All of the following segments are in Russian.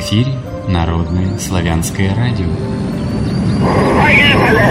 эфире Народное славянское радио. Поехали!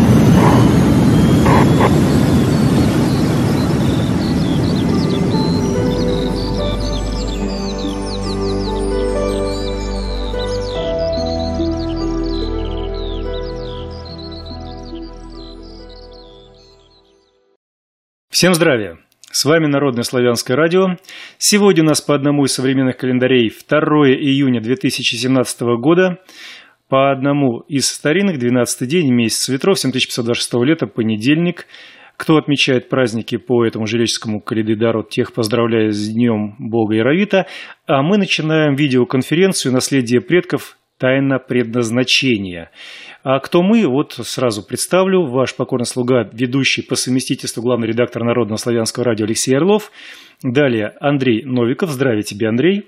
Всем здравия! С вами Народное славянское радио. Сегодня у нас по одному из современных календарей 2 июня 2017 года, по одному из старинных 12-й день, месяц ветров, 7526 лета, понедельник. Кто отмечает праздники по этому жреческому календарю, тех поздравляю с Днем Бога Яровита. А мы начинаем видеоконференцию «Наследие предков. Тайна предназначения». А кто мы? Вот сразу представлю. Ваш покорный слуга, ведущий по совместительству главный редактор Народного славянского радио Алексей Орлов. Далее Андрей Новиков. Здравия тебе, Андрей.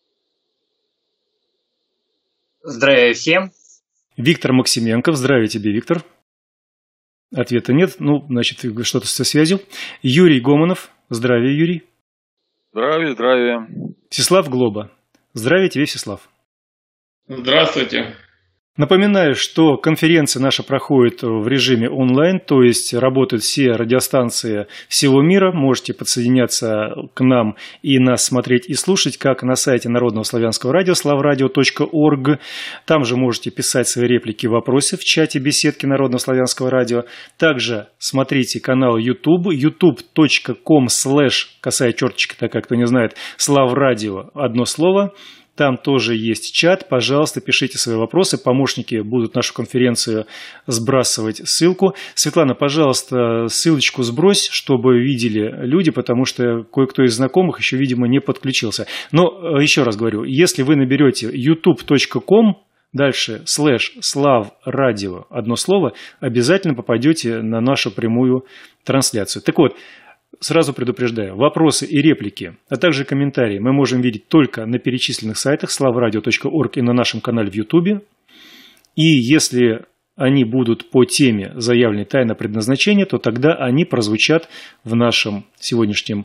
Здравия всем. Виктор Максименков. Здравия тебе, Виктор. Ответа нет. Ну, значит, что-то со связью. Юрий Гомонов. Здравия, Юрий. Здравия. Всеслав Глоба. Здравия тебе, Всеслав. Здравствуйте. Напоминаю, что конференция наша проходит в режиме онлайн, то есть работают все радиостанции всего мира. Можете подсоединяться к нам и нас смотреть и слушать, как на сайте Народного славянского радио slavradio.org. Там же можете писать свои реплики и вопросы в чате беседки Народного славянского радио. Также смотрите канал YouTube, youtube.com/ косая черточка, такая, кто не знает, Slavradio, одно слово. Там тоже есть чат. Пожалуйста, пишите свои вопросы. Помощники будут нашу конференцию сбрасывать ссылку. Светлана, пожалуйста, ссылочку сбрось, чтобы видели люди, потому что кое-кто из знакомых еще, видимо, не подключился. Но еще раз говорю, если вы наберете youtube.com, дальше /slavradio, одно слово, обязательно попадете на нашу прямую трансляцию. Так вот, сразу предупреждаю, вопросы и реплики, а также комментарии мы можем видеть только на перечисленных сайтах slavradio.org и на нашем канале в YouTube. И если они будут по теме заявленной «Тайна предназначения», то тогда они прозвучат в нашем сегодняшнем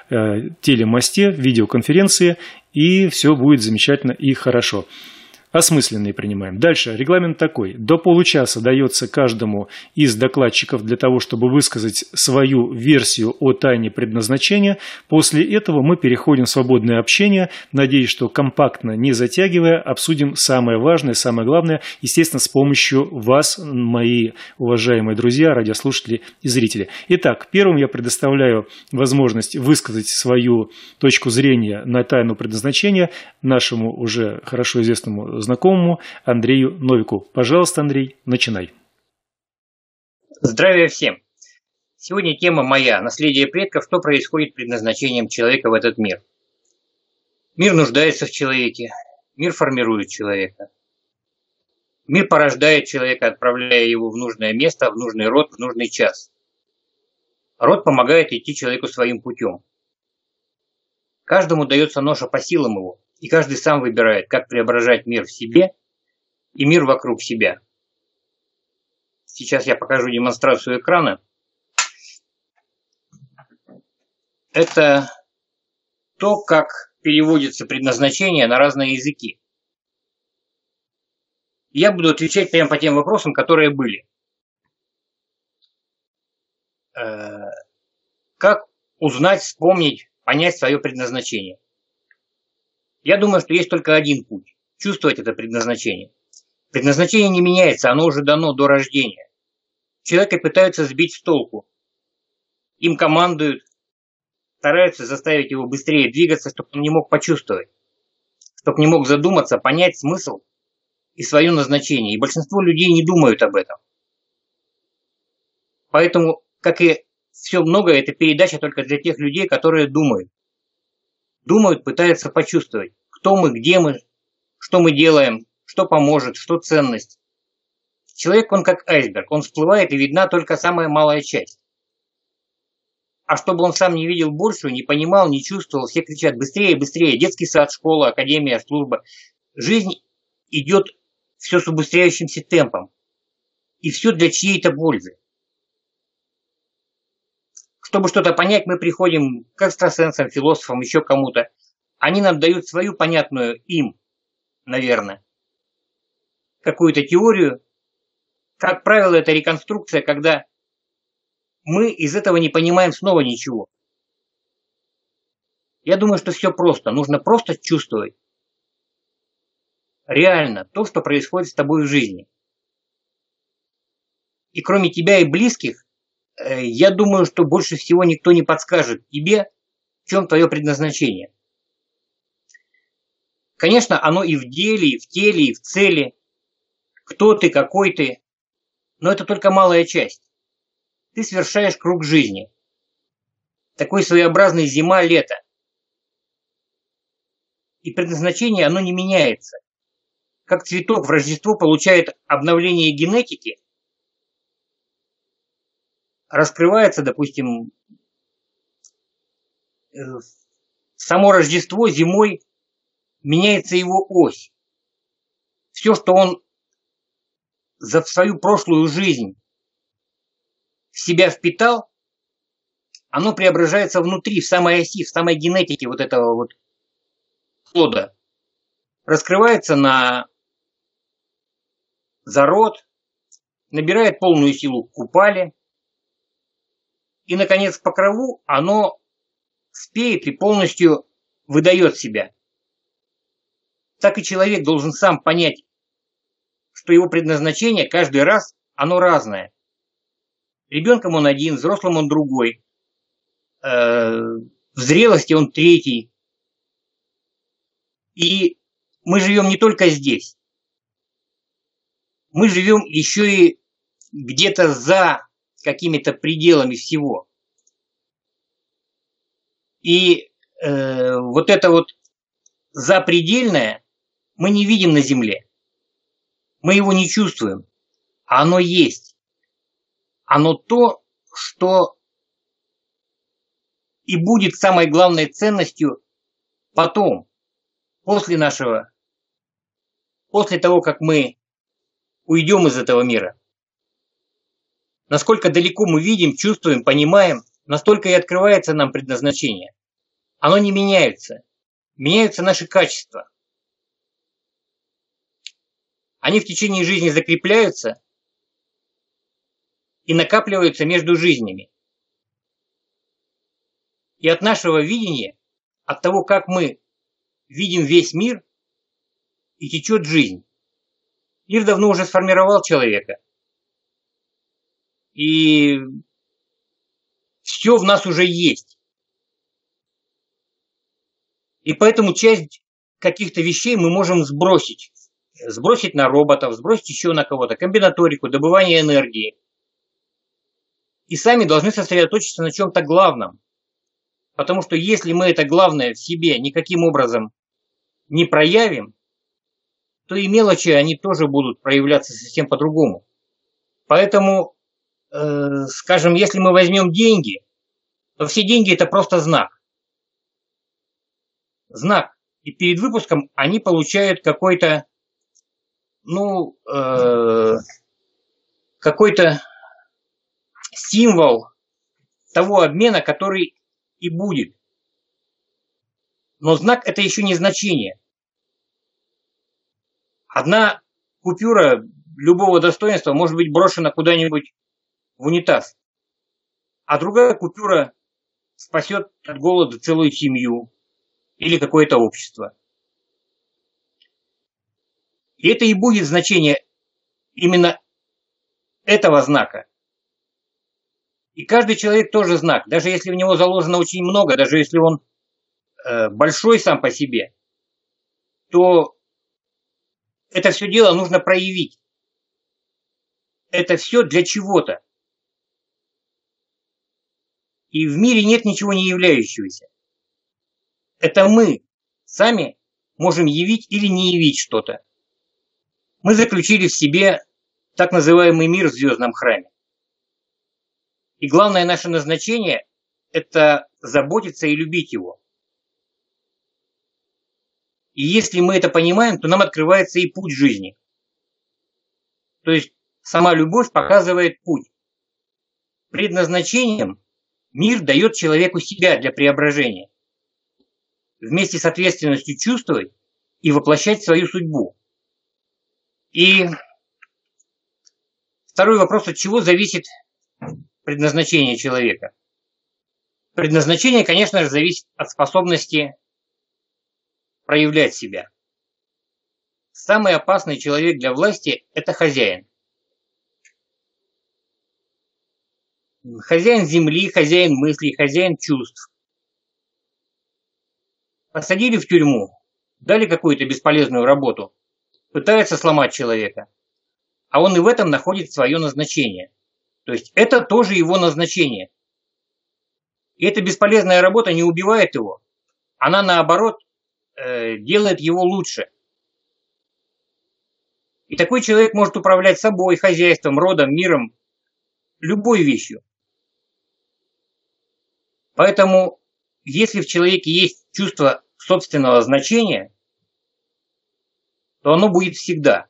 телемосте, видеоконференции, и все будет замечательно и хорошо. Осмысленные принимаем. Дальше. Регламент такой. До получаса дается каждому из докладчиков для того, чтобы высказать свою версию о тайне предназначения. После этого мы переходим в свободное общение. Надеюсь, что компактно, не затягивая, обсудим самое важное, самое главное, естественно, с помощью вас, мои уважаемые друзья, радиослушатели и зрители. Итак, первым я предоставляю возможность высказать свою точку зрения на тайну предназначения нашему уже хорошо известному знакомому Андрею Новику. Пожалуйста, Андрей, начинай. Здравия всем. Сегодня тема моя «Наследие предков. Что происходит предназначением человека в этот мир». Мир нуждается в человеке. Мир формирует человека. Мир порождает человека, отправляя его в нужное место, в нужный род, в нужный час. Род помогает идти человеку своим путем. Каждому дается ноша по силам его, и каждый сам выбирает, как преображать мир в себе и мир вокруг себя. Сейчас я покажу демонстрацию экрана. Это то, как переводится предназначение на разные языки. Я буду отвечать прямо по тем вопросам, которые были. Как узнать, вспомнить, понять свое предназначение? Я думаю, что есть только один путь – чувствовать это предназначение. Предназначение не меняется, оно уже дано до рождения. Человека пытаются сбить с толку. Им командуют, стараются заставить его быстрее двигаться, чтобы он не мог почувствовать, чтобы не мог задуматься, понять смысл и свое назначение. И большинство людей не думают об этом. Поэтому, как и все многое, это передача только для тех людей, которые думают. Думают, пытаются почувствовать, кто мы, где мы, что мы делаем, что поможет, что ценность. Человек, он как айсберг, он всплывает и видна только самая малая часть. А чтобы он сам не видел большую, не понимал, не чувствовал, все кричат быстрее, быстрее, детский сад, школа, академия, служба. Жизнь идет все с убыстряющимся темпом. И все для чьей-то пользы. Чтобы что-то понять, мы приходим к экстрасенсам, философам, еще кому-то. Они нам дают свою понятную им наверное, какую-то теорию. Как правило, это реконструкция, когда мы из этого не понимаем снова ничего. Я думаю, что все просто. Нужно просто чувствовать реально то, что происходит с тобой в жизни. И кроме тебя и близких, я думаю, что больше всего никто не подскажет тебе, в чем твое предназначение. Конечно, оно и в деле, и в теле, и в цели. Кто ты, какой ты. Но это только малая часть. Ты совершаешь круг жизни. Такой своеобразный зима-лето. И предназначение, оно не меняется. Как цветок в Рождество получает обновление генетики, раскрывается, допустим, само Рождество зимой, меняется его ось. Все, что он за свою прошлую жизнь в себя впитал, оно преображается внутри, в самой оси, в самой генетике вот этого вот плода. Раскрывается на зарод, набирает полную силу в купале. И, наконец, по крову оно спеет и полностью выдает себя. Так и человек должен сам понять, что его предназначение каждый раз оно разное. Ребенком он один, взрослым он другой. В зрелости он третий. И мы живем не только здесь. Мы живем еще и где-то за какими-то пределами всего. И вот это вот запредельное мы не видим на Земле. Мы его не чувствуем. А оно есть. Оно то, что и будет самой главной ценностью потом, после того, как мы уйдем из этого мира. Насколько далеко мы видим, чувствуем, понимаем, настолько и открывается нам предназначение. Оно не меняется. Меняются наши качества. Они в течение жизни закрепляются и накапливаются между жизнями. И от нашего видения, от того, как мы видим весь мир, и течет жизнь. Мир давно уже сформировал человека. И все в нас уже есть. И поэтому часть каких-то вещей мы можем сбросить. Сбросить на роботов, сбросить еще на кого-то. Комбинаторику, добывание энергии. И сами должны сосредоточиться на чем-то главном. Потому что если мы это главное в себе никаким образом не проявим, то и мелочи, они тоже будут проявляться совсем по-другому. Поэтому, скажем, если мы возьмем деньги, то все деньги это просто знак. Знак. И перед выпуском они получают какой-то, какой-то символ того обмена, который и будет. Но знак это еще не значение. Одна купюра любого достоинства может быть брошена куда-нибудь в унитаз, а другая купюра спасет от голода целую семью или какое-то общество. И это и будет значение именно этого знака. И каждый человек тоже знак, даже если в него заложено очень много, даже если он большой сам по себе, то это все дело нужно проявить. Это все для чего-то. И в мире нет ничего не являющегося. Это мы сами можем явить или не явить что-то. Мы заключили в себе так называемый мир в звездном храме. И главное наше назначение – это заботиться и любить его. И если мы это понимаем, то нам открывается и путь жизни. То есть сама любовь показывает путь. Предназначением мир дает человеку себя для преображения. Вместе с ответственностью чувствовать и воплощать свою судьбу. И второй вопрос, от чего зависит предназначение человека. Предназначение, конечно же, зависит от способности проявлять себя. Самый опасный человек для власти – это хозяин. Хозяин земли, хозяин мыслей, хозяин чувств. Посадили в тюрьму, дали какую-то бесполезную работу, пытаются сломать человека, а он и в этом находит свое назначение. То есть это тоже его назначение. И эта бесполезная работа не убивает его, она наоборот делает его лучше. И такой человек может управлять собой, хозяйством, родом, миром, любой вещью. Поэтому, если в человеке есть чувство собственного значения, то оно будет всегда.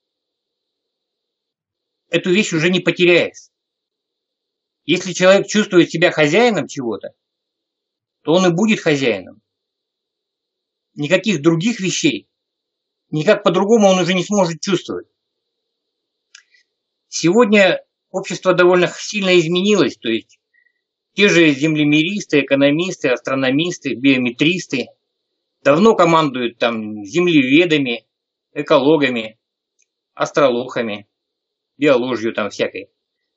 Эту вещь уже не потеряешь. Если человек чувствует себя хозяином чего-то, то он и будет хозяином. Никаких других вещей, никак по-другому он уже не сможет чувствовать. Сегодня общество довольно сильно изменилось, то есть те же землемеристы, экономисты, астрономисты, биометристы давно командуют там землеведами, экологами, астрологами, биологию там всякой.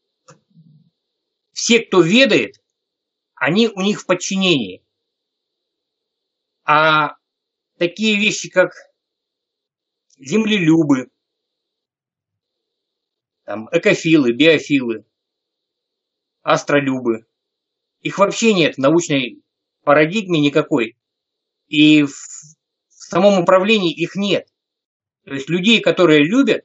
Все, кто ведает, они у них в подчинении. А такие вещи, как землелюбы, там, экофилы, биофилы, астролюбы, их вообще нет в научной парадигме никакой. И в самом управлении их нет. То есть людей, которые любят,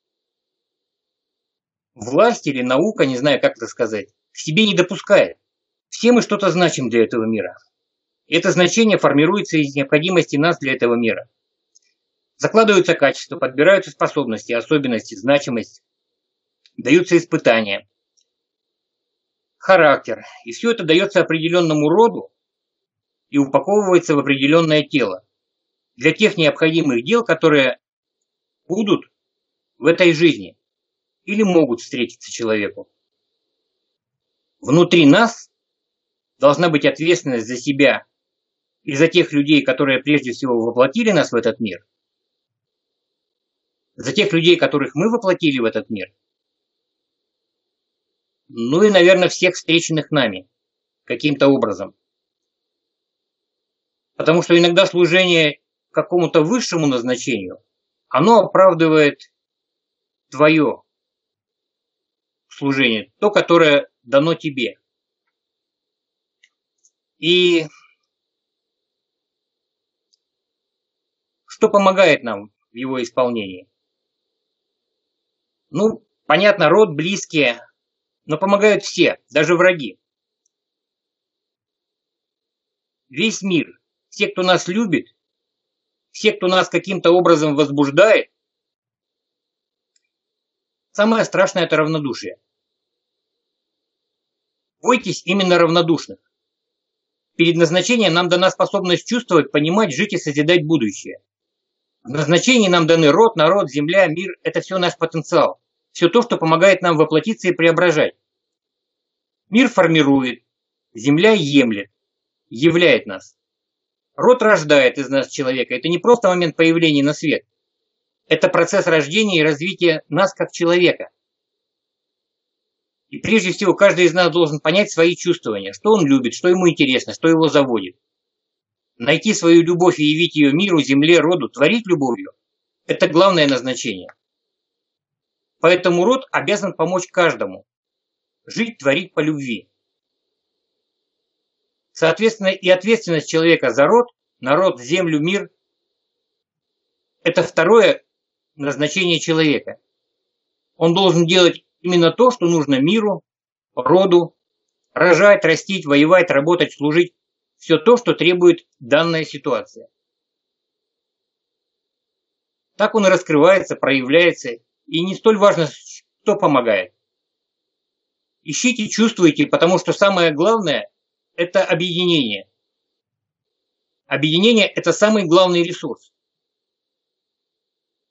власть или наука, не знаю, как это сказать, к себе не допускает. Все мы что-то значим для этого мира. Это значение формируется из необходимости нас для этого мира. Закладываются качества, подбираются способности, особенности, значимость, даются испытания, характер. И все это дается определенному роду и упаковывается в определенное тело. Для тех необходимых дел, которые будут в этой жизни или могут встретиться человеку. Внутри нас должна быть ответственность за себя и за тех людей, которые прежде всего воплотили нас в этот мир, за тех людей, которых мы воплотили в этот мир, ну и, наверное, всех встреченных нами каким-то образом. Потому что иногда служение какому-то высшему назначению, оно оправдывает твое служение, то, которое дано тебе. И что помогает нам в его исполнении? Ну, понятно, род, близкие, но помогают все, даже враги. Весь мир, все, кто нас любит, все, кто нас каким-то образом возбуждает, самое страшное – это равнодушие. Бойтесь именно равнодушных. Перед назначением нам дана способность чувствовать, понимать, жить и созидать будущее. В назначении нам даны род, народ, земля, мир – это все наш потенциал. Все то, что помогает нам воплотиться и преображать. Мир формирует, земля емлет, являет нас. Род рождает из нас человека. Это не просто момент появления на свет. Это процесс рождения и развития нас как человека. И прежде всего каждый из нас должен понять свои чувствования, что он любит, что ему интересно, что его заводит. Найти свою любовь и явить ее миру, земле, роду, творить любовью – это главное назначение. Поэтому род обязан помочь каждому жить, творить по любви. Соответственно, и ответственность человека за род, народ, землю, мир – это второе назначение человека. Он должен делать именно то, что нужно миру, роду, рожать, растить, воевать, работать, служить. Все то, что требует данная ситуация. Так он и раскрывается, проявляется, и не столь важно, кто помогает. Ищите, чувствуйте, потому что самое главное – это объединение. Объединение – это самый главный ресурс.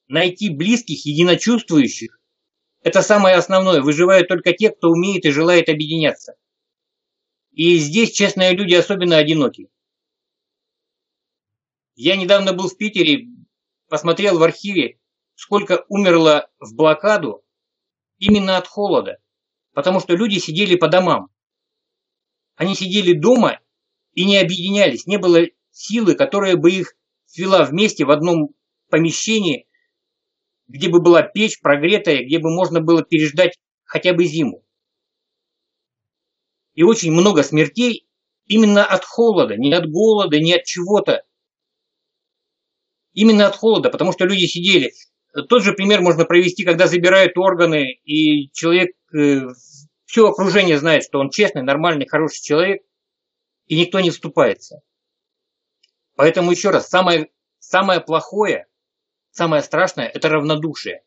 найти близких, единочувствующих. Это самое основное. Выживают только те, кто умеет и желает объединяться. И здесь честные люди особенно одиноки. Я недавно был в Питере, посмотрел в архиве, сколько умерло в блокаду именно от холода. Потому что люди сидели по домам. Они сидели дома и не объединялись. Не было силы, которая бы их свела вместе в одном помещении, где бы была печь прогретая, где бы можно было переждать хотя бы зиму. И очень много смертей именно от холода, не от голода, не от чего-то. Именно от холода, потому что люди сидели. Тот же пример можно провести, когда забирают органы, и человек, все окружение знает, что он честный, нормальный, хороший человек, и никто не вступается. Поэтому еще раз, самое плохое, самое страшное – это равнодушие.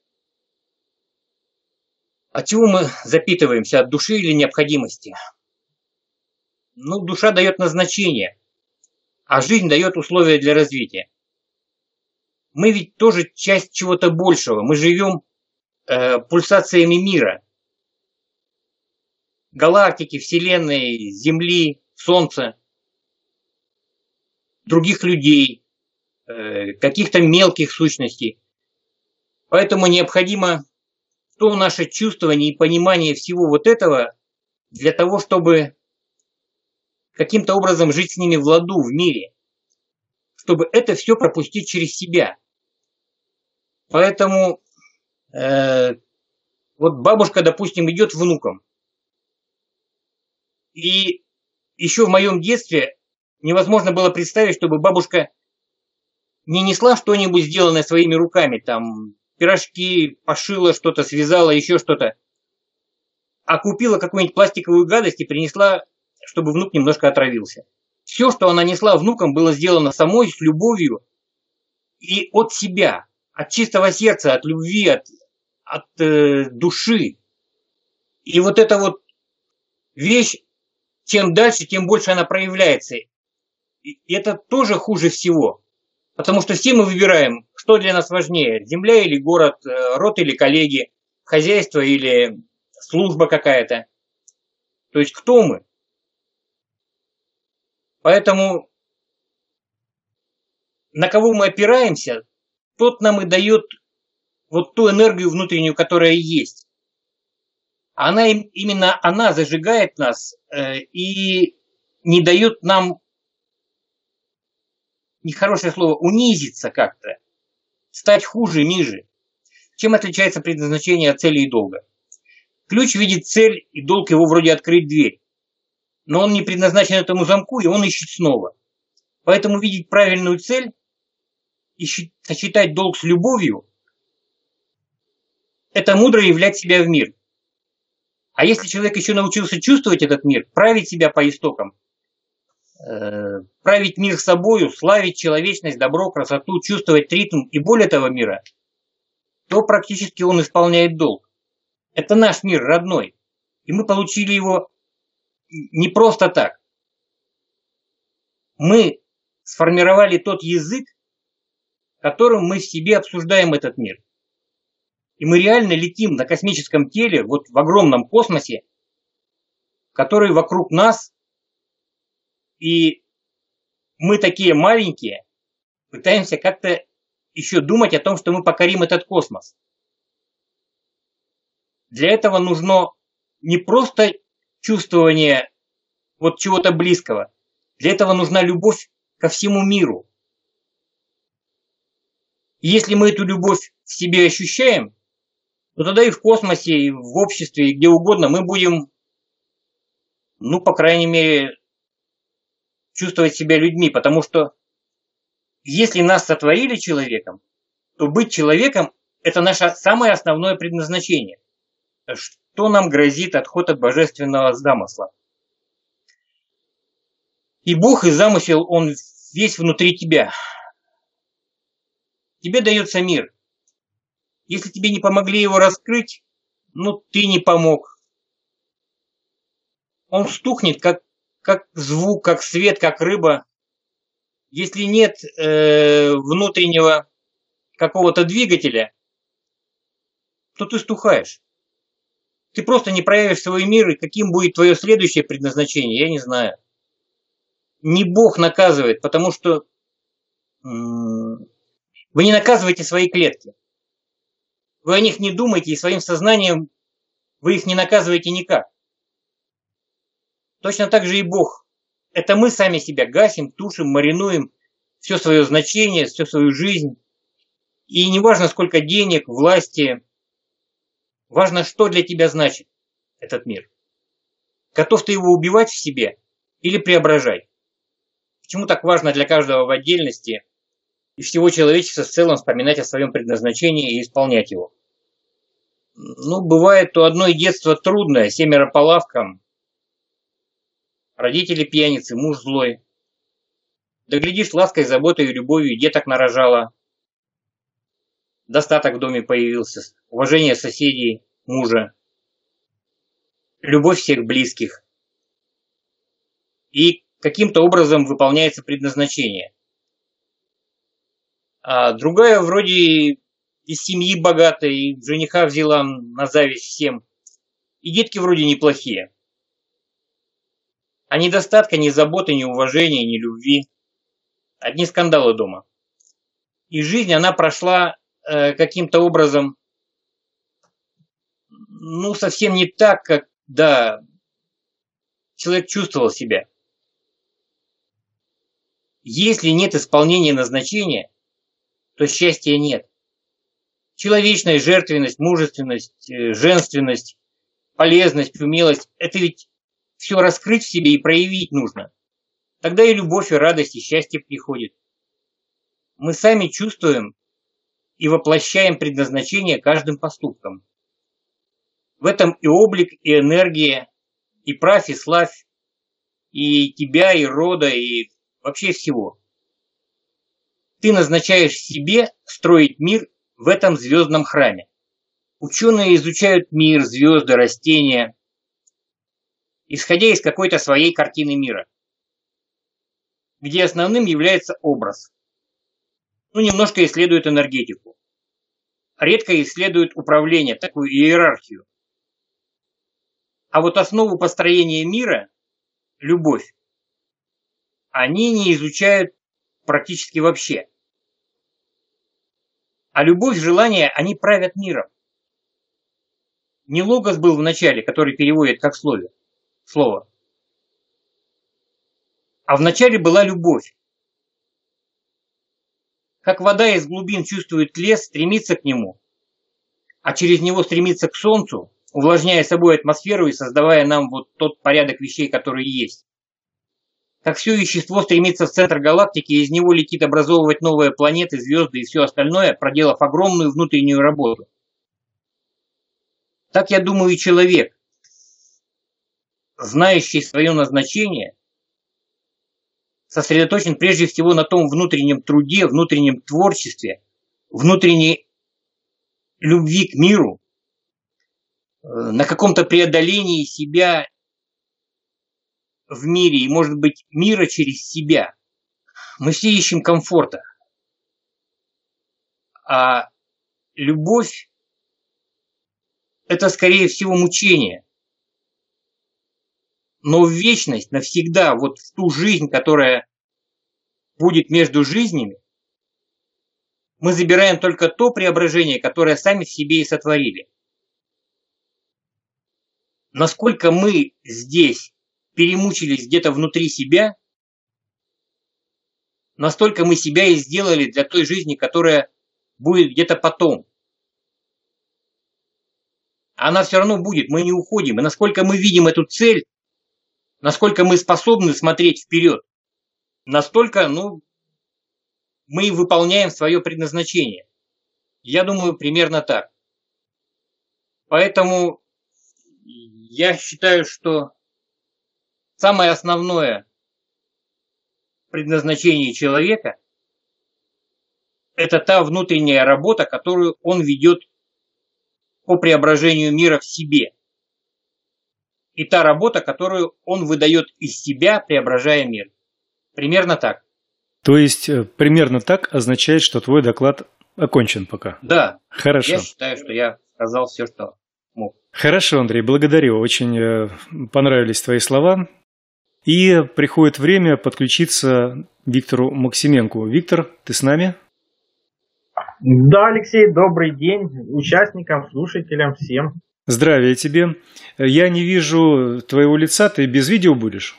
От чего мы запитываемся? От души или необходимости? Ну, душа дает назначение, а жизнь дает условия для развития. Мы ведь тоже часть чего-то большего. Мы живем пульсациями мира. Галактики, Вселенной, Земли, Солнца, других людей, каких-то мелких сущностей. Поэтому необходимо то наше чувствование и понимание всего вот этого для того, чтобы каким-то образом жить с ними в ладу, в мире. Чтобы это все пропустить через себя. Поэтому вот бабушка, допустим, идет внукам. И еще в моем детстве невозможно было представить, чтобы бабушка не несла что-нибудь, сделанное своими руками, там пирожки, пошила что-то, связала, еще что-то, а купила какую-нибудь пластиковую гадость и принесла, чтобы внук немножко отравился. Все, что она несла внукам, было сделано самой, с любовью и от себя, от чистого сердца, от любви, от души. И вот эта вот вещь, чем дальше, тем больше она проявляется. И это тоже хуже всего. Потому что все мы выбираем, что для нас важнее, земля или город, род или коллеги, хозяйство или служба какая-то. То есть кто мы? Поэтому на кого мы опираемся, тот нам и дает вот ту энергию внутреннюю, которая есть. Именно она зажигает нас и не дает нам, нехорошее слово, унизиться как-то, стать хуже, ниже. Чем отличается предназначение от цели и долга? Ключ видит цель, и долг его вроде открыть дверь. Но он не предназначен этому замку, и он ищет снова. Поэтому видеть правильную цель и сочетать долг с любовью – это мудро являть себя в мир. А если человек еще научился чувствовать этот мир, править себя по истокам, править мир собою, славить человечность, добро, красоту, чувствовать ритм и боль этого мира, то практически он исполняет долг. Это наш мир родной, и мы получили его не просто так. Мы сформировали тот язык, которым мы в себе обсуждаем этот мир. И мы реально летим на космическом теле, вот в огромном космосе, который вокруг нас, и мы такие маленькие, пытаемся как-то еще думать о том, что мы покорим этот космос. Для этого нужно не просто чувствование вот чего-то близкого, для этого нужна любовь ко всему миру. И если мы эту любовь в себе ощущаем, то тогда и в космосе, и в обществе, и где угодно мы будем, ну, по крайней мере, чувствовать себя людьми, потому что если нас сотворили человеком, то быть человеком – это наше самое основное предназначение. Что нам грозит отход от божественного замысла? И Бог, и замысел, он весь внутри тебя. Тебе дается мир. Если тебе не помогли его раскрыть, ну ты не помог. Он стухнет, как звук, как свет, как рыба. Если нет внутреннего какого-то двигателя, то ты стухаешь. Ты просто не проявишь свой мир, и каким будет твое следующее предназначение, я не знаю. Не Бог наказывает, потому что вы не наказываете свои клетки. Вы о них не думаете, и своим сознанием вы их не наказываете никак. Точно так же и Бог. Это мы сами себя гасим, тушим, маринуем все свое значение, всю свою жизнь. И не важно, сколько денег, власти, важно, что для тебя значит этот мир. Готов ты его убивать в себе или преображать? Почему так важно для каждого в отдельности и всего человечества в целом вспоминать о своем предназначении и исполнять его? Ну, бывает, то одно детство трудное, 7 по лавкам, родители пьяницы, муж злой. Да глядишь, лаской, заботой и любовью деток нарожала. Достаток в доме появился, уважение соседей, мужа, любовь всех близких. И каким-то образом выполняется предназначение. А другая вроде из семьи богатой, и жениха взяла на зависть всем. И детки вроде неплохие. А недостатка ни заботы, ни уважения, ни любви. Одни скандалы дома. И жизнь, она прошла каким-то образом, ну, совсем не так, как, да, человек чувствовал себя. Если нет исполнения назначения, то счастья нет. Человечность, жертвенность, мужественность, женственность, полезность, умелость – это ведь все раскрыть в себе и проявить нужно. Тогда и любовь, и радость, и счастье приходит. Мы сами чувствуем и воплощаем предназначение каждым поступком. В этом и облик, и энергия, и правь, и славь, и тебя, и рода, и вообще всего. Ты назначаешь себе строить мир в этом звездном храме. Ученые изучают мир, звезды, растения, исходя из какой-то своей картины мира, где основным является образ. Ну, немножко исследуют энергетику. Редко исследуют управление, такую иерархию. А вот основу построения мира, любовь, они не изучают практически вообще. А любовь, желание, они правят миром. Не логос был в начале, который переводит как слово. А в начале была любовь. Как вода из глубин чувствует лес, стремится к нему, а через него стремится к солнцу, увлажняя собой атмосферу и создавая нам вот тот порядок вещей, который есть. Как все вещество стремится в центр галактики и из него летит образовывать новые планеты, звезды и все остальное, проделав огромную внутреннюю работу. Так, я думаю, и человек, знающий свое назначение, сосредоточен прежде всего на том внутреннем труде, внутреннем творчестве, внутренней любви к миру, на каком-то преодолении себя в мире и, может быть, мира через себя. Мы все ищем комфорта. А любовь – это, скорее всего, мучение. Но в вечность, навсегда, вот в ту жизнь, которая будет между жизнями, мы забираем только то преображение, которое сами в себе и сотворили. Насколько мы здесь перемучились где-то внутри себя, настолько мы себя и сделали для той жизни, которая будет где-то потом. Она все равно будет, мы не уходим. И насколько мы видим эту цель, насколько мы способны смотреть вперед, настолько, мы и выполняем свое предназначение. Я думаю, примерно так. Поэтому я считаю, что самое основное предназначение человека – это та внутренняя работа, которую он ведет по преображению мира в себе. И та работа, которую он выдает из себя, преображая мир. Примерно так. То есть, примерно так означает, что твой доклад окончен пока? Да. Хорошо. Я считаю, что я сказал все, что мог. Хорошо, Андрей, благодарю. Очень понравились твои слова. И приходит время подключиться Виктору Максименку. Виктор, ты с нами? Да, Алексей, добрый день участникам, слушателям, всем. Здравия тебе. Я не вижу твоего лица, ты без видео будешь?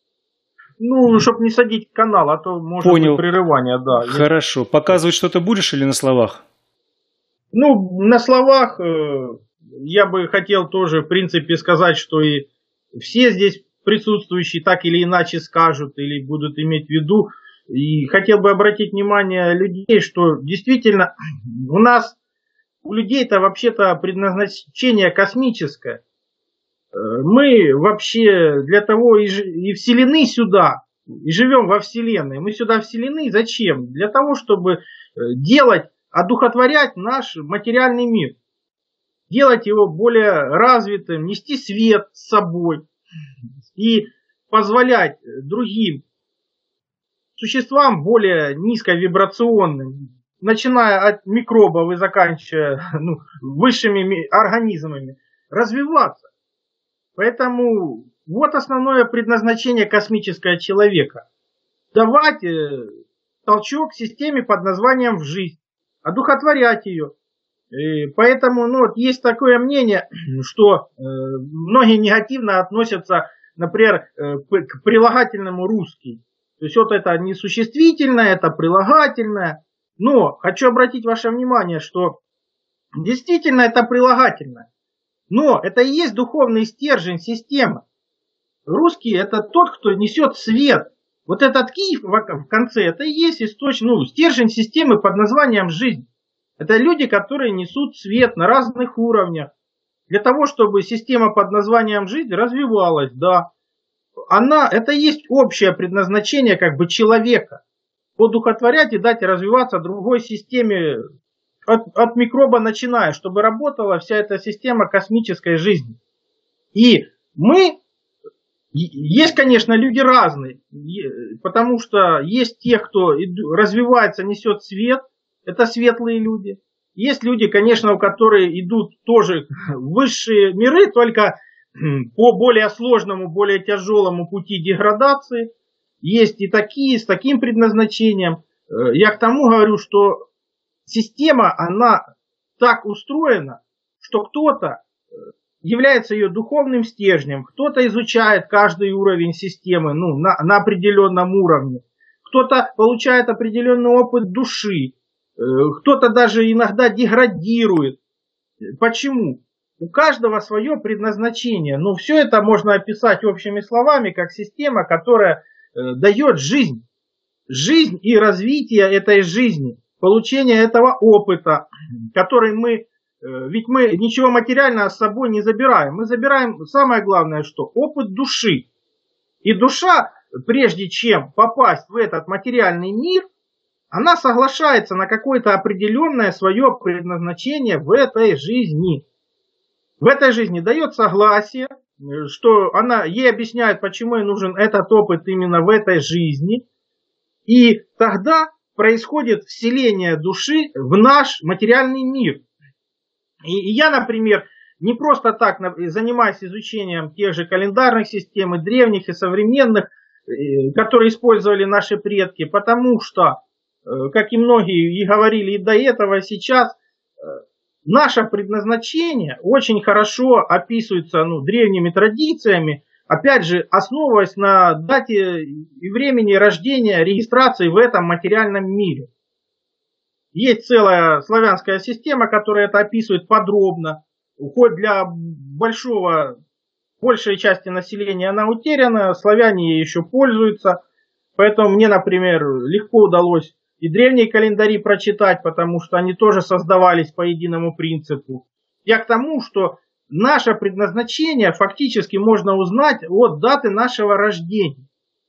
Ну, чтобы не садить канал, а то может Понял. быть прерывание, да. Хорошо. Показывать что-то будешь или на словах? Ну, на словах я бы хотел тоже, в принципе, сказать, что и все здесь присутствующие так или иначе скажут или будут иметь в виду. И хотел бы обратить внимание людей, что действительно у людей-то вообще-то предназначение космическое. Мы вообще для того и вселены сюда, и живем во Вселенной. Мы сюда вселены зачем? Для того, чтобы одухотворять наш материальный мир. Делать его более развитым, нести свет с собой и позволять другим существам более низковибрационным, начиная от микробов и заканчивая высшими организмами, развиваться. Поэтому вот основное предназначение космического человека. Давать толчок системе под названием «жизнь», одухотворять ее. И поэтому есть такое мнение, что многие негативно относятся, например, к прилагательному «русский». То есть вот это не существительное, это прилагательное. Но хочу обратить ваше внимание, что действительно это прилагательное. Но это и есть духовный стержень системы. Русский это тот, кто несет свет. Вот этот киев в конце, это и есть стержень системы под названием «жизнь». Это люди, которые несут свет на разных уровнях. Для того, чтобы система под названием «жизнь» развивалась, да. Это и есть общее предназначение человека. Одухотворять и дать развиваться другой системе от микроба начиная, чтобы работала вся эта система космической жизни. И есть, конечно, люди разные, потому что есть те, кто развивается, несет свет, это светлые люди. Есть люди, конечно, у которых идут тоже в высшие миры, только по более сложному, более тяжелому пути деградации. Есть и такие, с таким предназначением. Я к тому говорю, что система, она так устроена, что кто-то является ее духовным стержнем, кто-то изучает каждый уровень системы на определенном уровне, кто-то получает определенный опыт души, кто-то даже иногда деградирует. Почему? У каждого свое предназначение. Но все это можно описать общими словами, как система, которая дает жизнь. Жизнь и развитие этой жизни. Получение этого опыта, который ведь мы ничего материального с собой не забираем. Мы забираем самое главное, что опыт души. И душа, прежде чем попасть в этот материальный мир, она соглашается на какое-то определенное свое предназначение в этой жизни. В этой жизни дает согласие, что ей объясняет, почему ей нужен этот опыт именно в этой жизни. И тогда происходит вселение души в наш материальный мир. И я, например, не просто так занимаюсь изучением тех же календарных систем, и древних, и современных, которые использовали наши предки, потому что, как и многие и говорили и до этого, и сейчас, наше предназначение очень хорошо описывается древними традициями, опять же, основываясь на дате и времени рождения, регистрации в этом материальном мире. Есть целая славянская система, которая это описывает подробно. Хоть для большей части населения она утеряна, славяне ей еще пользуются. Поэтому мне, например, легко удалось и древние календари прочитать, потому что они тоже создавались по единому принципу. Я к тому, что наше предназначение фактически можно узнать от даты нашего рождения.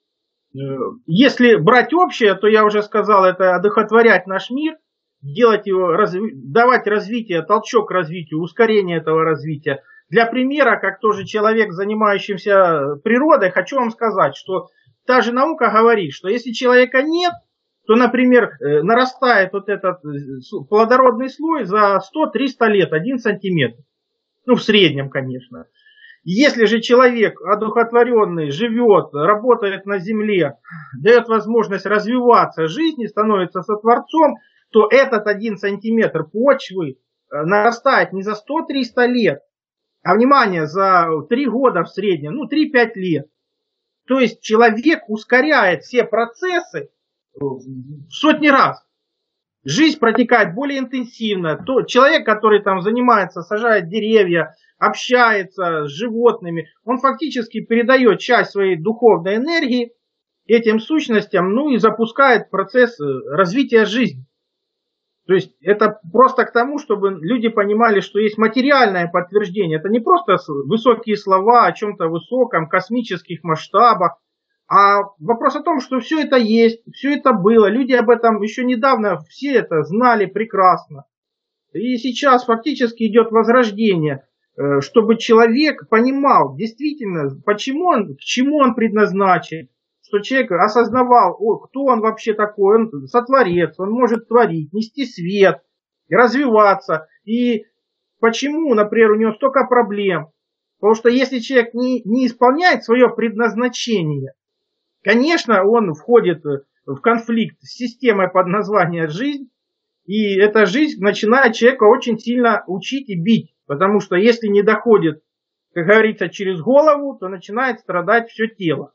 Если брать общее, то я уже сказал, это одухотворять наш мир, делать его, давать развитие, толчок к развитию, ускорение этого развития. Для примера, как тоже человек, занимающийся природой, хочу вам сказать, что та же наука говорит, что если человека нет, то, например, нарастает вот этот плодородный слой за 100-300 лет, 1 сантиметр. Ну, в среднем, конечно. Если же человек одухотворенный живет, работает на земле, дает возможность развиваться жизни, становится сотворцом, то этот 1 сантиметр почвы нарастает не за 100-300 лет, а, внимание, за 3 года в среднем, ну 3-5 лет. То есть человек ускоряет все процессы в сотни раз. Жизнь протекает более интенсивно. То человек, который там занимается, сажает деревья, общается с животными, он фактически передает часть своей духовной энергии этим сущностям, ну и запускает процесс развития жизни. То есть это просто к тому, чтобы люди понимали, что есть материальное подтверждение. Это не просто высокие слова о чем-то высоком, космических масштабах, а вопрос о том, что все это есть, все это было. Люди об этом еще недавно все это знали прекрасно. И сейчас фактически идет возрождение, чтобы человек понимал действительно, почему он, к чему он предназначен. Что человек осознавал, кто он вообще такой, он сотворец, он может творить, нести свет, развиваться. И почему, например, у него столько проблем? Потому что если человек не исполняет свое предназначение, конечно, он входит в конфликт с системой под названием жизнь, и эта жизнь начинает человека очень сильно учить и бить. Потому что если не доходит, как говорится, через голову, то начинает страдать все тело.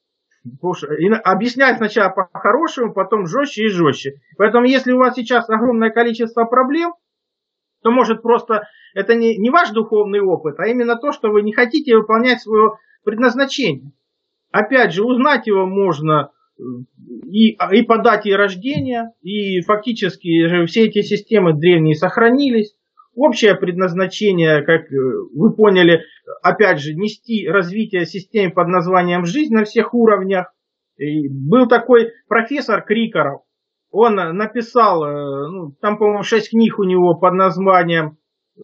Объяснять сначала по-хорошему, потом жестче и жестче. Поэтому если у вас сейчас огромное количество проблем, то может просто это не ваш духовный опыт, а именно то, что вы не хотите выполнять свое предназначение. Опять же, узнать его можно и по дате рождения, и фактически же все эти системы древние сохранились. Общее предназначение, как вы поняли, опять же, нести развитие системы под названием «Жизнь» на всех уровнях. И был такой профессор Крикоров. Он написал, там, по-моему, 6 книг у него под названием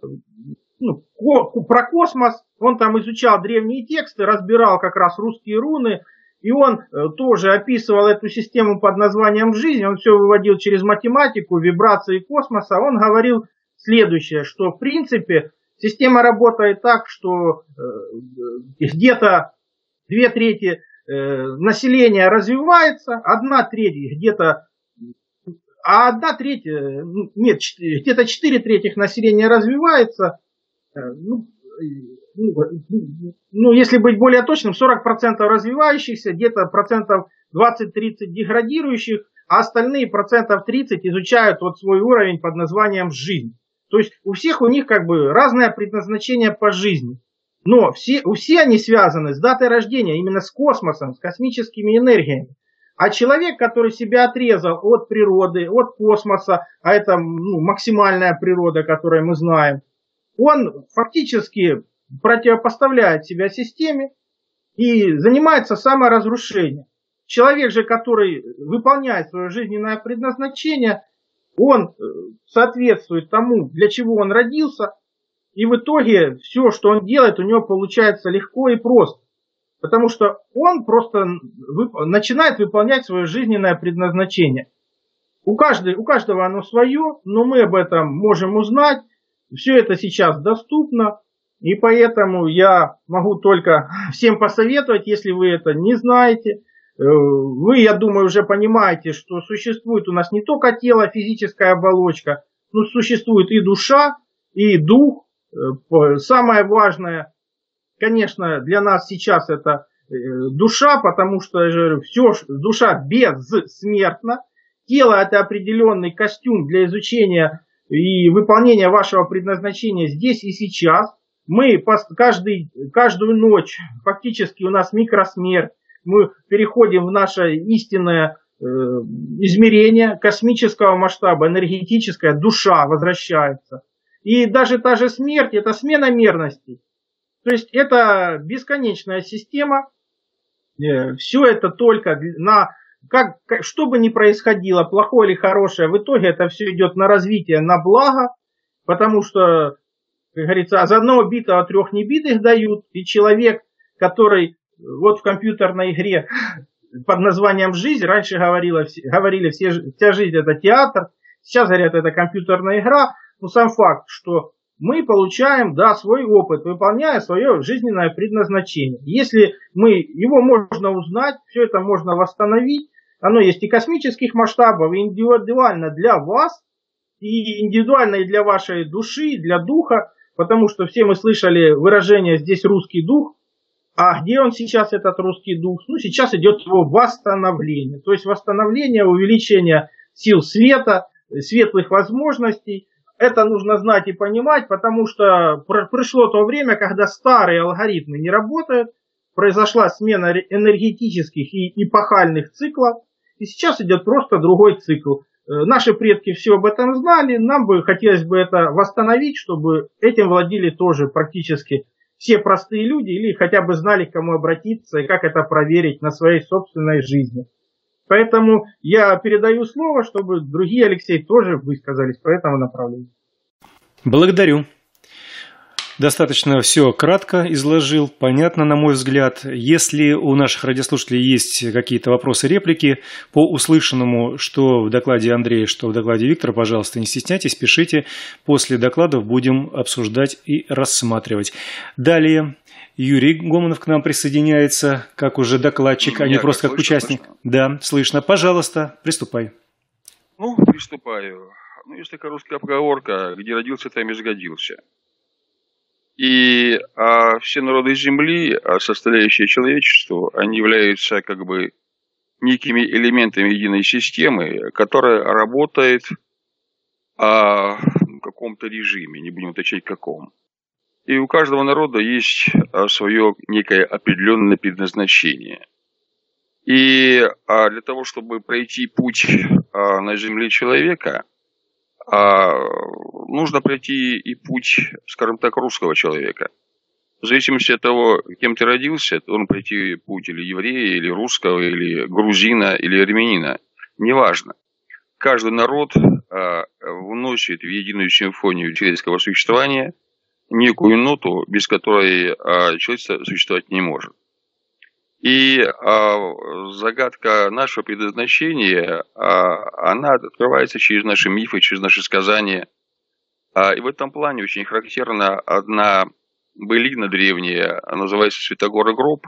про космос. Он там изучал древние тексты, разбирал как раз русские руны. И он тоже описывал эту систему под названием «Жизнь». Он все выводил через математику, вибрации космоса. Он говорил следующее, что в принципе система работает так, что где-то 2/3 населения развивается, 1/3 где-то, а 1/3, нет, где-то 4/3 населения развивается, если быть более точным, 40% развивающихся, где-то 20-30% деградирующих, а остальные 30% изучают вот свой уровень под названием «Жизнь». То есть у всех у них как бы разное предназначение по жизни. Но все они связаны с датой рождения, именно с космосом, с космическими энергиями. А человек, который себя отрезал от природы, от космоса, а это максимальная природа, которую мы знаем, он фактически противопоставляет себя системе и занимается саморазрушением. Человек же, который выполняет свое жизненное предназначение, он соответствует тому, для чего он родился, и в итоге все, что он делает, у него получается легко и просто. Потому что он просто начинает выполнять свое жизненное предназначение. У каждого оно свое, но мы об этом можем узнать. Все это сейчас доступно, и поэтому я могу только всем посоветовать, если вы это не знаете. Вы, я думаю, уже понимаете, что существует у нас не только тело, физическая оболочка, но существует и душа, и дух. Самое важное, конечно, для нас сейчас это душа, потому что, я же говорю, душа бессмертна. Тело – это определенный костюм для изучения и выполнения вашего предназначения здесь и сейчас. Мы каждую ночь, фактически у нас микросмерть. Мы переходим в наше истинное измерение космического масштаба, энергетическая душа возвращается. И даже та же смерть – это смена мерностей. То есть это бесконечная система. Все это только что бы ни происходило, плохое или хорошее, в итоге это все идет на развитие, на благо. Потому что, как говорится, из одного битого 3 небитых дают. И человек, который вот в компьютерной игре под названием «Жизнь». Раньше говорили вся жизнь это театр, сейчас говорят это компьютерная игра. Но сам факт, что мы получаем, да, свой опыт, выполняя свое жизненное предназначение. Если его можно узнать, все это можно восстановить. Оно есть и космических масштабов, и индивидуально для вас, и индивидуально и для вашей души, и для духа. Потому что все мы слышали выражение «здесь русский дух». А где он сейчас, этот русский дух? Ну, сейчас идет его восстановление. То есть восстановление, увеличение сил света, светлых возможностей. Это нужно знать и понимать, потому что пришло то время, когда старые алгоритмы не работают. Произошла смена энергетических и эпохальных циклов. И сейчас идет просто другой цикл. Наши предки все об этом знали. Нам бы хотелось бы это восстановить, чтобы этим владели тоже практически все простые люди, или хотя бы знали, к кому обратиться и как это проверить на своей собственной жизни. Поэтому я передаю слово, чтобы другие, Алексей, тоже высказались по этому направлению. Благодарю. Достаточно все кратко изложил, понятно, на мой взгляд. Если у наших радиослушателей есть какие-то вопросы, реплики по услышанному, что в докладе Андрея, что в докладе Виктора, пожалуйста, не стесняйтесь, пишите. После докладов будем обсуждать и рассматривать. Далее Юрий Гомонов к нам присоединяется, как уже докладчик, а не просто как участник. Слышно? Да, слышно. Пожалуйста, приступай. Приступаю. Есть такая русская поговорка: где родился, там и сгодился. И все народы Земли, составляющие человечество, они являются как бы некими элементами единой системы, которая работает в каком-то режиме, не будем уточнять каком. И у каждого народа есть свое некое определенное предназначение. И для того, чтобы пройти путь на Земле человека, нужно пройти и путь, скажем так, русского человека. В зависимости от того, кем ты родился, он пройти путь или еврея, или русского, или грузина, или армянина. Неважно. Каждый народ вносит в единую симфонию человеческого существования некую ноту, без которой человечество существовать не может. И загадка нашего предназначения, она открывается через наши мифы, через наши сказания. И в этом плане очень характерна одна былина древняя, называется «Святогор и гроб».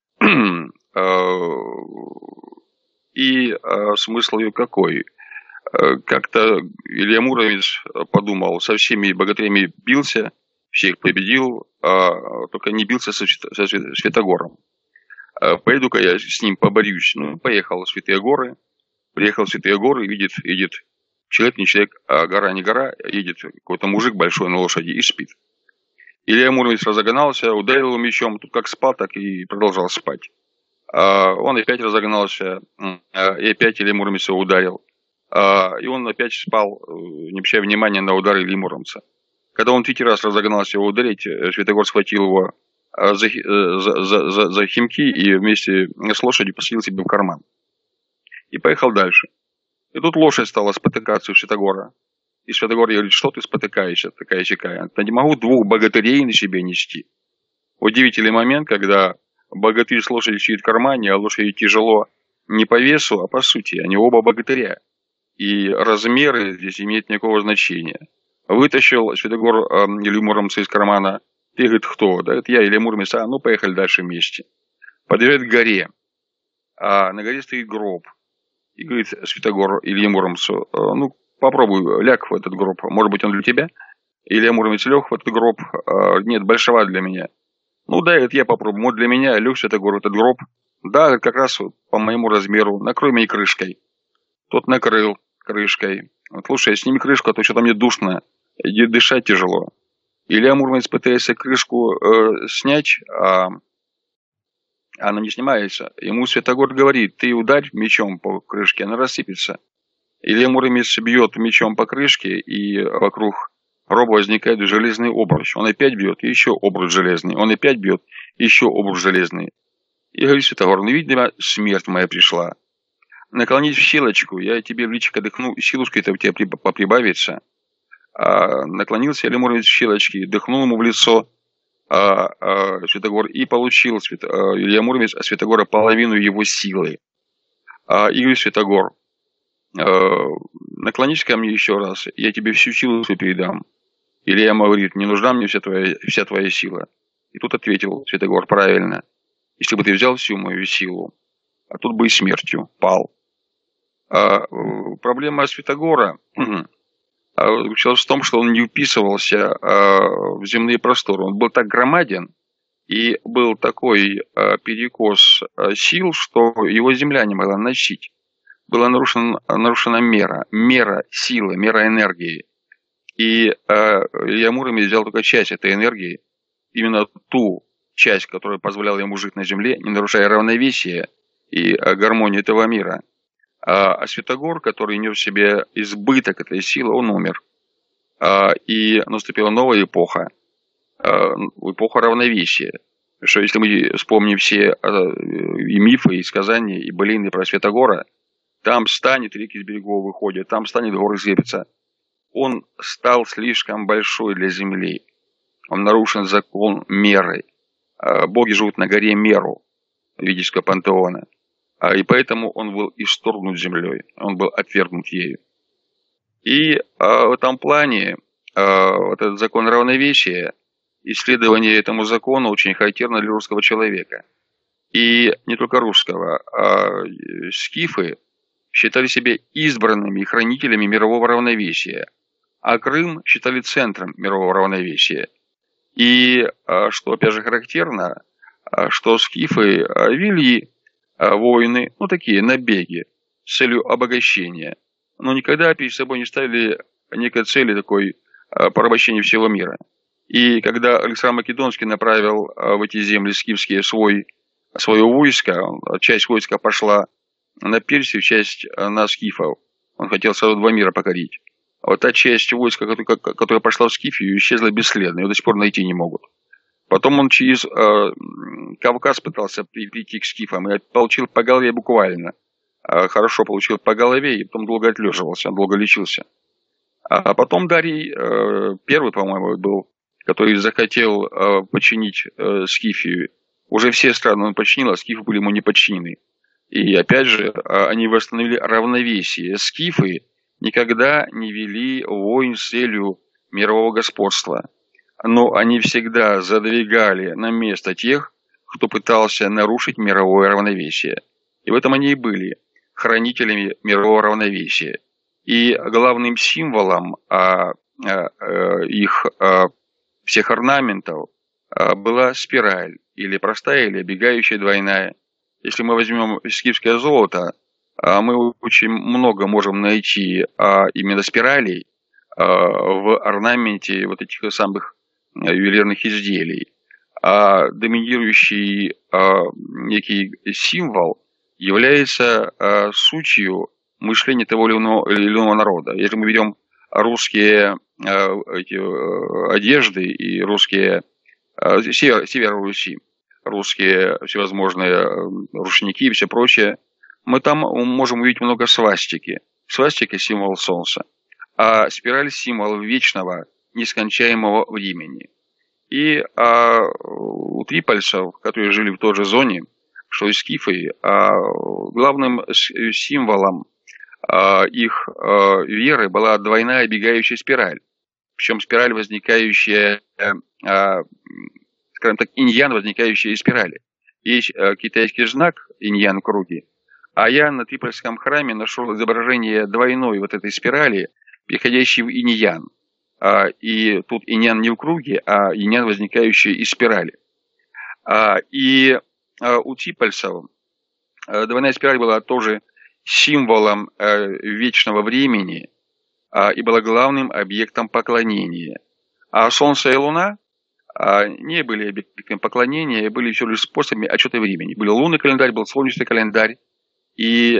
И смысл ее какой? Как-то Илья Муромец подумал, со всеми богатырями бился, всех победил, только не бился со Святогором. Пойду-ка я с ним поборюсь. Поехал в Святые Горы. Приехал в Святые Горы, видит человек, не человек, а гора не гора. Едет какой-то мужик большой на лошади и спит. Илья Муромец разогнался, ударил его мечом. Тут как спал, так и продолжал спать. Он опять разогнался, и опять Илья Муромец его ударил. И он опять спал, не обращая внимания на удары Ильи Муромца. Когда он третий раз разогнался его ударить, Святогор схватил его за химки и вместе с лошадью посадил себе в карман. И поехал дальше. И тут лошадь стала спотыкаться у Святогора. И Святогор говорит: что ты спотыкаешься, такая-сякая? Я не могу двух богатырей на себе нести. Удивительный момент, когда богатырь с лошадью сидит в кармане, а лошади тяжело не по весу, а по сути. Они оба богатыря. И размеры здесь имеют никакого значения. Вытащил Святогор Илью Муромца из кармана. Ты, говорит, кто? Да, это я, Илья Муромец. Поехали дальше вместе. Подъезжает к горе. А на горе стоит гроб. И говорит Святогор Илье Муромцу: попробуй, ляг в этот гроб. Может быть, он для тебя? Илья Муромец лег в этот гроб. Нет, большова для меня. Да, это я попробую. Может, для меня лег Святогор в этот гроб. Да, как раз по моему размеру. Накрой меня крышкой. Тот накрыл крышкой. Слушай, сними крышку, а то что-то мне душно. Дышать тяжело. Илья Муромец пытается крышку снять, а она не снимается. Ему Святогор говорит: ты ударь мечом по крышке, она рассыпется. Илья Муромец бьет мечом по крышке, и вокруг гроба возникает железный обруч. Он опять бьет, и еще обруч железный. Он опять бьет, еще обруч железный. И говорит Святогор: видимо, смерть моя пришла. Наклонись в щелочку, я тебе в личико дыхну, силушка-то у тебя прибавится. Наклонился Илья Муромец в щелочке, дыхнул ему в лицо Святогор, и получил Илья Муромец от Святогора половину его силы. Игорь Святогор, наклонись ко мне еще раз, я тебе всю силу свою передам. Илья ему говорит, не нужна мне вся твоя сила. И тут ответил Святогор правильно. Если бы ты взял всю мою силу, а тут бы и смертью пал. Проблема Святогора заключалась в том, что он не вписывался в земные просторы. Он был так громаден, и был такой перекос сил, что его земля не могла носить. Была нарушена мера силы, мера энергии. И Илья Муромец взял только часть этой энергии, именно ту часть, которая позволяла ему жить на земле, не нарушая равновесие и гармонию этого мира. А Святогор, который нес в себе избыток этой силы, он умер. И наступила новая эпоха, эпоха равновесия. Что если мы вспомним все и мифы, и сказания, и былины про Святогора, там станет, реки с берегов выходят, там станет, горы злепятся. Он стал слишком большой для земли. Он нарушен закон меры. Боги живут на горе Меру, ведического пантеона. И поэтому он был исторгнут землей. Он был отвергнут ею. И в этом плане вот этот закон равновесия, исследование этому закону очень характерно для русского человека. И не только русского. Скифы считали себя избранными хранителями мирового равновесия. А Крым считали центром мирового равновесия. И, что опять же характерно, что скифы вели войны, ну такие набеги, с целью обогащения. Но никогда перед собой не ставили некой цели такой порабощения всего мира. И когда Александр Македонский направил в эти земли скифские свое войско, часть войска пошла на Персию, часть на скифов. Он хотел сразу два мира покорить. А вот та часть войска, которая пошла в Скифию, исчезла бесследно, ее до сих пор найти не могут. Потом он через Кавказ пытался прийти к скифам и получил по голове буквально. Хорошо получил по голове, и потом долго отлеживался, долго лечился. А потом Дарий первый, по-моему, был, который захотел подчинить Скифию. Уже все страны он подчинил, а скифы были ему не подчинены. И опять же, они восстановили равновесие. Скифы никогда не вели войн с целью мирового господства. Но они всегда задвигали на место тех, кто пытался нарушить мировое равновесие. И в этом они и были хранителями мирового равновесия. И главным символом их всех орнаментов была спираль, или простая, или обегающая двойная. Если мы возьмем скифское золото, мы очень много можем найти именно спиралей в орнаменте вот этих самых ювелирных изделий. А доминирующий некий символ является сутью мышления того или иного народа. Если мы берем русские одежды и русские севера Руси, русские всевозможные рушники и все прочее, мы там можем увидеть много свастики. Свастика – символ солнца, а спираль – символ вечного, нескончаемого времени. И у трипольцев, которые жили в той же зоне, что и скифы, главным символом их веры была двойная обегающая спираль. Причем спираль, возникающая, скажем так, иньян, возникающая из спирали. Есть китайский знак иньян в круге, а я на Трипольском храме нашел изображение двойной вот этой спирали, переходящей в иньян. И тут иньян не в круге, а иньян, возникающий из спирали. И у трипольцев двойная спираль была тоже символом вечного времени и была главным объектом поклонения. А Солнце и Луна не были объектом поклонения, были все лишь способами отчета времени. Был лунный календарь, был солнечный календарь, и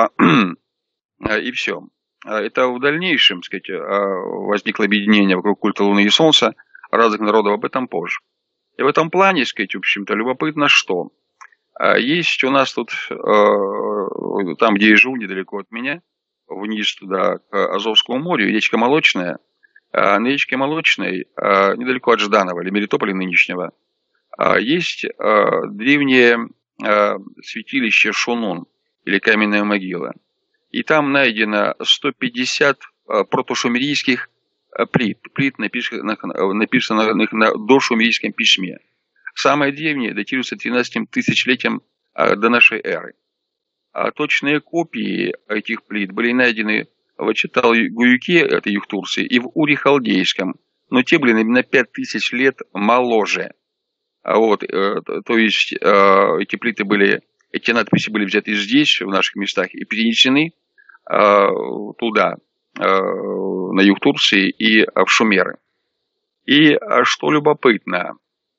все. Это в дальнейшем, сказать, возникло объединение вокруг культа Луны и Солнца разных народов, об этом позже. И в этом плане, сказать, в общем-то, любопытно, что есть у нас тут, там, где я живу, недалеко от меня, вниз туда, к Азовскому морю, речка Молочная. На речке Молочной, недалеко от Жданова, или Мелитополя нынешнего, есть древнее святилище Шунун, или каменная могила. И там найдено 150 протошумерийских плит, написанных на дошумерийском письме. Самое древнее датируется 13 тысячелетием до нашей эры. А точные копии этих плит были найдены в Чатал-Гуюке, это юг Турции, и в Уре-Халдейском, но те были на 5000 лет моложе. Вот, то есть эти надписи были взяты здесь, в наших местах, и перенесены туда, на юг Турции и в Шумеры. И что любопытно,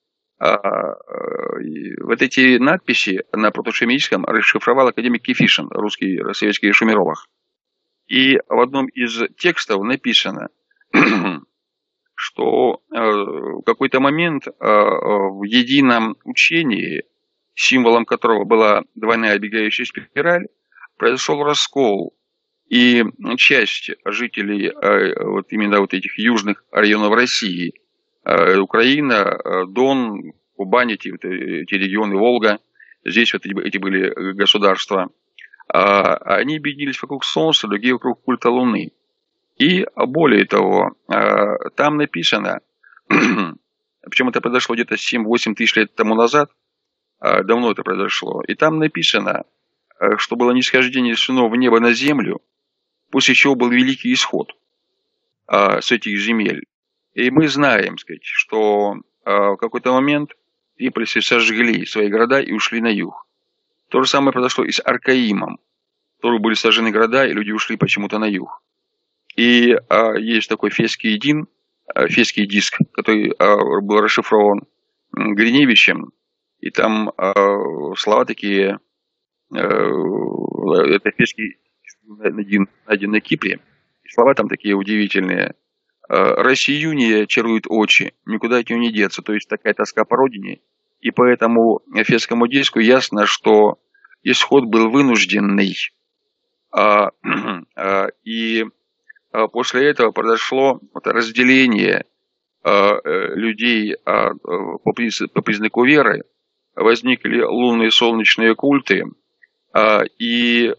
вот эти надписи на протошумерийском расшифровал академик Кефишин, русский советский шумеролог. И в одном из текстов написано, что в какой-то момент в едином учении, символом которого была двойная обегающая спираль, произошел раскол. И часть жителей вот именно вот этих южных районов России, Украина, Дон, Кубань, эти регионы, Волга, здесь вот эти были государства, они объединились вокруг Солнца, другие вокруг культа Луны. И более того, там написано, причем это произошло где-то 7-8 тысяч лет тому назад, давно это произошло, и там написано, что было нисхождение сынов в небо на землю, после чего был великий исход с этих земель. И мы знаем, сказать, что в какой-то момент триполисы сожгли свои города и ушли на юг. То же самое произошло и с Аркаимом. Тоже были сожжены города, и люди ушли почему-то на юг. И есть такой фесский диск, который был расшифрован Гриневичем. И там слова такие, это фесский найден на Кипре. И слова там такие удивительные. «Россиюния чарует очи, никуда от нее не деться». То есть такая тоска по родине. И поэтому фесскому диску ясно, что исход был вынужденный. И после этого произошло разделение людей по признаку веры. Возникли лунные солнечные культы. И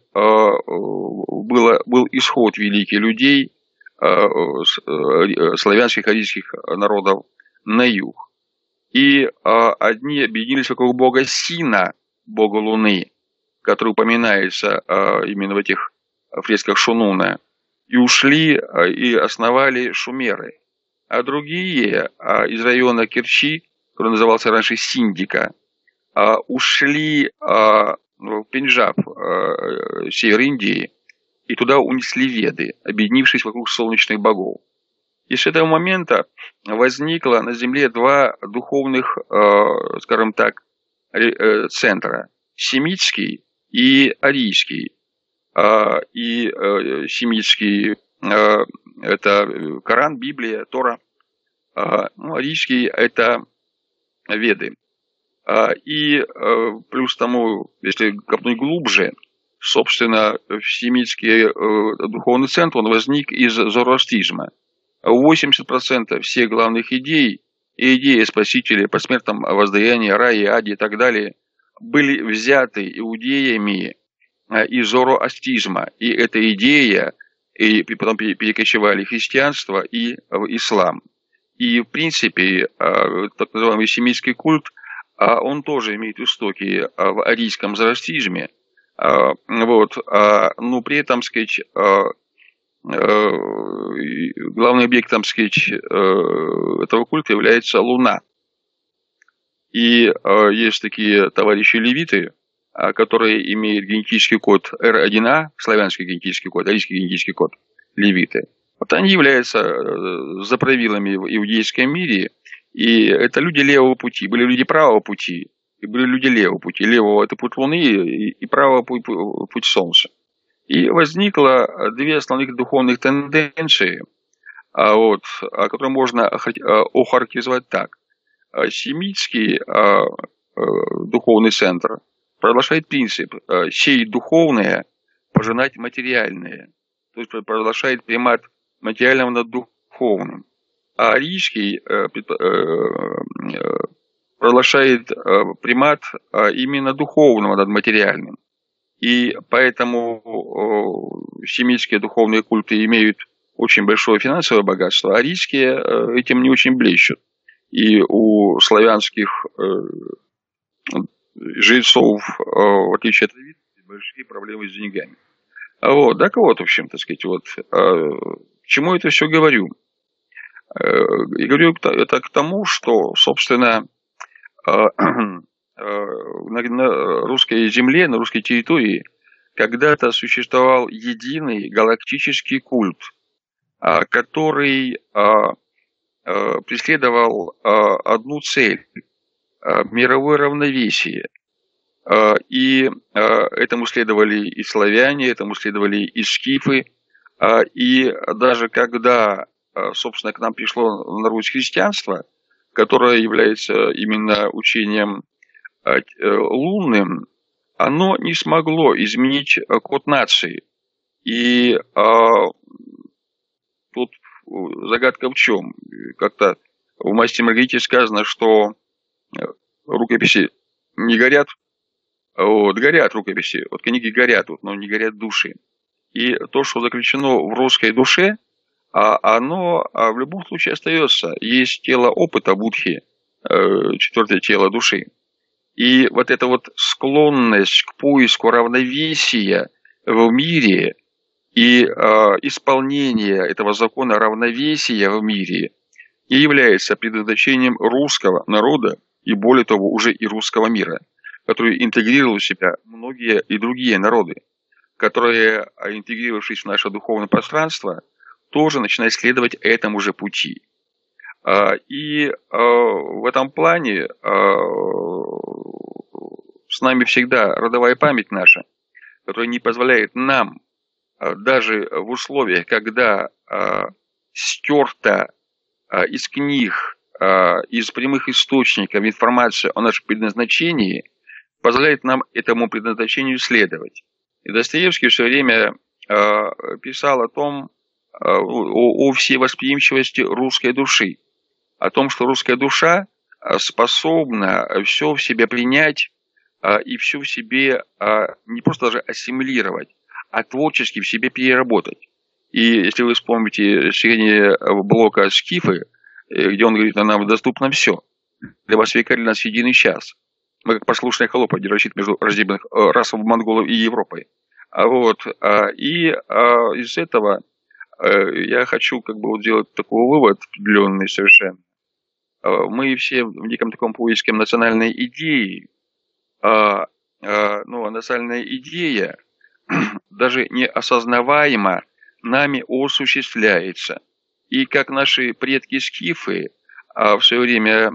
был исход великих людей, славянских, арийских народов на юг. И одни объединились вокруг бога Сина, бога Луны, который упоминается именно в этих фресках Шунуна, и ушли и основали Шумеры. А другие из района Керчи, который назывался раньше Синдика, ушли в Пенджаб, север Индии, и туда унесли Веды, объединившись вокруг солнечных богов. И с этого момента возникло на Земле два духовных, скажем так, центра. Семитский и арийский. И семитский – это Коран, Библия, Тора. Арийский – это Веды. И плюс тому, если копнуть глубже, собственно, семитский духовный центр, он возник из зороастризма. 80% всех главных идей, и идеи Спасителя, посмертном воздаянии, рае, аде и так далее, были взяты иудеями из зороастризма. И эта идея, и потом перекочевали в христианство и в ислам. И, в принципе, так называемый семитский культ, он тоже имеет истоки в арийском зороастризме. Вот. Но при этом, сказать, главным объектом, сказать, этого культа является Луна. И есть такие товарищи-левиты, которые имеют генетический код R1A, славянский генетический код, арийский генетический код, левиты. Вот они являются заправилами в иудейском мире, и это люди левого пути. Были люди правого пути, и были люди левого пути. Левого – это путь Луны, и правого – путь Солнца. И возникло две основных духовных тенденции, которые можно охарактеризовать так. Семитский духовный центр провозглашает принцип «сеять духовное, пожинать материальное». То есть провозглашает примат материального над духовным. А арийский провозглашает примат именно духовного над материальным. И поэтому семитские духовные культы имеют очень большое финансовое богатство, а арийские этим не очень блещут. И у славянских жрецов, в отличие от левитов, большие проблемы с деньгами. Вот, так вот, в общем, так сказать, вот, к чему это все говорю? И говорю это к тому, что, собственно, на русской земле, на русской территории когда-то существовал единый галактический культ, который преследовал одну цель – мировое равновесие. И этому следовали и славяне, этому следовали и скифы. И даже когда, собственно, к нам пришло на Русь христианство, которое является именно учением лунным, оно не смогло изменить код нации. И тут загадка в чем? Как-то в «Масте Маргарите» сказано, что рукописи не горят. Вот, горят рукописи, вот книги горят, вот, но не горят души. И то, что заключено в русской душе, оно в любом случае остается. Есть тело опыта Будхи, четвертое тело души. И вот эта вот склонность к поиску равновесия в мире и исполнение этого закона равновесия в мире и является предназначением русского народа и, более того, уже и русского мира, который интегрировал в себя многие и другие народы, которые, интегрировавшись в наше духовное пространство, тоже начинают следовать этому же пути. И в этом плане с нами всегда родовая память наша, которая не позволяет нам, даже в условиях, когда стерта из книг, из прямых источников информация о нашем предназначении, позволяет нам этому предназначению следовать. И Достоевский в свое время писал о том, о всевосприимчивости русской души, о том, что русская душа способна все в себе принять и все в себе не просто даже ассимилировать, а творчески в себе переработать. И если вы вспомните чтение блока «Скифы», где он говорит, нам доступно все. Для вас века, для нас единый час. Мы как послушные холопы, держащие между разделенных расов монголов и Европой. Вот. И из этого я хочу как бы вот сделать такой вывод определенный совершенно. Мы все в неком таком поиске национальной идеи. А национальная идея даже неосознаваемо нами осуществляется. И как наши предки-скифы в свое время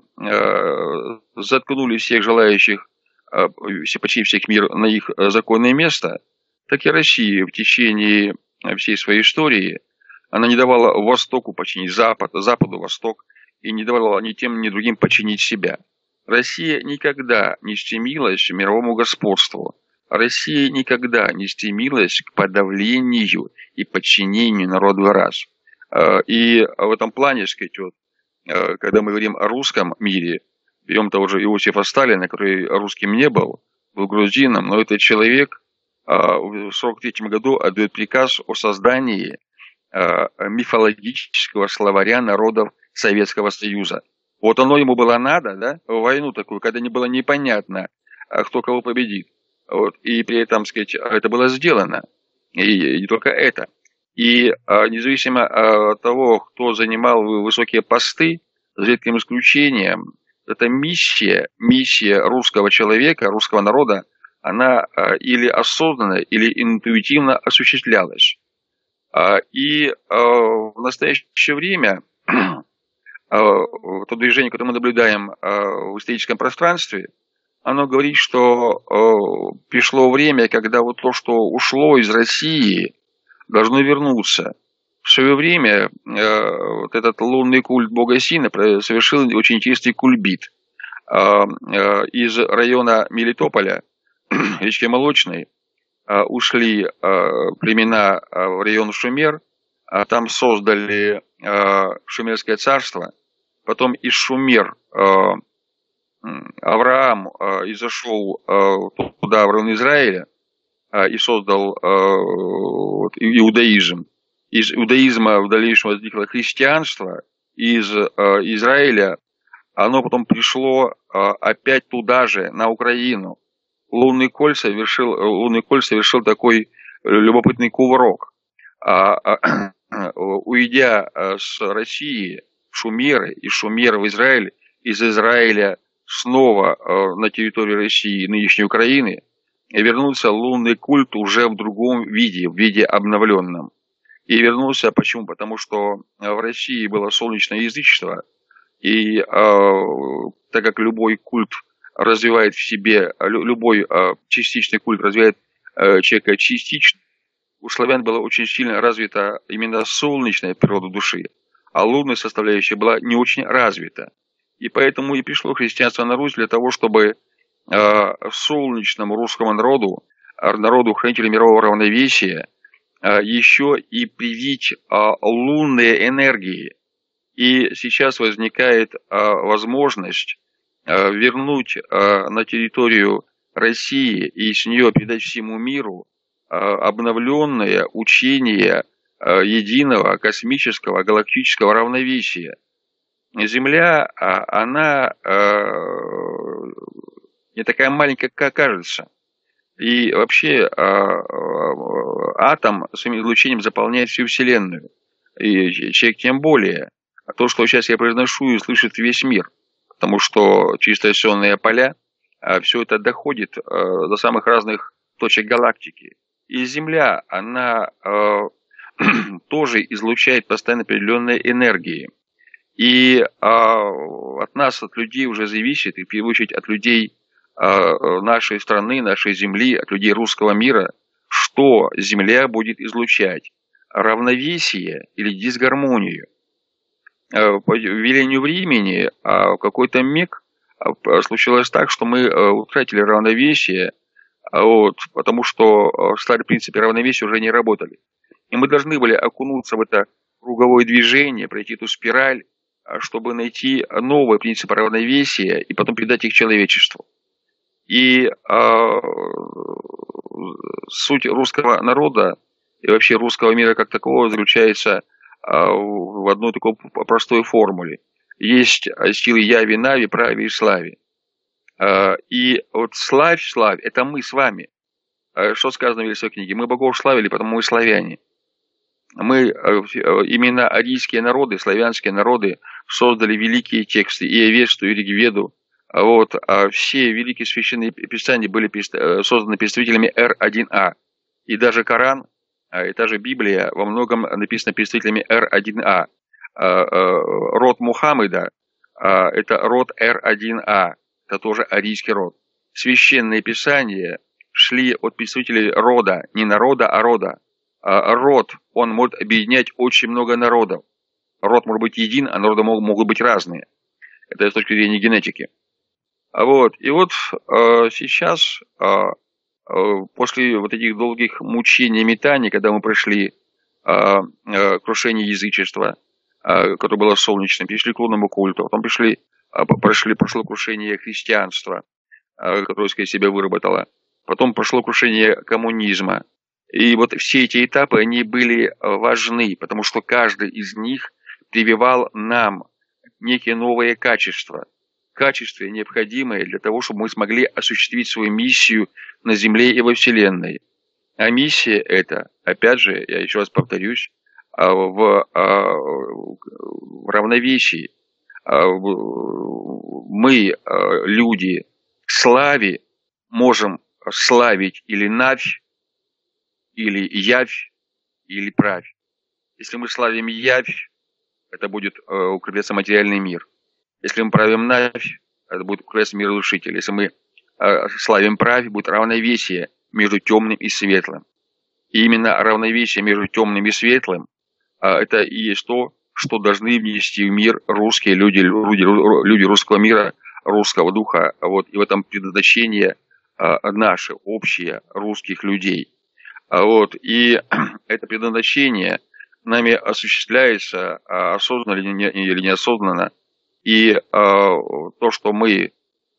заткнули всех желающих почти всех мир на их законное место, так и Россия в течение всей своей истории, она не давала Востоку подчинить Запад, Западу Восток, и не давала ни тем, ни другим подчинить себя. Россия никогда не стремилась к мировому господству. Россия никогда не стремилась к подавлению и подчинению народу и рас. И в этом плане, сказать, вот, когда мы говорим о русском мире, берем того же Иосифа Сталина, который русским не был грузином, но этот человек в 1943 году отдает приказ о создании мифологического словаря народов Советского Союза. Вот оно ему было надо, да, в войну такую, когда не было непонятно, кто кого победит. Вот. И при этом, сказать, это было сделано. И не только это. И независимо от того, кто занимал высокие посты, за редким исключением, эта миссия русского человека, русского народа, она или осознанно, или интуитивно осуществлялась. И в настоящее время то движение, которое мы наблюдаем в историческом пространстве, оно говорит, что пришло время, когда вот то, что ушло из России, должно вернуться. В свое время вот этот лунный культ бога Сина совершил очень интересный кульбит. Из района Мелитополя, речки Молочной, ушли племена в район Шумер, там создали Шумерское царство, потом из Шумер Авраам изошел туда, в район Израиля, и создал иудаизм. Из иудаизма в дальнейшем возникло христианство, из Израиля оно потом пришло опять туда же, на Украину. Лунный Коль совершил такой любопытный кувырок. Уйдя с России в Шумеры, из Шумера в Израиль, из Израиля снова на территорию России, нынешней Украины, вернулся лунный культ уже в другом виде, в виде обновленном. И вернулся почему? Потому что в России было солнечное язычество, и так как любой культ развивает в себе, любой частичный культ развивает человека частично, у славян была очень сильно развита именно солнечная природа души, а лунная составляющая была не очень развита. И поэтому и пришло христианство на Русь для того, чтобы солнечному русскому народу, народу хранителя мирового равновесия, еще и привить лунные энергии. И сейчас возникает возможность вернуть на территорию России и с нее передать всему миру обновленное учение единого космического галактического равновесия. Земля, она не такая маленькая, как кажется. И вообще атом своим излучением заполняет всю Вселенную. И человек тем более. То, что сейчас я произношу, и слышит весь мир. Потому что чистосионные поля, все это доходит до самых разных точек галактики. И Земля, она тоже излучает постоянно определенные энергии. И от нас, от людей уже зависит, и в первую очередь от людей нашей страны, нашей Земли, от людей русского мира, что Земля будет излучать. Равновесие или дисгармонию. По велению времени в какой-то миг случилось так, что мы утратили равновесие, потому что старые принципы равновесия уже не работали. И мы должны были окунуться в это круговое движение, пройти эту спираль, чтобы найти новые принципы равновесия и потом передать их человечеству. И суть русского народа и вообще русского мира как такового заключается в одной такой простой формуле. Есть силы яви, нави, прави и слави. И вот славь, это мы с вами. Что сказано в Великой книге? Мы богов славили, потому мы славяне. Мы, именно арийские народы, славянские народы, создали великие тексты, и Авесту, и Ригведу. Все великие священные писания были созданы представителями Р1А. И даже Коран, и та же Библия во многом написана представителями Р1А. Род Мухаммеда – это род Р1А, это тоже арийский род. Священные писания шли от представителей рода, не народа, а рода. Род, он может объединять очень много народов. Род может быть един, а народы могут быть разные. Это с точки зрения генетики. И сейчас, после вот этих долгих мучений и метаний, когда мы прошли крушение язычества, которое было солнечным, перешли к лунному культу, потом прошло крушение христианства, которое себя выработало, потом прошло крушение коммунизма. И вот все эти этапы, они были важны, потому что каждый из них прививал нам некие новые качества, необходимые для того, чтобы мы смогли осуществить свою миссию на Земле и во Вселенной. А миссия эта, опять же, я еще раз повторюсь, в равновесии. Мы, люди, к славе можем славить или навь, или явь, или правь. Если мы славим явь, это будет укрепляться материальный мир. Если мы правим навь, это будет укрепляться мир разрушителя. Если мы славим правь, будет равновесие между темным и светлым. И именно равновесие между темным и светлым это и есть то, что должны внести в мир русские люди русского мира, русского духа. И в этом предназначение наше, общее, русских людей. И это предназначение нами осуществляется осознанно или неосознанно. И то, что мы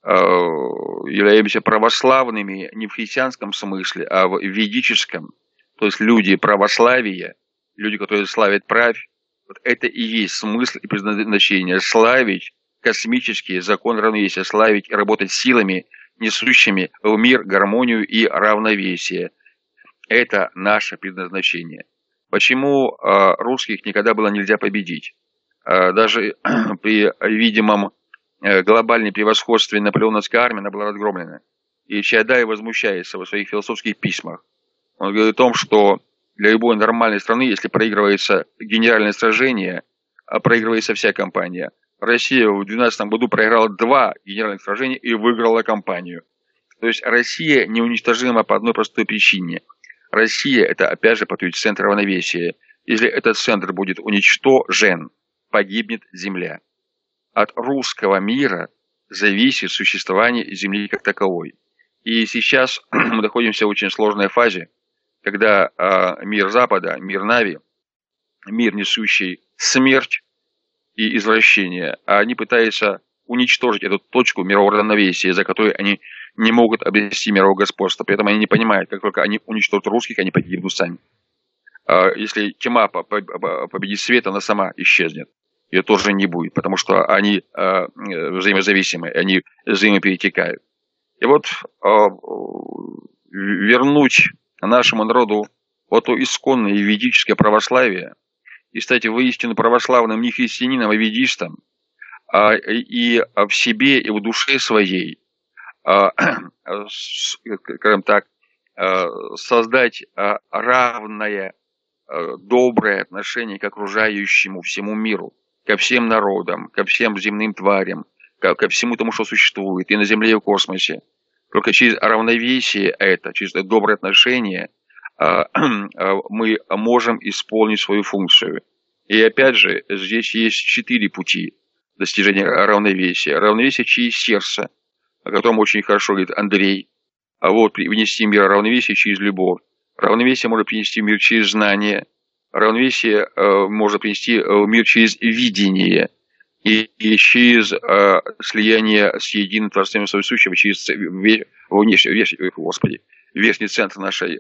являемся православными не в христианском смысле, а в ведическом. То есть люди православия, люди, которые славят правь, вот это и есть смысл и предназначение. Славить космический закон равновесия, славить и работать силами, несущими в мир гармонию и равновесие. Это наше предназначение. Почему русских никогда было нельзя победить? Даже при видимом глобальном превосходстве наполеоновской армии она была разгромлена. И Чаадаев возмущается в своих философских письмах. Он говорит о том, что для любой нормальной страны, если проигрывается генеральное сражение, проигрывается вся кампания. Россия в 2012 году проиграла 2 генеральных сражения и выиграла кампанию. То есть Россия неуничтожима по одной простой причине. Россия – это, опять же, повторюсь, центр равновесия. Если этот центр будет уничтожен, погибнет Земля. От русского мира зависит существование Земли как таковой. И сейчас мы находимся в очень сложной фазе, когда мир Запада, мир Нави, мир, несущий смерть и извращение, они пытаются уничтожить эту точку мирового равновесия, за которой они не могут обрести мирового господства. При этом они не понимают, как только они уничтожат русских, они погибнут сами. Если тьма победит свет, она сама исчезнет. Ее тоже не будет, потому что они взаимозависимы, они взаимоперетекают. И вот вернуть нашему народу вот то исконное ведическое православие и стать воистину православным не христианином, а ведистом, и в себе, и в душе своей, скажем так, создать равное, доброе отношение к окружающему всему миру, ко всем народам, ко всем земным тварям, ко всему тому, что существует и на Земле, и в космосе. Только через равновесие это, через это доброе отношение мы можем исполнить свою функцию. И опять же, здесь есть 4 пути достижения равновесия. Равновесие через сердце, о котором очень хорошо говорит Андрей. А вот принести мир равновесие через любовь. Равновесие может принести мир через знание. Равновесие может принести мир через видение. И через слияние с единым Творцем Сущего, через верхний центр нашей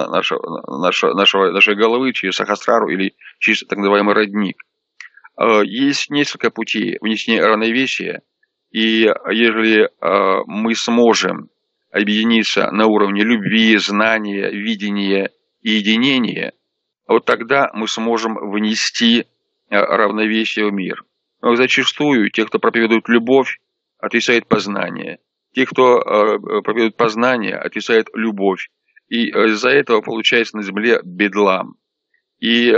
головы, через сахасрару или через так называемый родник. Есть несколько путей внесения равновесия, и если мы сможем объединиться на уровне любви, знания, видения и единения, вот тогда мы сможем внести равновесие в мир. Но зачастую те, кто проповедует любовь, отрицают познание. Те, кто проповедует познание, отрицают любовь. И из-за этого получается на земле бедлам. И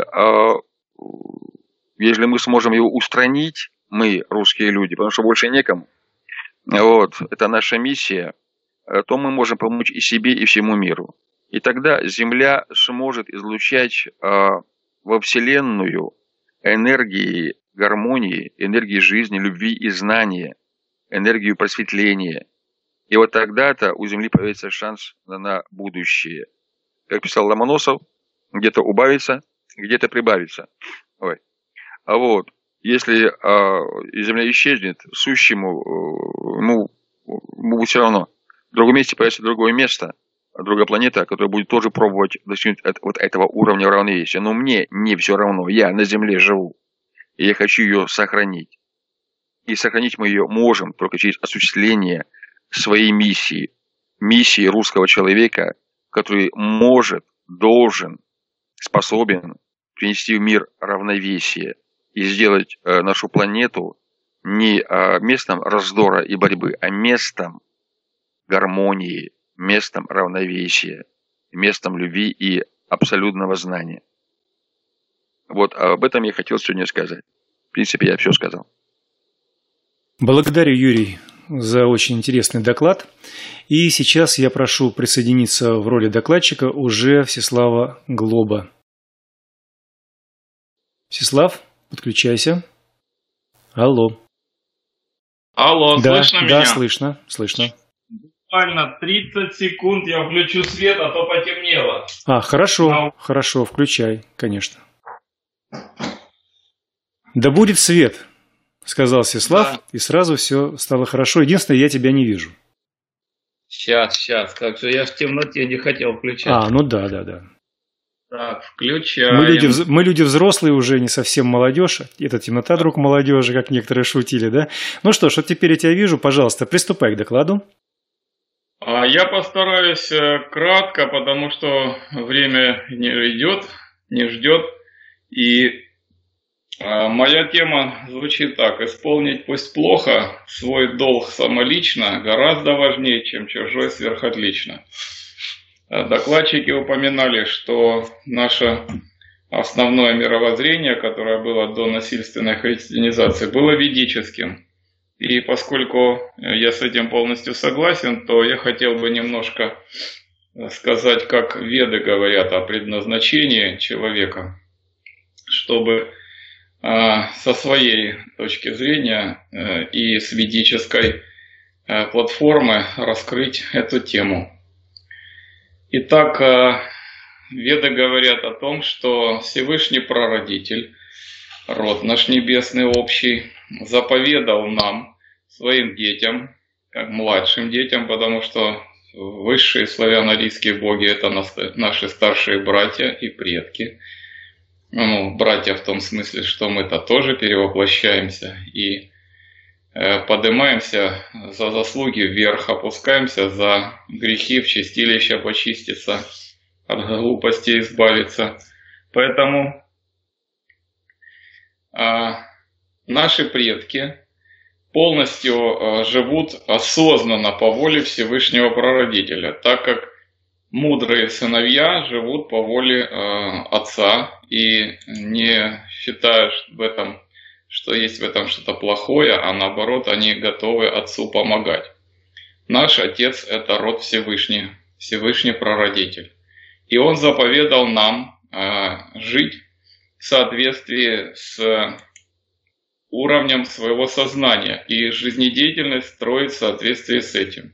если мы сможем его устранить, мы, русские люди, потому что больше некому, вот, это наша миссия, то мы можем помочь и себе, и всему миру. И тогда Земля сможет излучать во Вселенную энергии гармонии, энергии жизни, любви и знания, энергию просветления. И вот тогда-то у Земли появится шанс на будущее. Как писал Ломоносов, где-то убавится, где-то прибавится. Ой. А вот, если Земля исчезнет, сущему, ему все равно. В другом месте появится другое место, другая планета, которая будет тоже пробовать достигнуть вот этого уровня равновесия. Но мне не все равно, я на Земле живу. И я хочу ее сохранить. И сохранить мы ее можем только через осуществление своей миссии. Миссии русского человека, который может, должен, способен принести в мир равновесие и сделать нашу планету не местом раздора и борьбы, а местом гармонии, местом равновесия, местом любви и абсолютного знания. Вот об этом я хотел сегодня сказать. В принципе, я все сказал. Благодарю, Юрий, за очень интересный доклад. И сейчас я прошу присоединиться в роли докладчика уже Всеслава Глоба. Всеслав, подключайся. Алло. Алло, да, слышно меня? Да, слышно. Буквально 30 секунд я включу свет, а то потемнело. Хорошо, включай, конечно. Да будет свет. сказал Всеслав, Да. и сразу все стало хорошо. Единственное, я тебя не вижу. Сейчас, как же я в темноте не хотел включать. Ну да. Так, включаем. Мы люди взрослые уже, не совсем молодежь. Это темнота, друг молодежи, как некоторые шутили, да? Ну что ж, вот теперь я тебя вижу. Пожалуйста, приступай к докладу. Я постараюсь кратко, потому что время не ждет. И моя тема звучит так. Исполнить пусть плохо, свой долг самолично гораздо важнее, чем чужой сверхотлично. Докладчики упоминали, что наше основное мировоззрение, которое было до насильственной христианизации, было ведическим. И поскольку я с этим полностью согласен, то я хотел бы немножко сказать, как веды говорят о предназначении человека, чтобы со своей точки зрения и с ведической платформы раскрыть эту тему. Итак, веды говорят о том, что Всевышний Прародитель, род наш небесный общий, заповедал нам, своим детям, как младшим детям, потому что высшие славяно-арийские боги – это наши старшие братья и предки. Братья в том смысле, что мы-то тоже перевоплощаемся и поднимаемся за заслуги вверх, опускаемся за грехи в чистилище почиститься, от глупости избавиться. Поэтому наши предки полностью живут осознанно по воле Всевышнего Прародителя, так как мудрые сыновья живут по воле отца и не считают что есть в этом что-то плохое, а наоборот, они готовы отцу помогать. Наш отец – это род Всевышний, Всевышний Прародитель. И он заповедал нам жить в соответствии с уровнем своего сознания, и жизнедеятельность строить в соответствии с этим.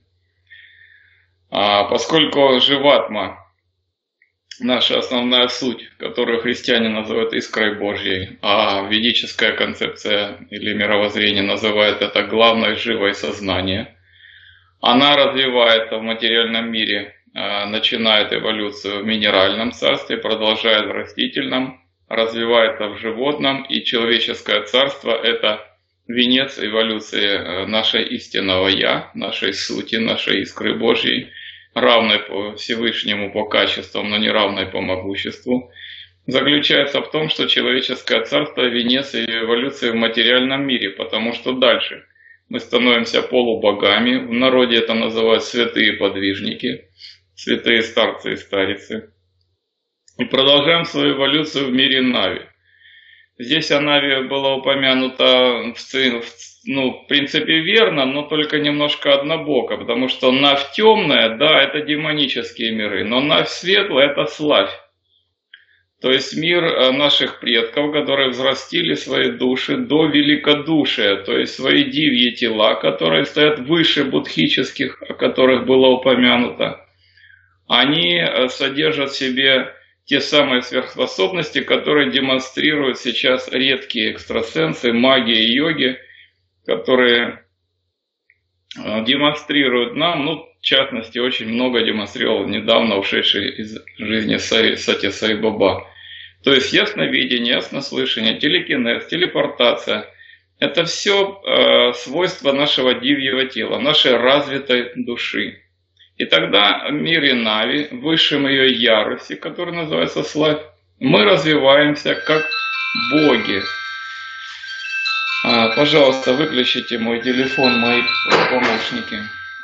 Поскольку живатма, наша основная суть, которую христиане называют искрой Божьей, а ведическая концепция или мировоззрение называет это главное живое сознание, она развивается в материальном мире, начинает эволюцию в минеральном царстве, продолжает в растительном, развивается в животном, и человеческое царство – это венец эволюции нашей истинного «Я», нашей сути, нашей искры Божьей, равной по Всевышнему по качествам, но не равной по могуществу, заключается в том, что человеческое царство – венец эволюции в материальном мире, потому что дальше мы становимся полубогами, в народе это называют святые подвижники, святые старцы и старицы, и продолжаем свою эволюцию в мире Нави. Здесь о Нави было упомянуто в принципе верно, но только немножко однобоко, потому что Навь темная, да, это демонические миры, но Навь светлая – это славь. То есть мир наших предков, которые взрастили свои души до великодушия, то есть свои дивьи тела, которые стоят выше будхических, о которых было упомянуто. Они содержат в себе те самые сверхспособности, которые демонстрируют сейчас редкие экстрасенсы, маги и йоги, которые демонстрируют нам, в частности, очень много демонстрировал недавно ушедший из жизни Сати Сай Баба. То есть ясновидение, яснослышание, телекинез, телепортация – это все свойства нашего дивьего тела, нашей развитой души. И тогда в мире Нави, в высшем ее ярусе, который называется славь, мы развиваемся как боги. Пожалуйста, выключите мой телефон, мои помощники.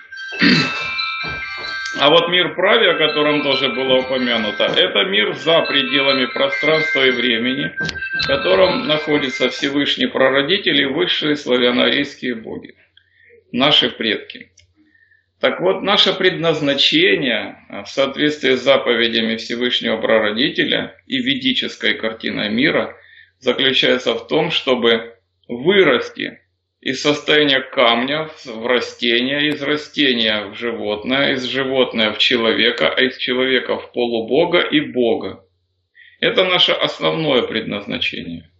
А вот мир Прави, о котором тоже было упомянуто, это мир за пределами пространства и времени, в котором находятся Всевышний Прародитель и высшие славяно-арийские боги, наши предки. Так вот, наше предназначение в соответствии с заповедями Всевышнего Прародителя и ведической картиной мира заключается в том, чтобы вырасти из состояния камня в растение, из растения в животное, из животное в человека, а из человека в полубога и бога. Это наше основное предназначение.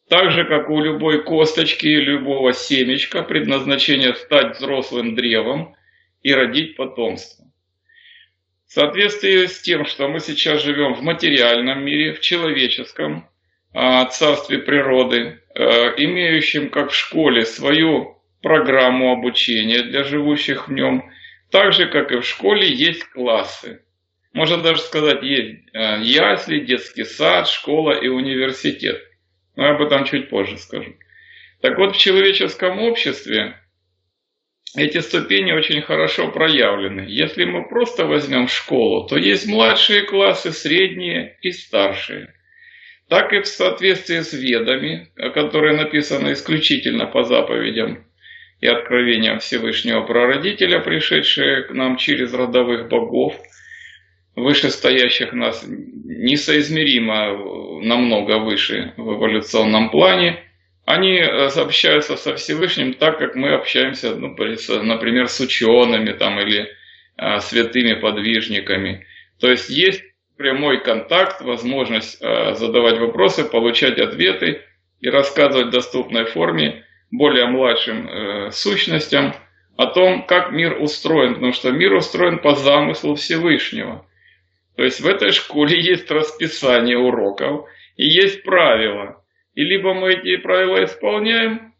Так же, как у любой косточки и любого семечка, предназначение стать взрослым древом и родить потомство. В соответствии с тем, что мы сейчас живем в материальном мире, в человеческом царстве природы, имеющем, как в школе, свою программу обучения для живущих в нем, так же, как и в школе, есть классы. Можно даже сказать, есть ясли, детский сад, школа и университет. Но я об этом чуть позже скажу. Так вот, в человеческом обществе эти ступени очень хорошо проявлены. Если мы просто возьмем школу, то есть младшие классы, средние и старшие. Так и в соответствии с ведами, которые написаны исключительно по заповедям и откровениям Всевышнего Прародителя, пришедшие к нам через родовых богов, вышестоящих нас несоизмеримо намного выше в эволюционном плане, они общаются со Всевышним так, как мы общаемся, например, с учеными там, или святыми подвижниками. То есть есть прямой контакт, возможность задавать вопросы, получать ответы и рассказывать в доступной форме более младшим сущностям о том, как мир устроен, потому что мир устроен по замыслу Всевышнего. То есть в этой школе есть расписание уроков и есть правила. И либо мы эти правила исполняем,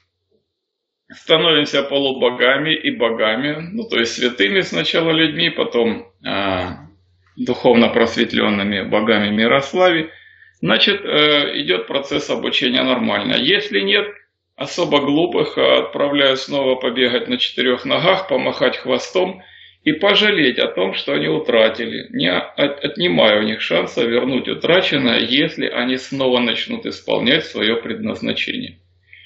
становимся полубогами и богами, то есть святыми сначала людьми, потом духовно просветленными богами мирослави, значит, идет процесс обучения нормально. Если нет, особо глупых отправляю снова побегать на 4 ногах, помахать хвостом и пожалеть о том, что они утратили, не отнимая у них шанса вернуть утраченное, если они снова начнут исполнять свое предназначение.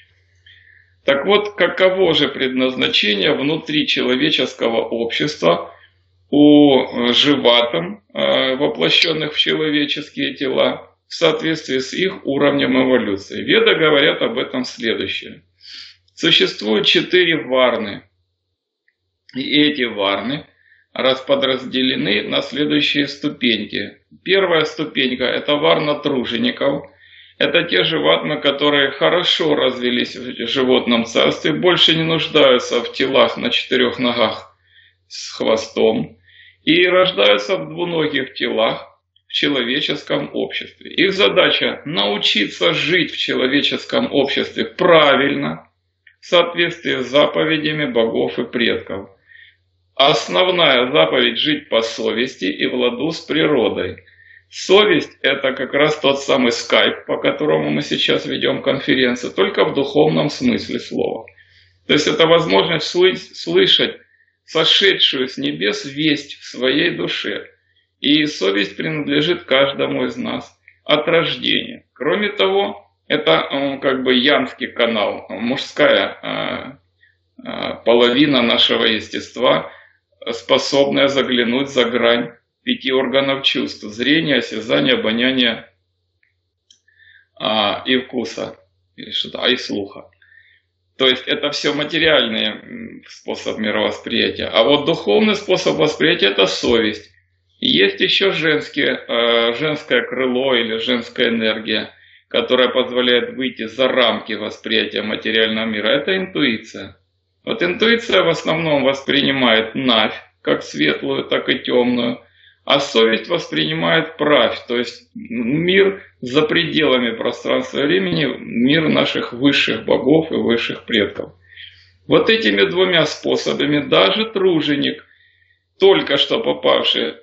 Так вот, каково же предназначение внутри человеческого общества у живатом, воплощенных в человеческие тела, в соответствии с их уровнем эволюции? Веды говорят об этом следующее. Существует 4 варны. И эти варны расподразделены на следующие ступеньки. Первая ступенька – это варна тружеников. Это те животные, которые хорошо развились в животном царстве, больше не нуждаются в телах на 4 ногах с хвостом и рождаются в двуногих телах в человеческом обществе. Их задача – научиться жить в человеческом обществе правильно, в соответствии с заповедями богов и предков. Основная заповедь – жить по совести и в ладу с природой. Совесть – это как раз тот самый скайп, по которому мы сейчас ведем конференцию, только в духовном смысле слова. То есть это возможность слышать сошедшую с небес весть в своей душе. И совесть принадлежит каждому из нас от рождения. Кроме того, это как бы янский канал, мужская половина нашего естества, способная заглянуть за грань 5 органов чувств: зрения, осязания, обоняния и вкуса, и слуха. То есть это все материальный способ мировосприятия. А вот духовный способ восприятия – это совесть. И есть еще женское крыло или женская энергия, которая позволяет выйти за рамки восприятия материального мира. Это интуиция. Вот интуиция в основном воспринимает навь, как светлую, так и темную, а совесть воспринимает правь, то есть мир за пределами пространства и времени, мир наших высших богов и высших предков. Вот этими 2 способами даже труженик, только что попавший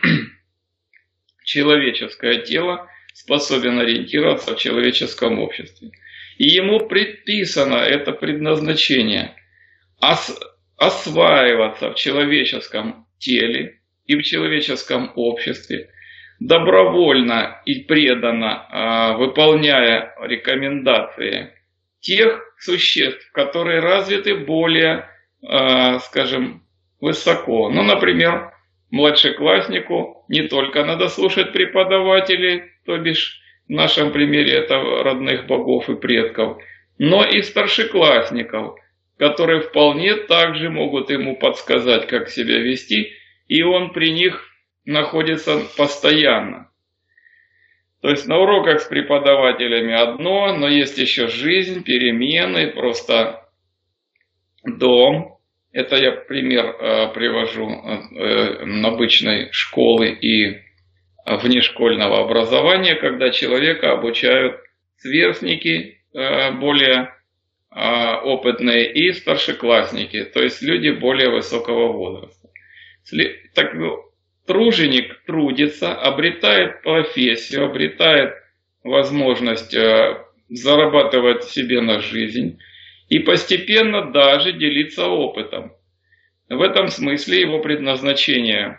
в человеческое тело, способен ориентироваться в человеческом обществе. И ему предписано это предназначение – осваиваться в человеческом теле и в человеческом обществе, добровольно и преданно выполняя рекомендации тех существ, которые развиты более, скажем, высоко. Например, младшекласснику не только надо слушать преподавателей, то бишь в нашем примере это родных богов и предков, но и старшеклассников, которые вполне также могут ему подсказать, как себя вести, и он при них находится постоянно. То есть на уроках с преподавателями одно, но есть еще жизнь, перемены, просто дом. Это я пример привожу обычной школы и внешкольного образования, когда человека обучают сверстники, более опытные, и старшеклассники, то есть люди более высокого возраста. Так, труженик трудится, обретает профессию, обретает возможность зарабатывать себе на жизнь и постепенно даже делиться опытом. В этом смысле его предназначение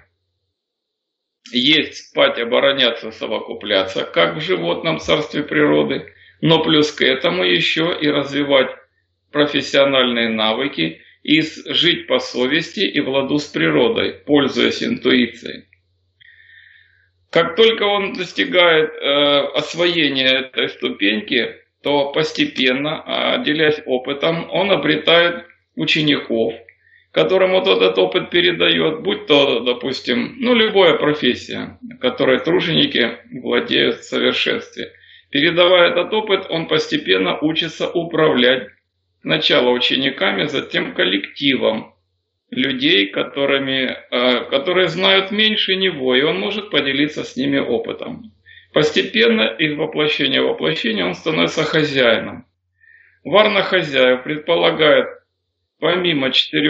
есть спать, обороняться, совокупляться, как в животном царстве природы, но плюс к этому еще и развивать профессиональные навыки и жить по совести и в ладу с природой, пользуясь интуицией. Как только он достигает освоения этой ступеньки, то постепенно, делясь опытом, он обретает учеников, которым вот этот опыт передает, будь то, допустим, любая профессия, которой труженики владеют в совершенстве. Передавая этот опыт, он постепенно учится управлять сначала учениками, затем коллективом людей, которые знают меньше него, и он может поделиться с ними опытом. Постепенно из воплощения в воплощение он становится хозяином. Варна-хозяев предполагает помимо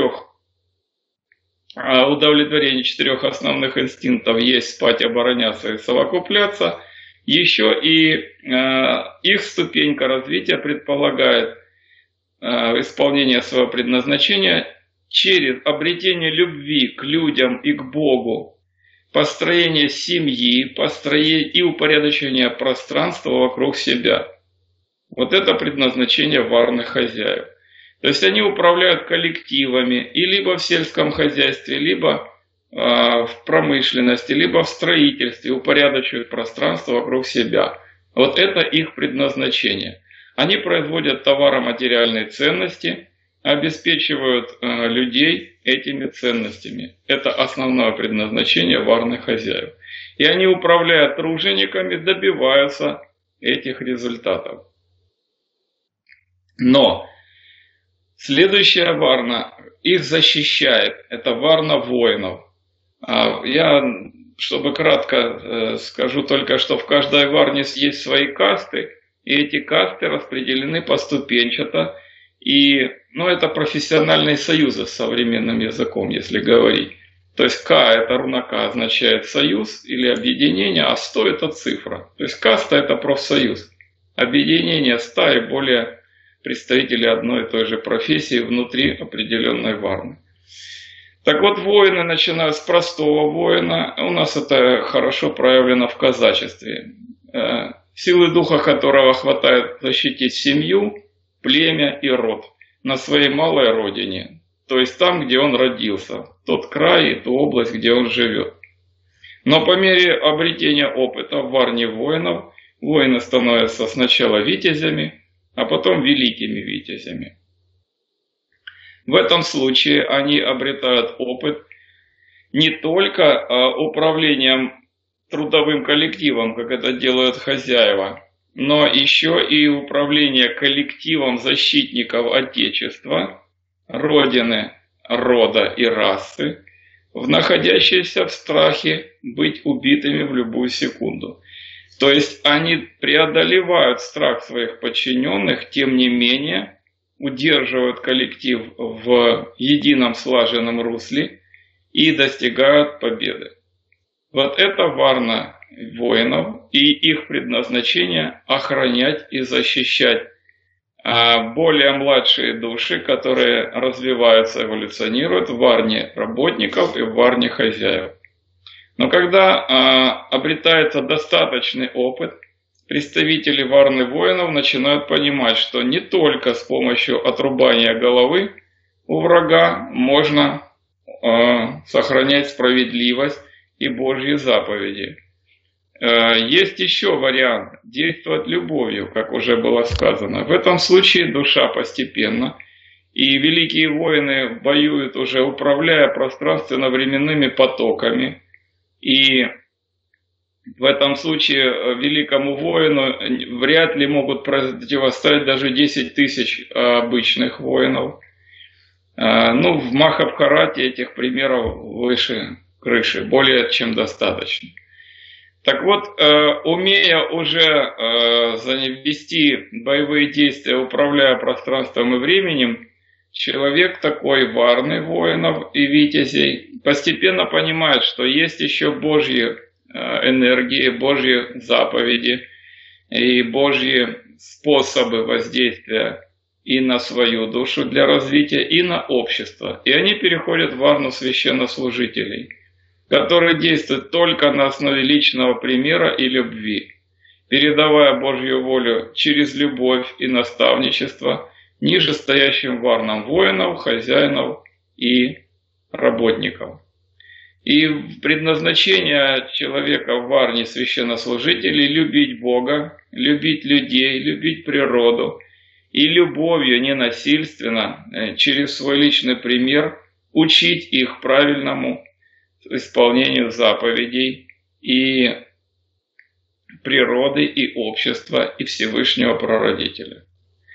удовлетворения 4 основных инстинктов, есть спать, обороняться и совокупляться, еще и их ступенька развития предполагает исполнение своего предназначения через обретение любви к людям и к Богу, построение семьи, построение и упорядочение пространства вокруг себя. Вот это предназначение варных хозяев. То есть они управляют коллективами и либо в сельском хозяйстве, либо в промышленности, либо в строительстве, упорядочивают пространство вокруг себя. Вот это их предназначение. Они производят товаро-материальные ценности, обеспечивают людей этими ценностями. Это основное предназначение варных хозяев. И они, управляя тружениками, добиваются этих результатов. Но следующая варна их защищает. Это варна воинов. Я, чтобы кратко скажу только, что в каждой варне есть свои касты, и эти касты распределены поступенчато. И это профессиональные союзы с современным языком, если говорить. То есть К это руна К означает союз или объединение, а 100 это цифра. То есть каста это профсоюз. Объединение 100 и более представителей одной и той же профессии внутри определенной варны. Так вот, воины начинают с простого воина. У нас это хорошо проявлено в казачестве. Силы духа которого хватает защитить семью, племя и род на своей малой родине. То есть там, где он родился. Тот край и ту область, где он живет. Но по мере обретения опыта в варне воинов, воины становятся сначала витязями, а потом великими витязями. В этом случае они обретают опыт не только управлением трудовым коллективом, как это делают хозяева, но еще и управление коллективом защитников Отечества, Родины, рода и расы, находящиеся в страхе быть убитыми в любую секунду. То есть они преодолевают страх своих подчиненных, тем не менее удерживают коллектив в едином слаженном русле и достигают победы. Вот это варна воинов, и их предназначение охранять и защищать более младшие души, которые развиваются, эволюционируют в варне работников и в варне хозяев. Но когда обретается достаточный опыт, представители варны воинов начинают понимать, что не только с помощью отрубания головы у врага можно сохранять справедливость и Божьи заповеди. Есть еще вариант – действовать любовью, как уже было сказано. В этом случае душа постепенно, и великие воины воюют уже управляя пространственно-временными потоками, и В этом случае великому воину вряд ли могут противостоять даже 10 тысяч обычных воинов. Ну, в Махабхарате этих примеров выше крыши, более чем достаточно. Так вот, умея уже вести боевые действия, управляя пространством и временем, человек такой варны воинов и витязей постепенно понимает, что есть еще Божьи энергии, Божьи заповеди и Божьи способы воздействия и на свою душу для развития, и на общество. И они переходят в варну священнослужителей, которые действуют только на основе личного примера и любви, передавая Божью волю через любовь и наставничество нижестоящим варнам воинов, хозяинов и работников. И предназначение человека в варне священнослужителей – любить Бога, любить людей, любить природу и любовью ненасильственно, через свой личный пример, учить их правильному исполнению заповедей и природы, и общества, и Всевышнего Прародителя.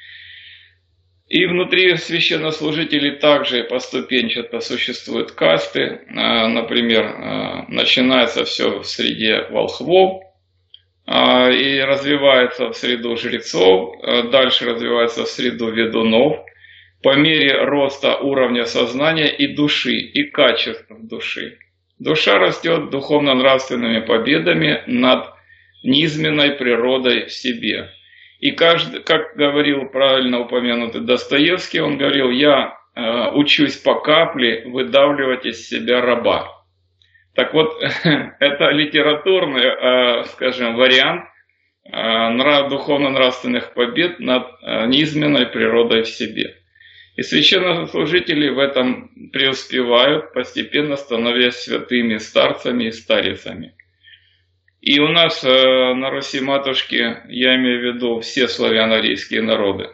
И внутри священнослужителей также поступенчато существуют касты. Например, начинается все в среде волхвов и развивается в среду жрецов, дальше развивается в среду ведунов по мере роста уровня сознания и души, и качеств души. Душа растет духовно-нравственными победами над низменной природой в себе. И каждый, как говорил правильно упомянутый Достоевский, он говорил: я учусь по капле выдавливать из себя раба. Так вот, это литературный, скажем, вариант духовно-нравственных побед над низменной природой в себе. И священнослужители в этом преуспевают, постепенно становясь святыми старцами и старицами. И у нас на Руси-матушке, я имею в виду все славяно-арийские народы,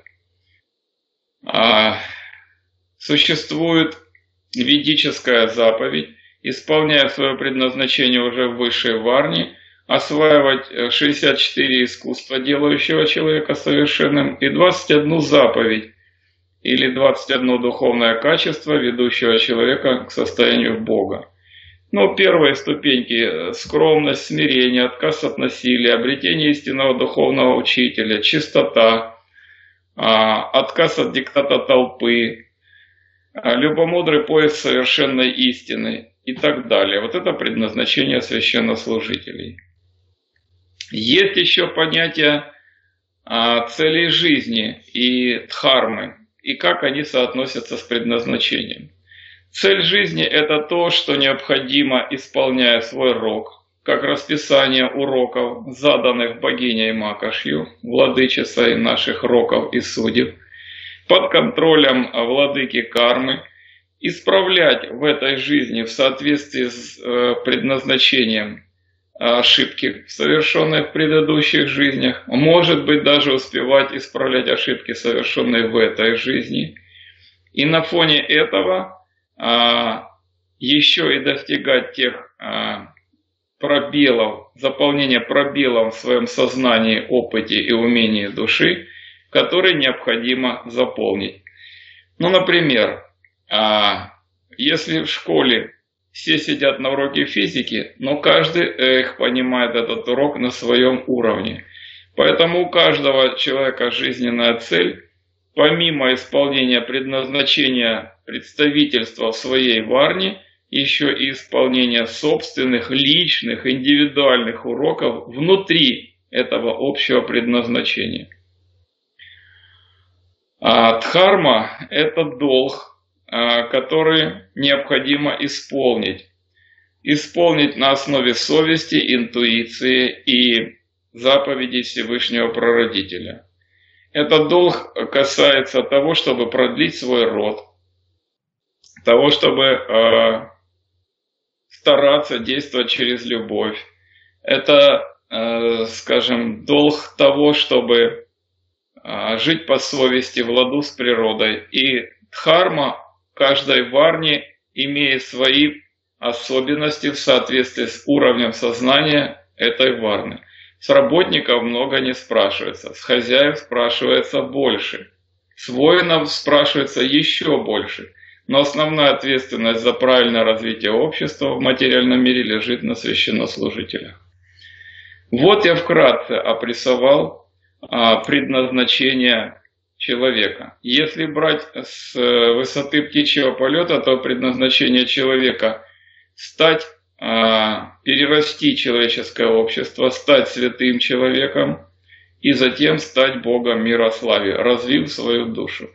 существует ведическая заповедь, исполняя свое предназначение уже в высшей варне, осваивать 64 искусства, делающего человека совершенным, и 21 заповедь, или 21 духовное качество, ведущего человека к состоянию Бога. Ну, первые ступеньки – скромность, смирение, отказ от насилия, обретение истинного духовного учителя, чистота, отказ от диктата толпы, любомудрый поиск совершенной истины и так далее. Вот это предназначение священнослужителей. Есть еще понятие целей жизни и дхармы, и как они соотносятся с предназначением. Цель жизни – это то, что необходимо, исполняя свой рог, как расписание уроков, заданных богиней Макошью, владычицей наших роков и судеб, под контролем владыки кармы, исправлять в этой жизни в соответствии с предназначением ошибки, совершенные в предыдущих жизнях, может быть, даже успевать исправлять ошибки, совершенные в этой жизни. И на фоне этого еще и достигать тех пробелов, заполнения пробелов в своем сознании, опыте и умении души, которые необходимо заполнить. Ну, например, если в школе все сидят на уроке физики, но каждый их понимает этот урок на своем уровне. Поэтому у каждого человека жизненная цель, помимо исполнения предназначения представительства в своей варне, еще и исполнение собственных, личных, индивидуальных уроков внутри этого общего предназначения. А дхарма – это долг, который необходимо исполнить. Исполнить на основе совести, интуиции и заповедей Всевышнего Прародителя. Этот долг касается того, чтобы продлить свой род, того, чтобы стараться действовать через любовь. Это, скажем, долг того, чтобы жить по совести, в ладу с природой. И дхарма каждой варне имеет свои особенности в соответствии с уровнем сознания этой Варны. С работников много не спрашивается, с хозяев спрашивается больше, с воинов спрашивается еще больше. Но основная ответственность за правильное развитие общества в материальном мире лежит на священнослужителях. Вот я вкратце обрисовал предназначение человека. Если брать с высоты птичьего полета, то предназначение человека стать, перерасти человеческое общество, стать святым человеком и затем стать Богом мира славе, развив свою душу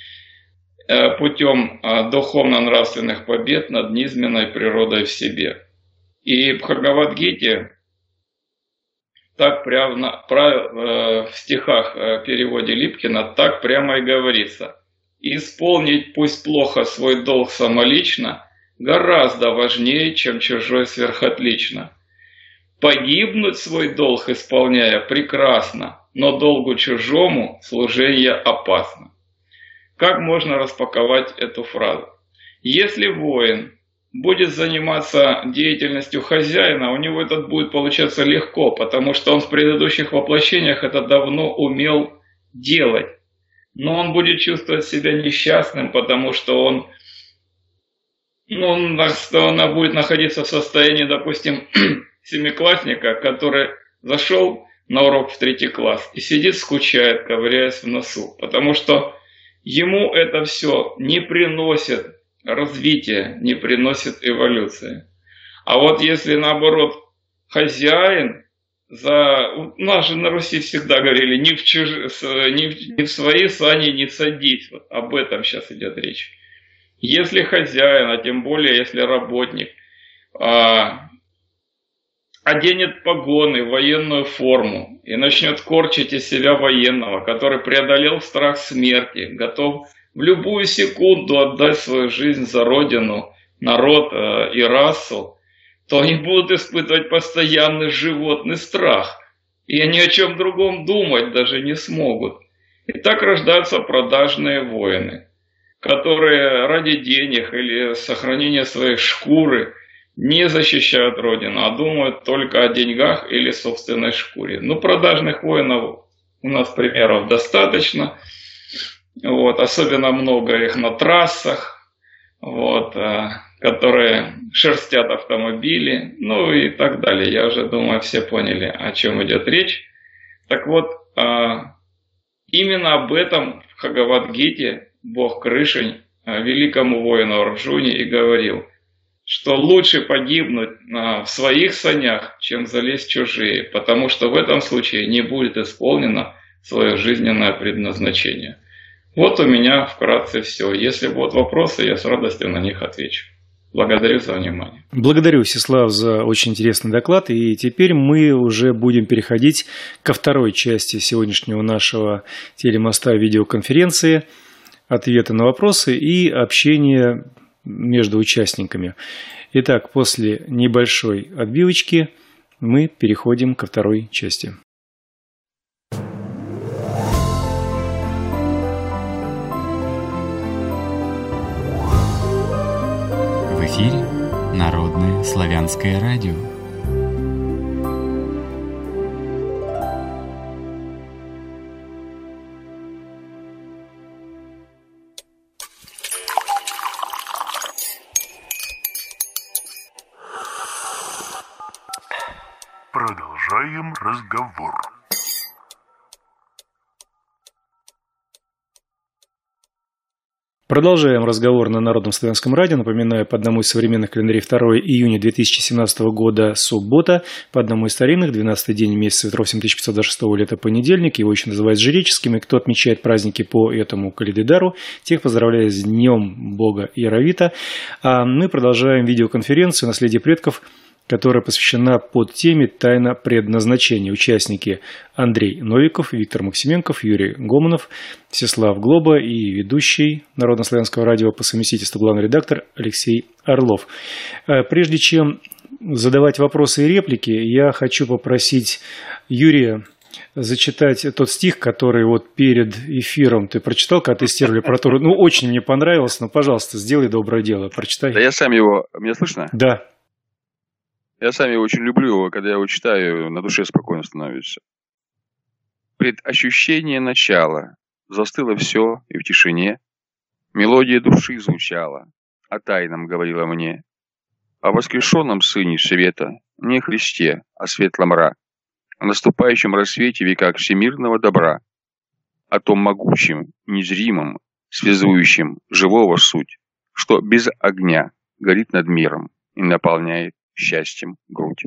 путем духовно-нравственных побед над низменной природой в себе. И в Бхагавад-гите так прямо в стихах переводе Липкина так прямо и говорится: исполнить пусть плохо свой долг самолично гораздо важнее, чем чужой сверхотлично. Погибнуть свой долг исполняя прекрасно, но долгу чужому служение опасно. Как можно распаковать эту фразу? Если воин будет заниматься деятельностью хозяина, у него это будет получаться легко, потому что он в предыдущих воплощениях это давно умел делать. Но он будет чувствовать себя несчастным, потому что он будет находиться в состоянии, допустим, семиклассника, который зашел на урок в 3 класс и сидит, скучает, ковыряясь в носу, потому что ему это все не приносит развития, не приносит эволюции. А вот если наоборот хозяин, у нас же на Руси всегда говорили, не в свои сани не садись, вот об этом сейчас идет речь. Если хозяин, а тем более если работник, оденет погоны, военную форму и начнет корчить из себя военного, который преодолел страх смерти, готов в любую секунду отдать свою жизнь за родину, народ и расу, то они будут испытывать постоянный животный страх, и ни о чем другом думать даже не смогут. И так рождаются продажные воины, которые ради денег или сохранения своей шкуры не защищают родину, а думают только о деньгах или собственной шкуре. Ну, продажных воинов у нас примеров достаточно. Вот, особенно много их на трассах, вот, которые шерстят автомобили, ну и так далее. Я уже думаю, все поняли, о чем идет речь. Так вот, именно об этом в Бхагавад-гите Бог Кришна великому воину Арджуне и говорил, что лучше погибнуть в своих санях, чем залезть в чужие, потому что в этом случае не будет исполнено свое жизненное предназначение. Вот у меня вкратце все. Если будут вопросы, я с радостью на них отвечу. Благодарю за внимание. Благодарю, Всеслав, за очень интересный доклад. И теперь мы уже будем переходить ко второй части сегодняшнего нашего телемоста видеоконференции. Ответы на вопросы и общение между участниками. Итак, после небольшой отбивочки мы переходим ко второй части. В эфире Народное славянское радио. Продолжаем разговор. Продолжаем разговор на Народном славянском радио. Напоминаю, по одному из современных календарей 2 июня 2017 года суббота, по одному из старинных 12-й день месяца ветров 7526 лета понедельник. Его еще называют жреческим. И кто отмечает праздники по этому календарю, тех поздравляю с Днем Бога Яровита. А мы продолжаем видеоконференцию «Наследие предков», которая посвящена под теме «Тайна предназначения». Участники Андрей Новиков, Виктор Максименков, Юрий Гомонов, Всеслав Глоба и ведущий Народно-славянского радио по совместительству главный редактор Алексей Орлов. Прежде чем задавать вопросы и реплики, я хочу попросить Юрия зачитать тот стих, который вот перед эфиром ты прочитал, когда тестировали аппаратуру. Ну, очень мне понравилось, но, пожалуйста, сделай доброе дело, прочитай. Да я сам его... Меня слышно? Да. Я сам его очень люблю, когда я его читаю, на душе спокойно становится. Предощущение начала. Застыло все, и в тишине мелодия души звучала, о тайном говорила мне, о воскрешенном Сыне Света, не Христе, а светлом Ра, о наступающем рассвете века всемирного добра, о том могучем, незримом, связующем живого суть, что без огня горит над миром и наполняет счастьем грудь.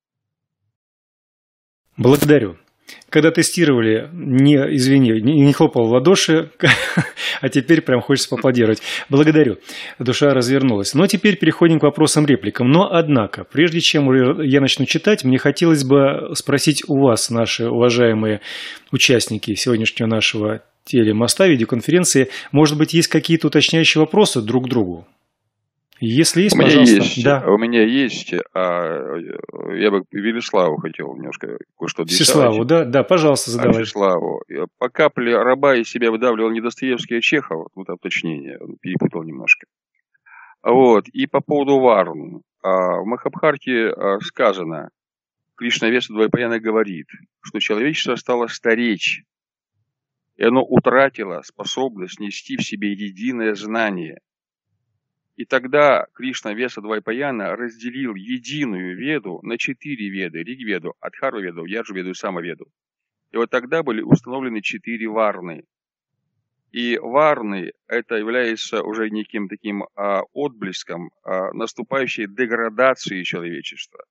Благодарю. Когда тестировали, не хлопал в ладоши, а теперь прям хочется поаплодировать. Благодарю. Душа развернулась. Но теперь переходим к вопросам-репликам. Но, однако, прежде чем я начну читать, мне хотелось бы спросить у вас, наши уважаемые участники сегодняшнего нашего телемоста, видеоконференции, может быть, есть какие-то уточняющие вопросы друг к другу? Если есть, пожалуйста. Да. У меня есть, я бы Велиславу хотел немножко кое-что дисовать. Всеславу, да, пожалуйста, задавай. Всеславу. По капле раба из себя выдавливал не Достоевский, а Чехов, вот уточнение, он перепутал немножко. Вот, и по поводу Варн. В Махабхарате сказано, Кришна-Веса Двайпаяна говорит, что человечество стало стареть, и оно утратило способность нести в себе единое знание. И тогда Кришна-Веса Двайпаяна разделил единую веду на 4 веды. Ригведу, Адхарваведу, Яджуведу и Самаведу. И вот тогда были установлены 4 варны. И варны это является уже неким таким отблеском наступающей деградации человечества.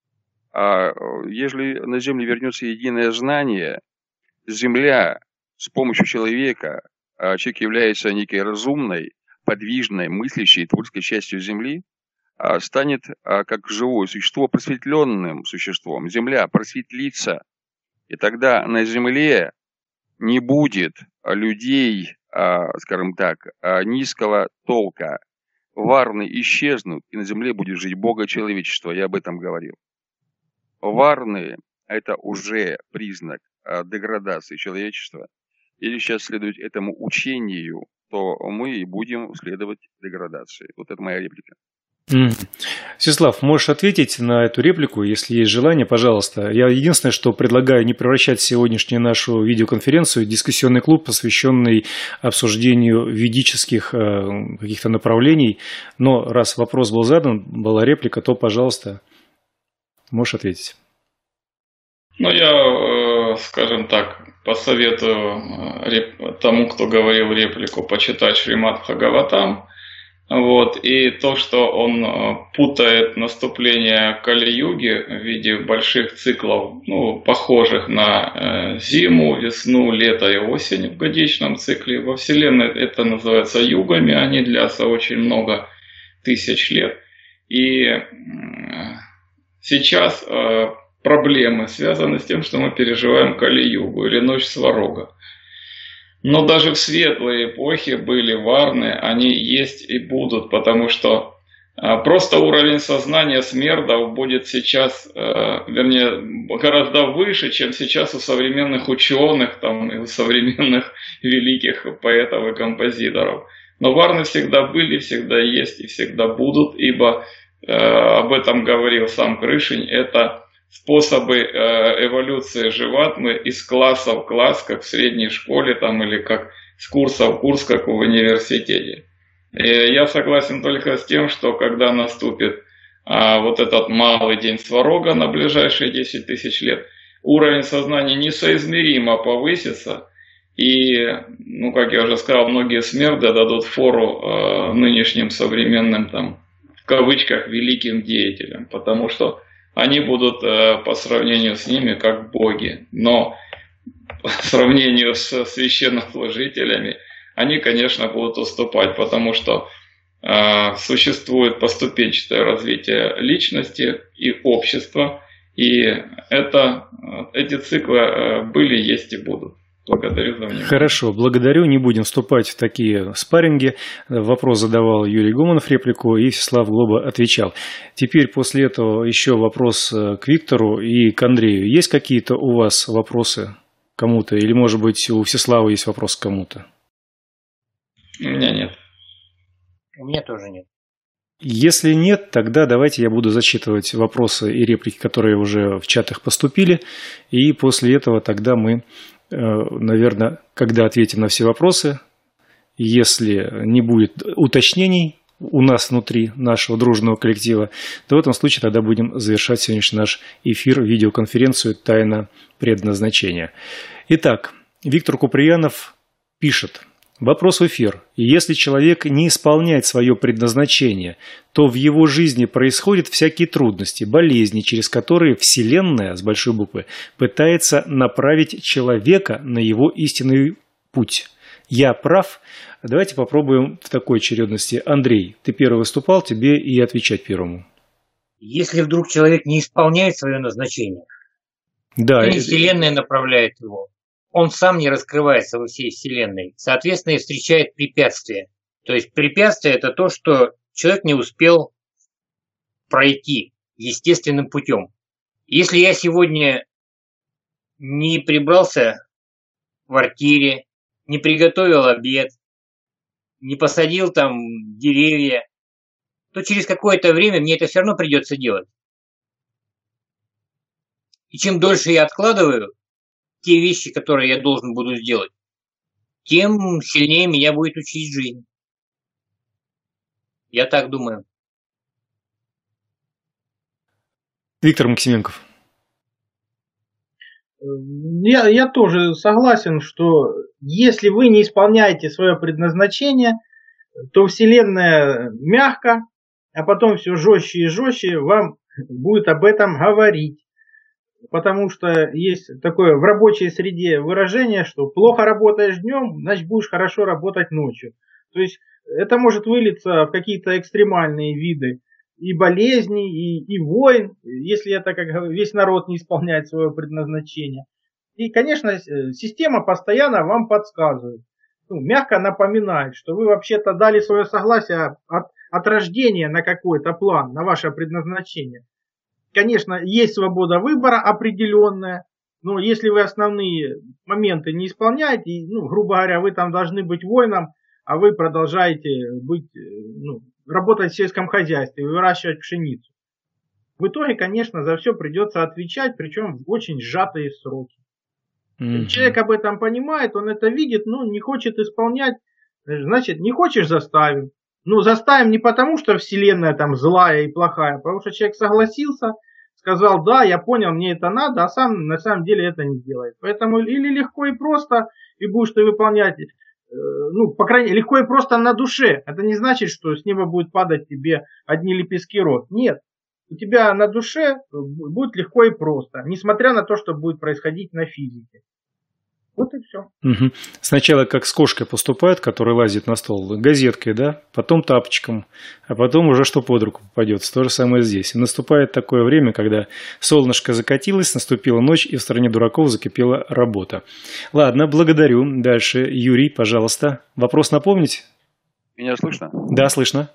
Если на Земле вернется единое знание, Земля с помощью человека, человек является некой разумной, подвижной, мыслящей, творческой частью Земли, станет как живое существо просветленным существом. Земля просветлится, и тогда на Земле не будет людей, скажем так, низкого толка. Варны исчезнут, и на Земле будет жить Бога человечества. Я об этом говорил. Варны – это уже признак деградации человечества. Если сейчас следовать этому учению, то мы и будем следовать деградации. Вот это моя реплика. Всеслав, можешь ответить на эту реплику, если есть желание, пожалуйста. Я единственное, что предлагаю не превращать сегодняшнюю нашу видеоконференцию в дискуссионный клуб, посвященный обсуждению ведических каких-то направлений. Но раз вопрос был задан, была реплика, то, пожалуйста, можешь ответить. Ну, я, скажем так, посоветую тому, кто говорил реплику, почитать Шримад Бхагаватам. Вот, и то, что он путает наступление Кали-юги в виде больших циклов, похожих на зиму, весну, лето и осень в годичном цикле. Во Вселенной это называется югами, они длятся очень много тысяч лет. И сейчас проблемы связаны с тем, что мы переживаем Кали-югу или ночь Сварога. Но даже в светлые эпохи были варны, они есть и будут, потому что просто уровень сознания смердов будет сейчас, гораздо выше, чем сейчас у современных ученых там, и у современных великих поэтов и композиторов. Но варны всегда были, всегда есть и всегда будут, ибо об этом говорил сам Кришень, это способы эволюции животных из класса в класс, как в средней школе там, или как с курса в курс, как в университете. И я согласен только с тем, что когда наступит вот этот малый день Сварога на ближайшие 10 тысяч лет, уровень сознания несоизмеримо повысится. И, как я уже сказал, многие смерды дадут фору нынешним современным, там, в кавычках, великим деятелям, потому что они будут по сравнению с ними как боги. Но по сравнению с священнослужителями они, конечно, будут уступать, потому что существует поступенчатое развитие личности и общества. И эти циклы были, есть и будут. Благодарю за внимание. Хорошо, благодарю. Не будем вступать в такие спарринги. Вопрос задавал Юрий Гуманов, реплику, и Всеслав Глоба отвечал. Теперь после этого еще вопрос к Виктору и к Андрею. Есть какие-то у вас вопросы кому-то? Или, может быть, у Всеслава есть вопрос к кому-то? У меня нет. У меня тоже нет. Если нет, тогда давайте я буду зачитывать вопросы и реплики, которые уже в чатах поступили, и после этого тогда мы, наверное, когда ответим на все вопросы, если не будет уточнений у нас внутри нашего дружного коллектива, то в этом случае тогда будем завершать сегодняшний наш эфир, видеоконференцию «Тайна предназначения». Итак, Виктор Куприянов пишет. Вопрос в эфир. Если человек не исполняет свое предназначение, то в его жизни происходят всякие трудности, болезни, через которые Вселенная, с большой буквы, пытается направить человека на его истинный путь. Я прав? Давайте попробуем в такой очередности. Андрей, ты первый выступал, тебе и отвечать первому. Если вдруг человек не исполняет свое назначение, да, или Вселенная направляет его, он сам не раскрывается во всей Вселенной, соответственно, и встречает препятствия. То есть препятствие – это то, что человек не успел пройти естественным путем. Если я сегодня не прибрался в квартире, не приготовил обед, не посадил там деревья, то через какое-то время мне это все равно придется делать. И чем дольше я откладываю те вещи, которые я должен буду сделать, тем сильнее меня будет учить жизнь. Я так думаю. Виктор Максименков. Я тоже согласен, что если вы не исполняете свое предназначение, то Вселенная мягко, а потом все жестче и жестче вам будет об этом говорить. Потому что есть такое в рабочей среде выражение, что плохо работаешь днем, значит будешь хорошо работать ночью. То есть это может вылиться в какие-то экстремальные виды и болезней, и войн, если это как весь народ не исполняет свое предназначение. И, конечно, система постоянно вам подсказывает, мягко напоминает, что вы вообще-то дали свое согласие от рождения на какой-то план, на ваше предназначение. Конечно, есть свобода выбора определенная, но если вы основные моменты не исполняете, грубо говоря, вы там должны быть воином, а вы продолжаете работать в сельском хозяйстве, выращивать пшеницу. В итоге, конечно, за все придется отвечать, причем в очень сжатые сроки. Человек об этом понимает, он это видит, но не хочет исполнять, значит, не хочешь — заставим. Заставим не потому, что Вселенная там злая и плохая, потому что человек согласился, сказал, да, я понял, мне это надо, а сам на самом деле это не делает. Поэтому или легко и просто, и будешь ты выполнять, по крайней мере, легко и просто на душе. Это не значит, что с неба будет падать тебе одни лепестки роз. Нет. У тебя на душе будет легко и просто, несмотря на то, что будет происходить на физике. Вот и все. Угу. Сначала как с кошкой поступают, которая лазит на стол, газеткой, да, потом тапочком, а потом уже что под руку попадется. То же самое здесь. И наступает такое время, когда солнышко закатилось, наступила ночь, и в стране дураков закипела работа. Ладно, благодарю. Дальше, Юрий, пожалуйста. Вопрос напомнить? Меня слышно? Да, слышно.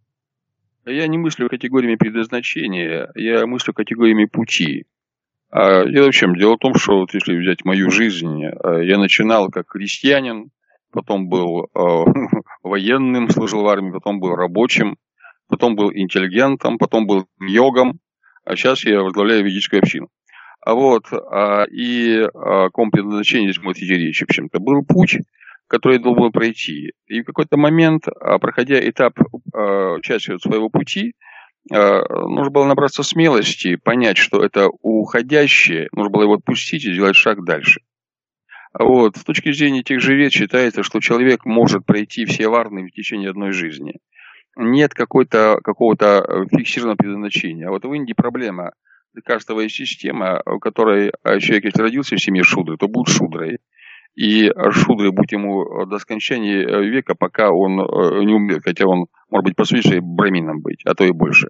Я не мыслю категориями предназначения, я мыслю категориями пути. Дело в чем? Дело в том, что вот если взять мою жизнь, я начинал как крестьянин, потом был военным, служил в армии, потом был рабочим, потом был интеллигентом, потом был йогом, а сейчас я возглавляю ведическую общину. И о каком предназначении здесь может идти речь? В общем-то, был путь, который я должен был пройти. И в какой-то момент, проходя этап, часть своего пути, нужно было набраться смелости, понять, что это уходящее, нужно было его отпустить и сделать шаг дальше. С точки зрения тех же вет считается, что человек может пройти все варны в течение одной жизни. Нет какого-то фиксированного предназначения. А в Индии проблема. Кастовая система, в которой человек, если родился в семье шудры, то будет шудрой. И шудрой будь ему до скончания века, пока он не умрет, хотя он, может быть, по сути своей брамином быть, а то и больше.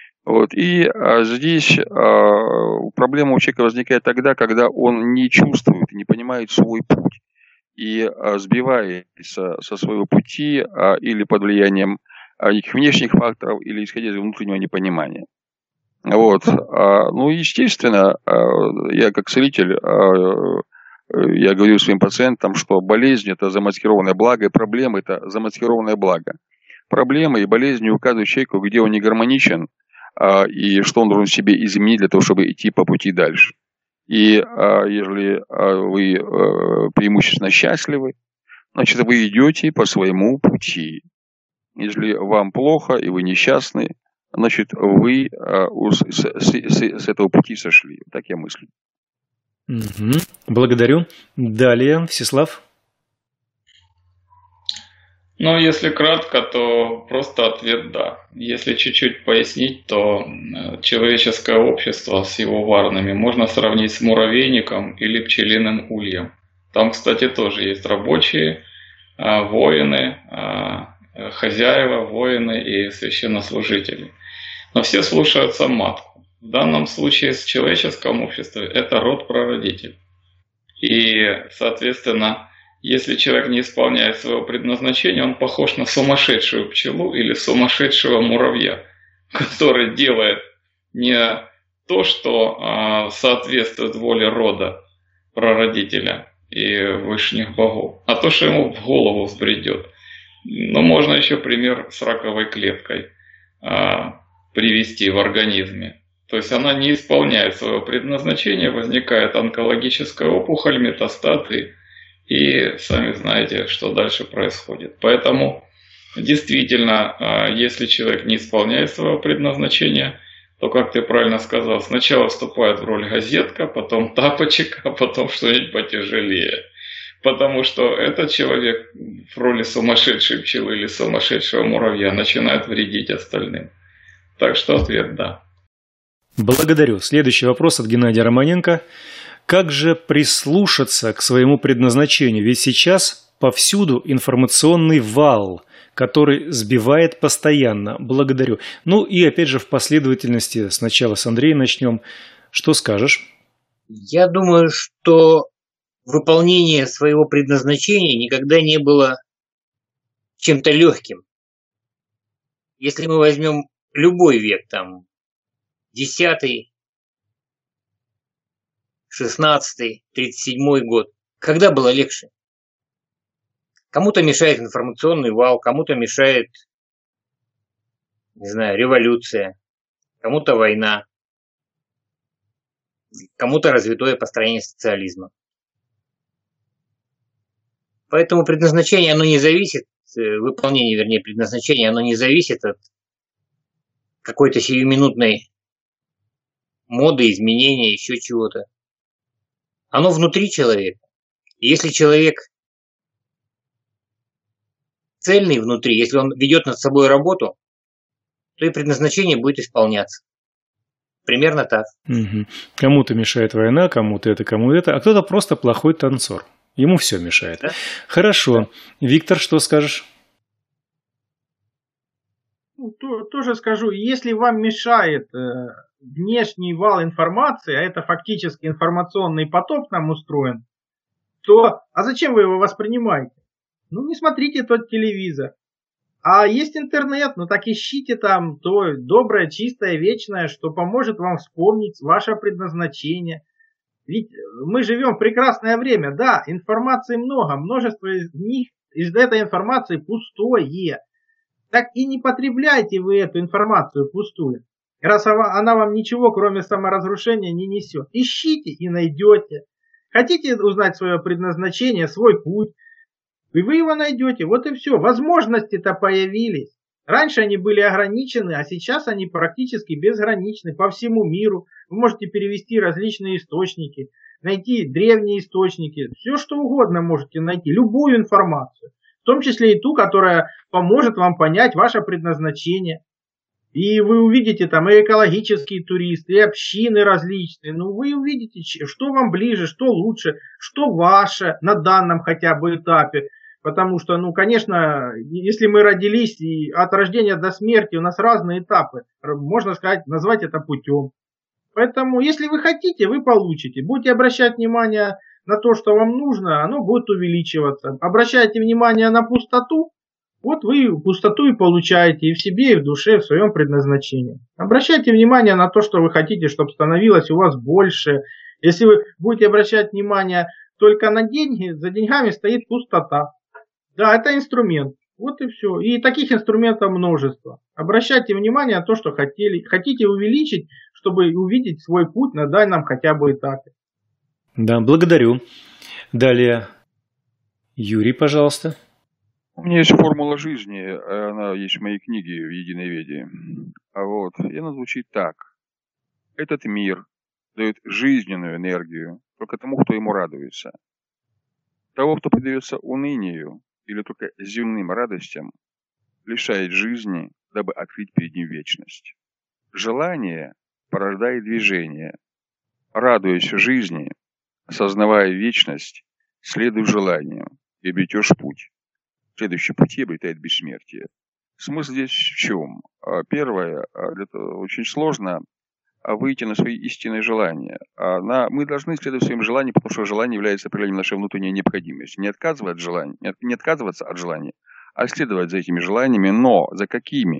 Здесь проблема у человека возникает тогда, когда он не чувствует, не понимает свой путь и сбивается со своего пути или под влиянием неких внешних факторов, или исходя из внутреннего непонимания. Естественно, я как целитель, я говорю своим пациентам, что болезнь – это замаскированное благо, и проблема – это замаскированное благо. проблемы и болезни указывают человеку, где он не гармоничен, и что он должен себе изменить для того, чтобы идти по пути дальше. И если вы преимущественно счастливы, значит, вы идете по своему пути. Если вам плохо и вы несчастны, значит, вы с этого пути сошли. Так я мыслю. Угу. Благодарю. Далее, Всеслав. Ну, если кратко, то просто ответ «да». Если чуть-чуть пояснить, то человеческое общество с его варнами можно сравнить с муравейником или пчелиным ульем. Там, кстати, тоже есть рабочие, воины, хозяева, воины и священнослужители. Но все слушаются матку. В данном случае с человеческим обществом это род-прародитель. И, соответственно, если человек не исполняет своего предназначения, он похож на сумасшедшую пчелу или сумасшедшего муравья, который делает не то, что соответствует воле рода прародителя и высших богов, а то, что ему в голову взбредет. Но можно еще пример с раковой клеткой привести в организме. То есть она не исполняет своего предназначения, возникает онкологическая опухоль, метастаты, и сами знаете, что дальше происходит. Поэтому действительно, если человек не исполняет своего предназначения, то, как ты правильно сказал, сначала вступает в роль газетка, потом тапочек, а потом что-нибудь потяжелее. Потому что этот человек в роли сумасшедшей пчелы или сумасшедшего муравья начинает вредить остальным. Так что ответ «да». Благодарю. Следующий вопрос от Геннадия Романенко. Как же прислушаться к своему предназначению? Ведь сейчас повсюду информационный вал, который сбивает постоянно. Благодарю. Ну и опять же в последовательности, сначала с Андрея начнем. Что скажешь? Я думаю, что выполнение своего предназначения никогда не было чем-то легким. Если мы возьмем любой век, там, 10-й, 16-й, 37-й год, когда было легче? Кому-то мешает информационный вал, кому-то мешает, не знаю, революция, кому-то война, кому-то развитое построение социализма. Поэтому предназначение, оно не зависит, выполнение, вернее, предназначения, оно не зависит от какой-то сиюминутной моды, изменения, еще чего-то. Оно внутри человека. И если человек цельный внутри, если он ведет над собой работу, то и предназначение будет исполняться. Примерно так. Угу. Кому-то мешает война, кому-то это, кому это, а кто-то просто плохой танцор. Ему все мешает. Да? Хорошо. Да. Виктор, что скажешь? Ну, тоже скажу, если вам мешает внешний вал информации, а это фактически информационный поток нам устроен, то а зачем вы его воспринимаете? Ну, не смотрите тот телевизор. А есть интернет, ну так ищите там то доброе, чистое, вечное, что поможет вам вспомнить ваше предназначение. Ведь мы живем в прекрасное время, да, информации много, множество из этой информации пустое. Так и не потребляйте вы эту информацию пустую, раз она вам ничего, кроме саморазрушения, не несет. Ищите и найдете. Хотите узнать свое предназначение, свой путь, и вы его найдете. Вот и все. Возможности-то появились. Раньше они были ограничены, а сейчас они практически безграничны по всему миру. Вы можете перевести различные источники, найти древние источники. Все, что угодно можете найти, любую информацию. В том числе и ту, которая поможет вам понять ваше предназначение. И вы увидите там и экологические туристы, и общины различные. Ну, вы увидите, что вам ближе, что лучше, что ваше на данном хотя бы этапе. Потому что, ну, конечно, если мы родились и от рождения до смерти, у нас разные этапы. Можно сказать, назвать это путем. Поэтому, если вы хотите, вы получите. Будете обращать внимание на то, что вам нужно, оно будет увеличиваться. Обращайте внимание на пустоту, вот вы пустоту и получаете и в себе, и в душе, и в своем предназначении. Обращайте внимание на то, что вы хотите, чтобы становилось у вас больше. Если вы будете обращать внимание только на деньги, за деньгами стоит пустота. Да, это инструмент. Вот и все. И таких инструментов множество. Обращайте внимание на то, что хотите увеличить, чтобы увидеть свой путь на данном хотя бы этапе. Да, благодарю. Далее, Юрий, пожалуйста. У меня есть формула жизни, она есть в моей книге в Единоведии. Вот. И она звучит так. Этот мир дает жизненную энергию только тому, кто ему радуется. Того, кто предается унынию или только земным радостям, лишает жизни, дабы открыть перед ним вечность. Желание порождает движение. Радуясь жизни, осознавая вечность, следуй желанию и обретешь путь. Следующий путь обретает бессмертие. Смысл здесь в чем? Первое, это очень сложно выйти на свои истинные желания. Мы должны следовать своим желаниям, потому что желание является определением нашей внутренней необходимости. Не отказываться от желания, а следовать за этими желаниями, но за какими?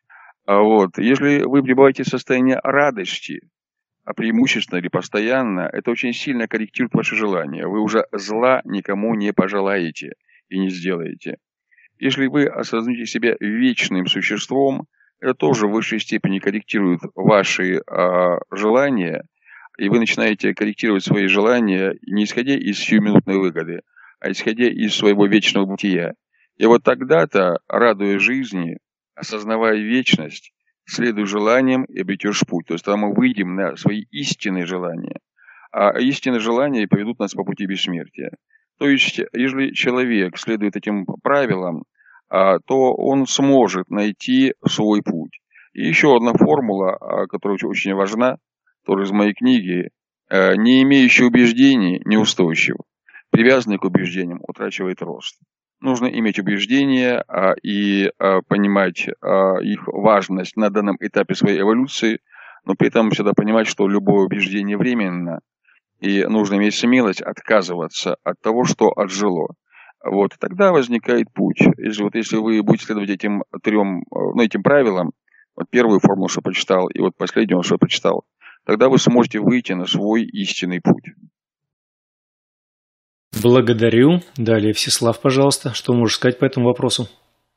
Вот. Если вы пребываете в состоянии радости, преимущественно или постоянно, это очень сильно корректирует ваши желания. Вы уже зла никому не пожелаете и не сделаете. Если вы осознаете себя вечным существом, это тоже в высшей степени корректирует ваши желания, и вы начинаете корректировать свои желания не исходя из сиюминутной выгоды, а исходя из своего вечного бытия. И вот тогда-то, радуясь жизни, осознавая вечность, следуй желаниям и обретешь путь. То есть тогда мы выйдем на свои истинные желания. А истинные желания поведут нас по пути бессмертия. То есть, если человек следует этим правилам, то он сможет найти свой путь. И еще одна формула, которая очень важна, тоже из моей книги. Не имеющий убеждений неустойчив. Привязанный к убеждениям утрачивает рост. Нужно иметь убеждения и понимать их важность на данном этапе своей эволюции, но при этом всегда понимать, что любое убеждение временно, и нужно иметь смелость отказываться от того, что отжило. Вот, тогда возникает путь. Если вы будете следовать этим этим правилам, вот первую формулу, что прочитал, и вот последнюю, что прочитал, тогда вы сможете выйти на свой истинный путь. Благодарю. Далее, Всеслав, пожалуйста. Что можешь сказать по этому вопросу?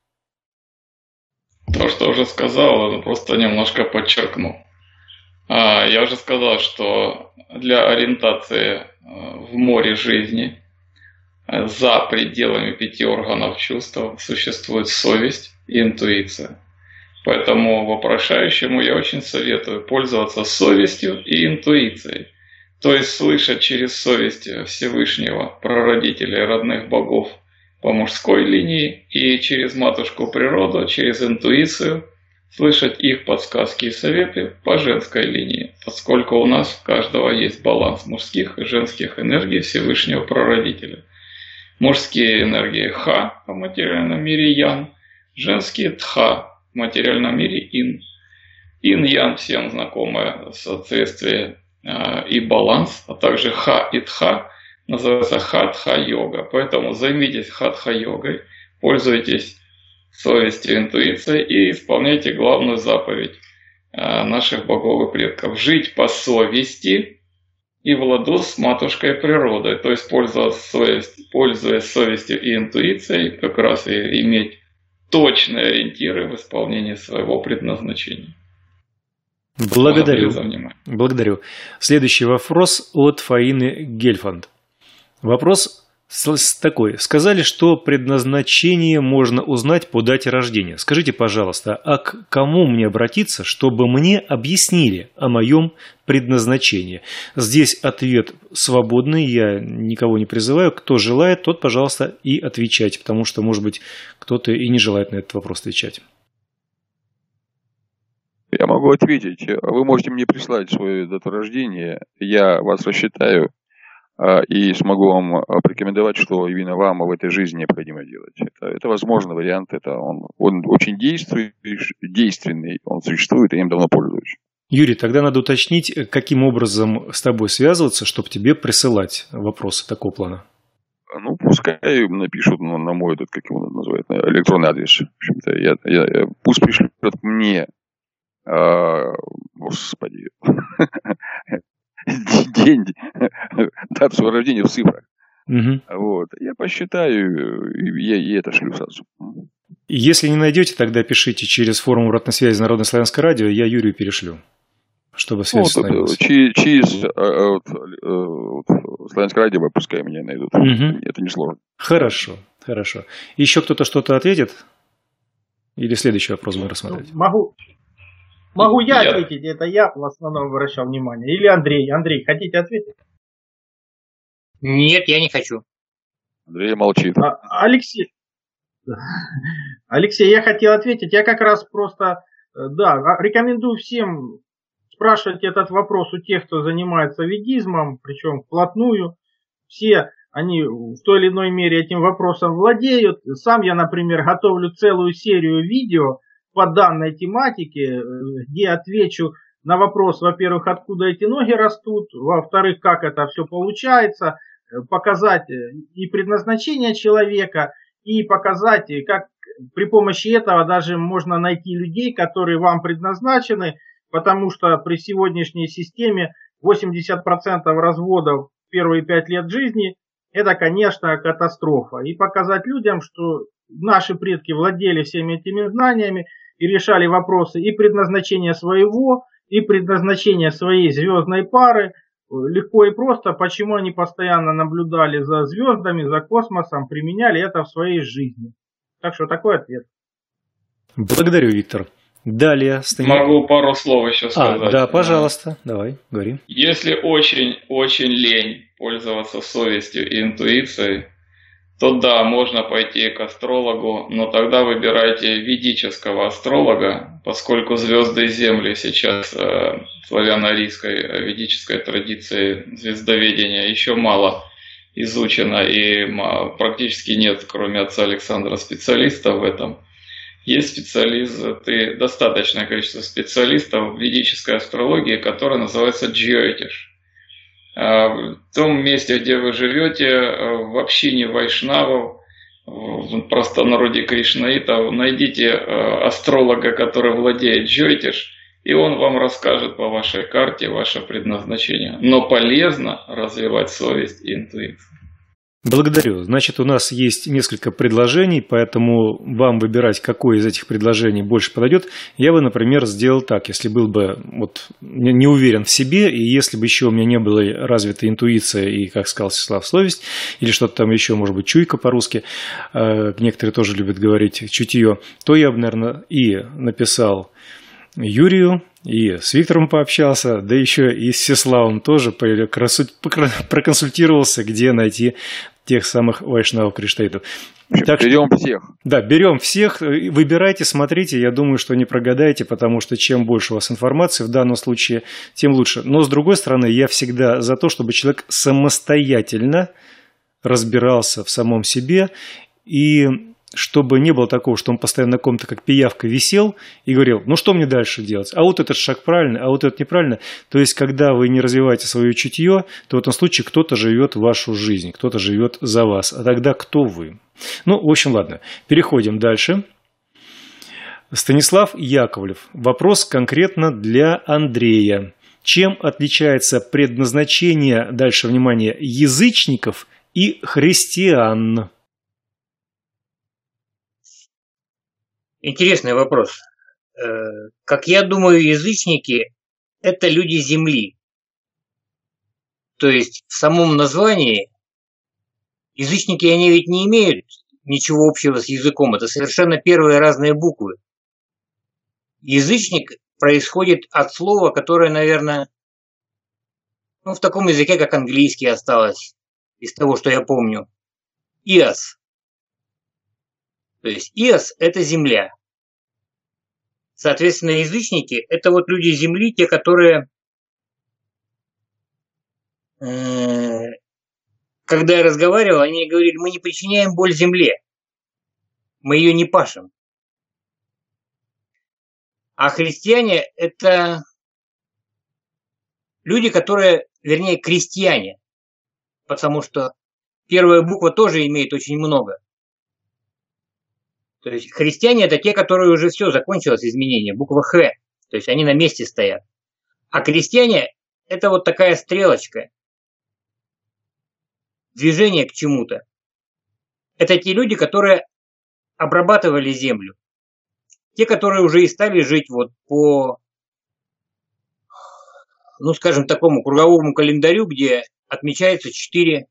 То, что уже сказал, просто немножко подчеркну. Я уже сказал, что для ориентации в море жизни за пределами 5 органов чувств существует совесть и интуиция. Поэтому вопрошающему я очень советую пользоваться совестью и интуицией. То есть слышать через совесть Всевышнего, прародителей, родных богов по мужской линии, и через матушку природу, через интуицию слышать их подсказки и советы по женской линии, поскольку у нас у каждого есть баланс мужских и женских энергий Всевышнего прародителя. Мужские энергии Ха в материальном мире Ян, женские Тха в материальном мире Ин. Ин-Ян всем знакомое соответствие и баланс, а также Ха и Тха называется Хатха-йога. Поэтому займитесь Хатха-йогой, пользуйтесь совестью, интуицией и исполняйте главную заповедь наших богов и предков. Жить по совести и в ладу с матушкой природой. То есть пользуясь совестью и интуицией, как раз и иметь точные ориентиры в исполнении своего предназначения. Благодарю. Следующий вопрос от Фаины Гельфанд. Вопрос такой. Сказали, что предназначение можно узнать по дате рождения. Скажите, пожалуйста, а к кому мне обратиться, чтобы мне объяснили о моем предназначении? Здесь ответ свободный, я никого не призываю. Кто желает, тот, пожалуйста, и отвечайте, потому что, может быть, кто-то и не желает на этот вопрос отвечать. Я могу ответить. Вы можете мне прислать свою дату рождения, я вас рассчитаю и смогу вам порекомендовать, что именно вам в этой жизни необходимо делать. Это возможный вариант, он очень действенный, он существует, и я им давно пользуюсь. Юрий, тогда надо уточнить, каким образом с тобой связываться, чтобы тебе присылать вопросы такого плана. Ну, пускай напишут на мой, как его называют, электронный адрес. В общем-то, пусть пришлют мне, господи, день, дату своего рождения в цифрах. Вот. Я посчитаю, и это шлю сразу. Если не найдете, тогда пишите через форум обратной связи Народное славянское радио, я Юрию перешлю, чтобы связь установилась. Через славянское радио пускай меня найдут. Это несложно. Хорошо. Еще кто-то что-то ответит? Или следующий вопрос будем рассматривать? Могу я ответить, это я в основном обращал внимание. Или Андрей. Андрей, хотите ответить? Нет, я не хочу. Андрей молчит. Алексей, я хотел ответить. Я как раз просто, рекомендую всем спрашивать этот вопрос у тех, кто занимается ведизмом, причем вплотную. Все они в той или иной мере этим вопросом владеют. Сам я, например, готовлю целую серию видео по данной тематике, где отвечу на вопрос, во-первых, откуда эти ноги растут, во-вторых, как это все получается, показать и предназначение человека, и показать, как при помощи этого даже можно найти людей, которые вам предназначены, потому что при сегодняшней системе 80% разводов в первые 5 лет жизни – это, конечно, катастрофа. И показать людям, что наши предки владели всеми этими знаниями и решали вопросы и предназначения своего, и предназначения своей звездной пары легко и просто, почему они постоянно наблюдали за звездами, за космосом, применяли это в своей жизни. Так что такой ответ. Благодарю, Виктор. Далее. Могу пару слов еще сказать. Да, пожалуйста, давай, говори. Если очень лень пользоваться совестью и интуицией, то да, можно пойти к астрологу, но тогда выбирайте ведического астролога, поскольку звезды и земли сейчас в славяно-арийской ведической традиции звездоведения еще мало изучено и практически нет, кроме отца Александра, специалистов в этом. Есть специалисты, достаточное количество специалистов в ведической астрологии, которая называется джьотиш. В том месте, где вы живете, в общине вайшнавов, в простонародье кришнаитов, найдите астролога, который владеет джьотиш, и он вам расскажет по вашей карте ваше предназначение. Но полезно развивать совесть и интуицию. Благодарю. Значит, у нас есть несколько предложений, поэтому вам выбирать, какое из этих предложений больше подойдет. Я бы, например, сделал так, если был бы не уверен в себе, и если бы еще у меня не была развита интуиция и, как сказал Всеслав, совесть, или что-то там еще, может быть, чуйка по-русски, некоторые тоже любят говорить чутье, то я бы, наверное, и написал Юрию, и с Виктором пообщался, да еще и с Всеславом тоже проконсультировался, где найти тех самых вайшнавов криштейтов. Берем всех. Да, берем всех, выбирайте, смотрите, я думаю, что не прогадаете, потому что чем больше у вас информации в данном случае, тем лучше. Но с другой стороны, я всегда за то, чтобы человек самостоятельно разбирался в самом себе и чтобы не было такого, что он постоянно на ком-то как пиявка висел и говорил, ну что мне дальше делать? А вот этот шаг правильный, а вот этот неправильно. То есть, когда вы не развиваете свое чутье, то в этом случае кто-то живет вашу жизнь, кто-то живет за вас. А тогда кто вы? Ну, в общем, ладно. Переходим дальше. Станислав Яковлев. Вопрос конкретно для Андрея. Чем отличается предназначение, дальше внимание, язычников и христиан? Интересный вопрос. Как я думаю, язычники – это люди земли. То есть в самом названии язычники, они ведь не имеют ничего общего с языком. Это совершенно первые разные буквы. Язычник происходит от слова, которое, наверное, в таком языке, как английский осталось, из того, что я помню. Иос. То есть Иос – это земля. Соответственно, язычники – это вот люди земли, те, которые, когда я разговаривал, они говорили, мы не причиняем боль земле, мы ее не пашем. А христиане – это люди, которые, вернее, крестьяне, потому что первая буква тоже имеет очень много. То есть христиане – это те, которые уже все, закончилось изменение, буква Х, то есть они на месте стоят. А крестьяне – это вот такая стрелочка, движение к чему-то. Это те люди, которые обрабатывали землю. Те, которые уже и стали жить вот по, ну скажем, такому круговому календарю, где отмечаются 4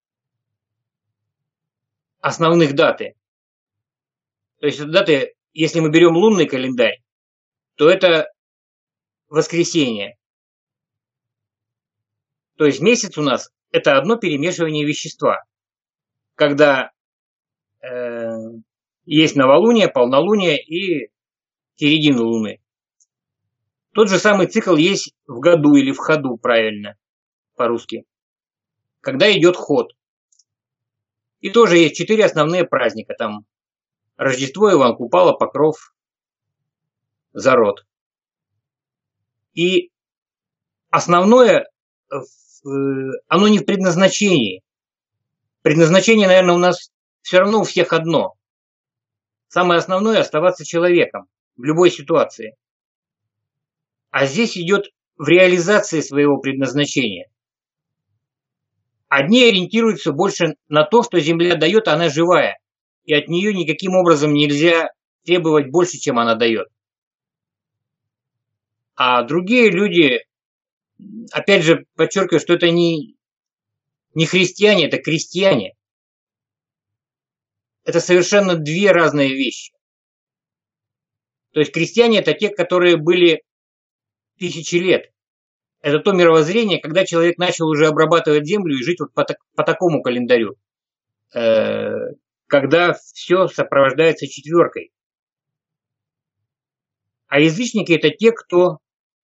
основных даты. То есть даты, если мы берем лунный календарь, то это воскресенье. То есть месяц у нас это одно перемешивание вещества, когда есть новолуние, полнолуние и середина Луны. Тот же самый цикл есть в году или в ходу, правильно, по-русски, когда идет ход. И тоже есть 4 основные праздника. Там Рождество, Иван Купала, Покров, Зарод. И основное, оно не в предназначении. Предназначение, наверное, у нас все равно у всех одно. Самое основное – оставаться человеком в любой ситуации. А здесь идет в реализации своего предназначения. Одни ориентируются больше на то, что Земля дает, она живая. И от нее никаким образом нельзя требовать больше, чем она дает. А другие люди, опять же, подчеркиваю, что это не христиане, это крестьяне. Это совершенно 2 разные вещи. То есть крестьяне – это те, которые были 1000 лет. Это то мировоззрение, когда человек начал уже обрабатывать землю и жить вот по такому календарю. Когда все сопровождается 4. А язычники – это те, кто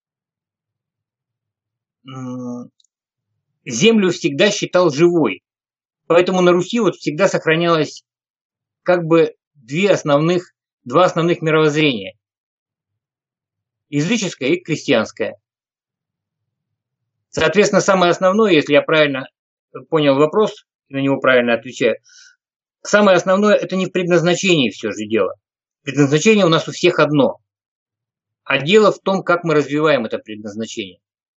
землю всегда считал живой. Поэтому на Руси вот всегда сохранялось как бы 2 основных мировоззрения. Языческое и крестьянское. Соответственно, самое основное, если я правильно понял вопрос, на него правильно отвечаю, самое основное – это не в предназначении все же дело. Предназначение у нас у всех одно. А дело в том, как мы развиваем это предназначение.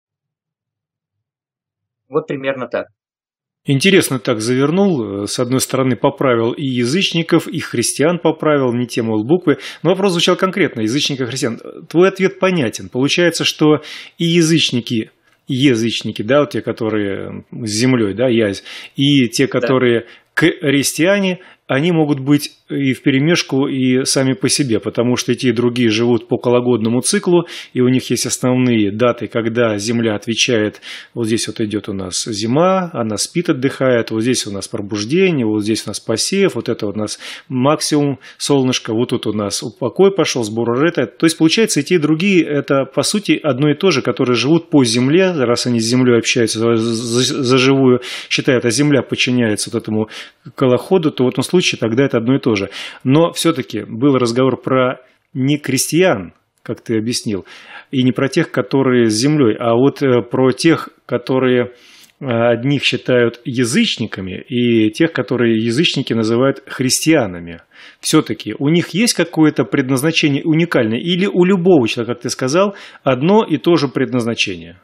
Вот примерно так. Интересно так завернул, с одной стороны поправил и язычников, и христиан поправил, не те, мол, буквы, но вопрос звучал конкретно, язычников и христиан. Твой ответ понятен. Получается, что и язычники, да, вот те, которые с землей, да, язь, и те, которые христиане, они могут быть и вперемешку, и сами по себе, потому что и те, и другие живут по окологодному циклу, и у них есть основные даты, когда Земля отвечает, вот здесь вот идет у нас зима, она спит, отдыхает, вот здесь у нас пробуждение, вот здесь у нас посев, вот это у нас максимум солнышко, вот тут у нас покой пошел, сбор урожая. То есть, получается, и те, и другие, это, по сути, одно и то же, которые живут по Земле, раз они с Землей общаются за живую, считают, а Земля подчиняется вот этому колоходу, то в этом случае тогда это одно и то же. Но все-таки был разговор про не крестьян, как ты объяснил, и не про тех, которые с землей, а вот про тех, которые одних считают язычниками, и тех, которые язычники называют христианами. Все-таки у них есть какое-то предназначение уникальное, или у любого человека, как ты сказал, одно и то же предназначение?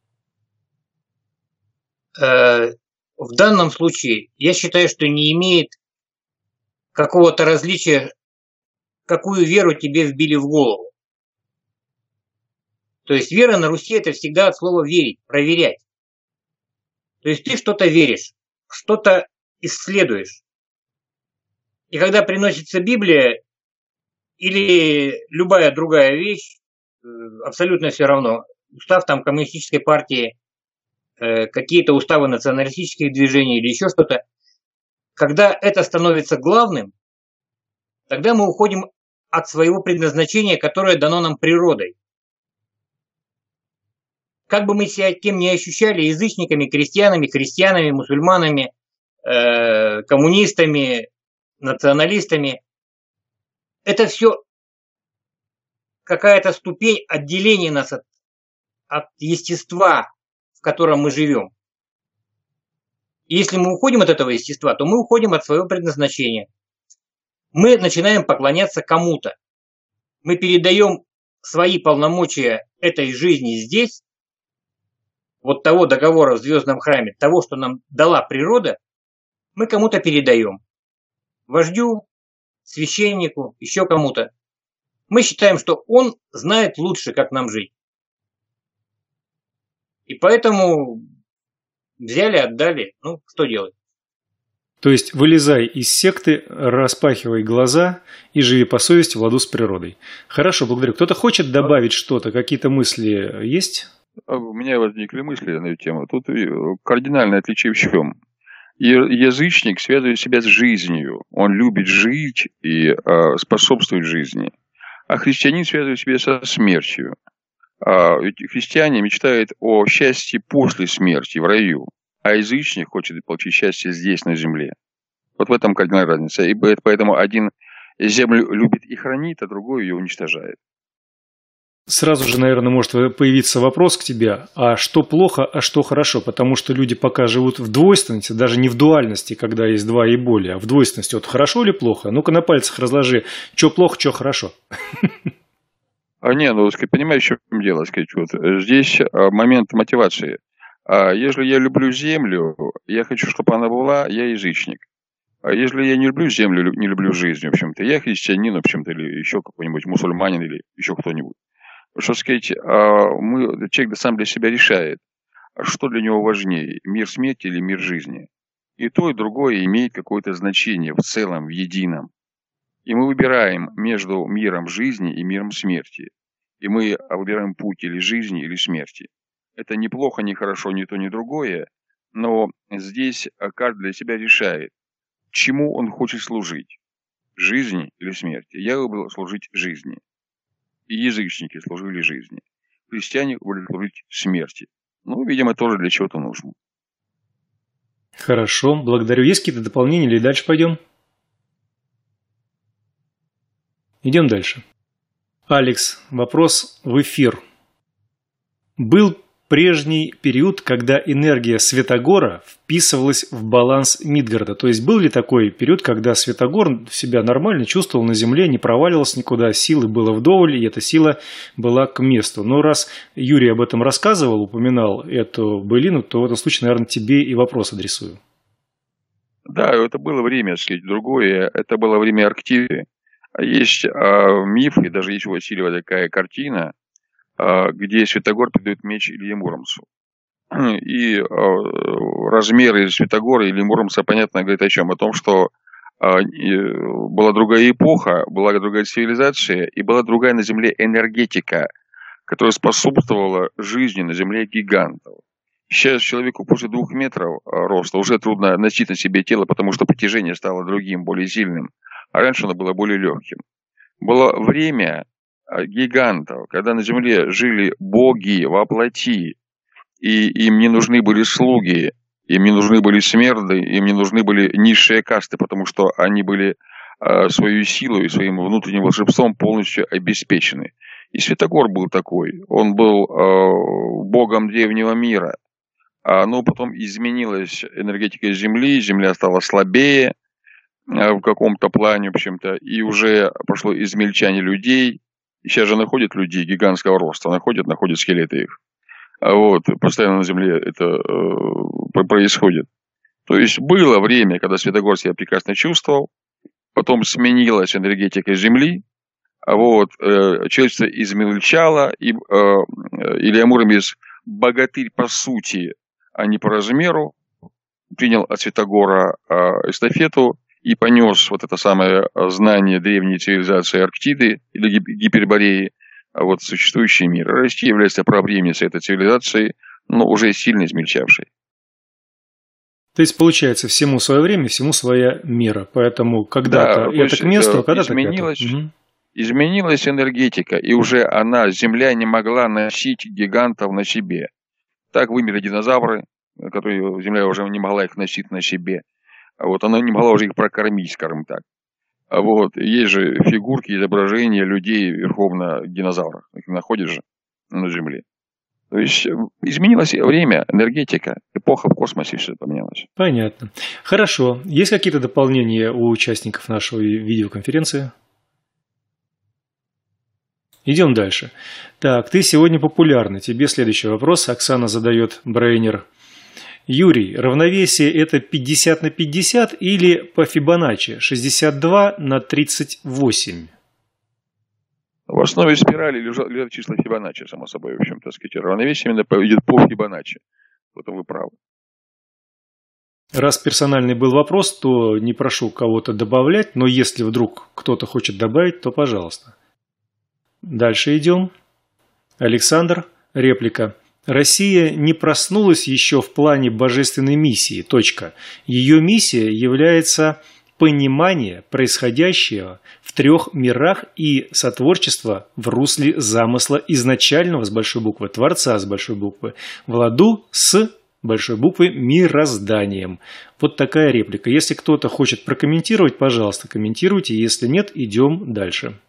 В данном случае я считаю, что не имеет какого-то различия, какую веру тебе вбили в голову. То есть вера на Руси – это всегда от слова «верить», «проверять». То есть ты что-то веришь, что-то исследуешь. И когда приносится Библия или любая другая вещь, абсолютно все равно, устав там коммунистической партии, какие-то уставы националистических движений или еще что-то, когда это становится главным, тогда мы уходим от своего предназначения, которое дано нам природой. Как бы мы себя кем ни ощущали, язычниками, крестьянами, христианами, мусульманами, коммунистами, националистами, это все какая-то ступень отделения нас от естества, в котором мы живем. И если мы уходим от этого естества, то мы уходим от своего предназначения. Мы начинаем поклоняться кому-то. Мы передаем свои полномочия этой жизни здесь, вот того договора в Звездном храме, того, что нам дала природа, мы кому-то передаем. Вождю, священнику, еще кому-то. Мы считаем, что он знает лучше, как нам жить. И поэтому взяли, отдали. Ну, что делать? То есть вылезай из секты, распахивай глаза и живи по совести в ладу с природой. Хорошо, благодарю. Кто-то хочет добавить что-то? Какие-то мысли есть? У меня возникли мысли на эту тему. Тут кардинальное отличие в чем? Язычник связывает себя с жизнью. Он любит жить и способствует жизни. А христианин связывает себя со смертью. Христиане мечтают о счастье после смерти, в раю. А язычник хочет получить счастье здесь, на земле. Вот в этом кардинальная разница. И поэтому один землю любит и хранит, а другой ее уничтожает. Сразу же, наверное, может появиться вопрос к тебе, а что плохо, а что хорошо? Потому что люди пока живут в двойственности, даже не в дуальности, когда есть два и более, а в двойственности. Вот хорошо или плохо? Ну-ка на пальцах разложи, что плохо, что хорошо. Понимаешь, в чем дело? Вот здесь момент мотивации. Если я люблю землю, я хочу, чтобы она была, я язычник. А если я не люблю землю, не люблю жизнь, в общем-то, я христианин, в общем-то, или еще какой-нибудь мусульманин, или еще кто-нибудь. Что сказать, человек сам для себя решает, что для него важнее, мир смерти или мир жизни. И то, и другое имеет какое-то значение в целом, в едином. И мы выбираем между миром жизни и миром смерти. И мы выбираем путь или жизни, или смерти. Это не плохо, не хорошо, ни то, ни другое, но здесь каждый для себя решает, чему он хочет служить, жизни или смерти. Я выбрал служить жизни. И язычники служили жизни. Христиане будут служить смерти. Ну, видимо, тоже для чего-то нужно. Хорошо, благодарю. Есть какие-то дополнения или дальше пойдем? Идем дальше. Алекс, вопрос в эфир. Был прежний период, когда энергия Святогора вписывалась в баланс Мидгарда. То есть был ли такой период, когда Святогор себя нормально чувствовал на земле, не проваливался никуда, силы было вдоволь, и эта сила была к месту. Но раз Юрий об этом рассказывал, упоминал эту былину, то в этом случае, наверное, тебе и вопрос адресую. Да, это было время, так сказать, другое. Это было время Арктиды. Есть миф, и даже есть у Васильева такая картина, где Святогор передает меч Илье Муромцу. И размеры Святогора и Ильи Муромца, понятно, говорят о чем? О том, что была другая эпоха, была другая цивилизация, и была другая на Земле энергетика, которая способствовала жизни на Земле гигантов. Сейчас человеку после 2 метров роста уже трудно носить на себе тело, потому что притяжение стало другим, более сильным. А раньше оно было более легким. Было время гигантов, когда на земле жили боги во плоти, и им не нужны были слуги, им не нужны были смерды, им не нужны были низшие касты, потому что они были свою силу и своим внутренним волшебством полностью обеспечены. И Святогор был такой, он был богом древнего мира, но потом изменилась энергетика Земли, Земля стала слабее в каком-то плане, в общем-то, и уже прошло измельчание людей. И сейчас же находят людей гигантского роста, находят скелеты их. Вот, постоянно на Земле это происходит. То есть было время, когда Святогор себя прекрасно чувствовал, потом сменилась энергетика Земли, вот, человечество измельчало, и Илья Муромец, богатырь по сути, а не по размеру, принял от Святогора эстафету и понес вот это самое знание древней цивилизации Арктиды или Гипербореи, вот существующий мир. Россия является правопреемницей этой цивилизации, но уже сильно измельчавшей. То есть, получается, всему свое время, всему своя мера. Поэтому когда-то это к месту, а когда-то к этому. Изменилась энергетика, и уже Земля не могла носить гигантов на себе. Так вымерли динозавры, которые Земля уже не могла их носить на себе. Вот она не могла уже их прокормить, скажем так. Вот есть же фигурки, изображения людей верхом на динозаврах. Их находишь же на Земле. То есть изменилось время, энергетика, эпоха в космосе все поменялось. Понятно. Хорошо. Есть какие-то дополнения у участников нашей видеоконференции? Идем дальше. Так, ты сегодня популярна. Тебе следующий вопрос. Оксана задает Брейнер. Юрий, равновесие это 50 на 50 или по Фибоначчи 62 на 38? В основе спирали лежат числа Фибоначчи, само собой, в общем, так сказать. Равновесие именно идет по Фибоначчи. В этом вы правы. Раз персональный был вопрос, то не прошу кого-то добавлять, но если вдруг кто-то хочет добавить, то пожалуйста. Дальше идем. Александр, реплика. Россия не проснулась еще в плане божественной миссии. Точка. Ее миссия является понимание происходящего в 3 мирах и сотворчество в русле замысла изначального с большой буквы, Творца с большой буквы, в ладу с большой буквы мирозданием. Вот такая реплика. Если кто-то хочет прокомментировать, пожалуйста, комментируйте. Если нет, идем дальше.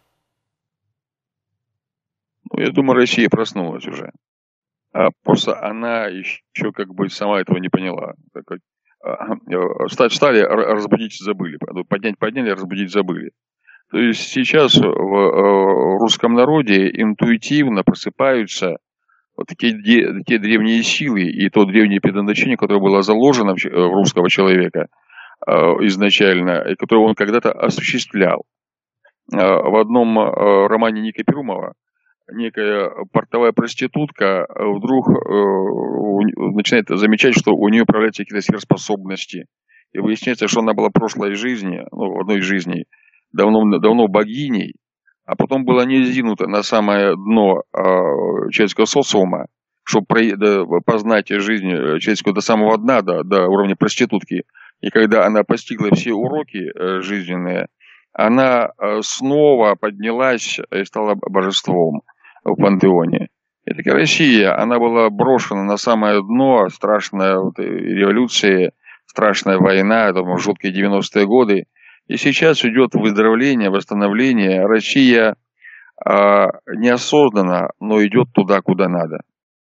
Ну, я думаю, Россия проснулась уже. Просто она еще как бы сама этого не поняла. Встали, разбудить забыли. Подняли, разбудить забыли. То есть сейчас в русском народе интуитивно просыпаются вот те древние силы и то древнее предназначение, которое было заложено в русского человека изначально, и которое он когда-то осуществлял. В одном романе Ника Перумова некая портовая проститутка вдруг начинает замечать, что у нее проявляются какие-то сверхспособности. И выясняется, что она была в прошлой жизни, в одной из жизней, давно богиней, а потом была низвергнута на самое дно человеческого социума, чтобы познать жизнь человеческую до самого дна, до уровня проститутки. И когда она постигла все уроки жизненные, она снова поднялась и стала божеством в пантеоне. И такая Россия, она была брошена на самое дно, страшная революция, страшная война, жуткие 90-е годы. И сейчас идет выздоровление, восстановление. Россия неосознанно, но идет туда, куда надо.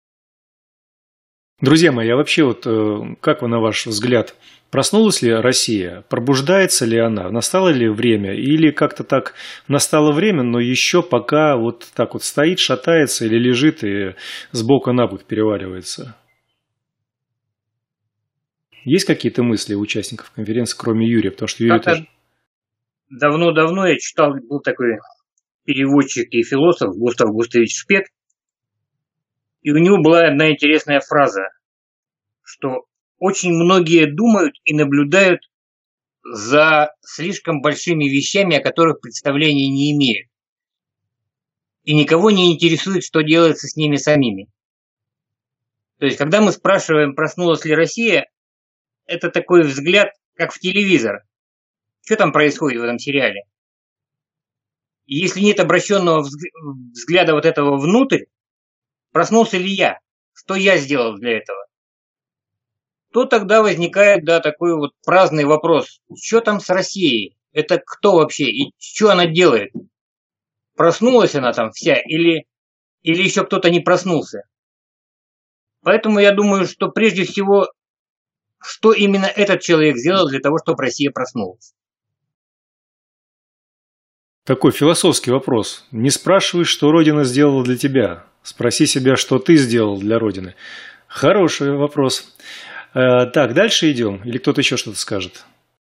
Друзья мои, а вообще как вы, на ваш взгляд, проснулась ли Россия? Пробуждается ли она? Настало ли время? Или как-то так настало время, но еще пока вот так вот стоит, шатается или лежит и с бока на бок переваливается? Есть какие-то мысли у участников конференции, кроме Юрия? Потому что Юрий тоже... Давно-давно я читал, был такой переводчик и философ Густав Густавович Шпек, и у него была одна интересная фраза, что очень многие думают и наблюдают за слишком большими вещами, о которых представления не имеют. И никого не интересует, что делается с ними самими. То есть, когда мы спрашиваем, проснулась ли Россия, это такой взгляд, как в телевизор. Что там происходит в этом сериале? И если нет обращенного взгляда вот этого внутрь, проснулся ли я? Что я сделал для этого? То тогда возникает, такой вот праздный вопрос. Что там с Россией? Это кто вообще? И что она делает? Проснулась она там вся или еще кто-то не проснулся? Поэтому я думаю, что прежде всего, что именно этот человек сделал для того, чтобы Россия проснулась? Такой философский вопрос. Не спрашивай, что Родина сделала для тебя. Спроси себя, что ты сделал для Родины. Хороший вопрос. Так, дальше идем? Или кто-то еще что-то скажет?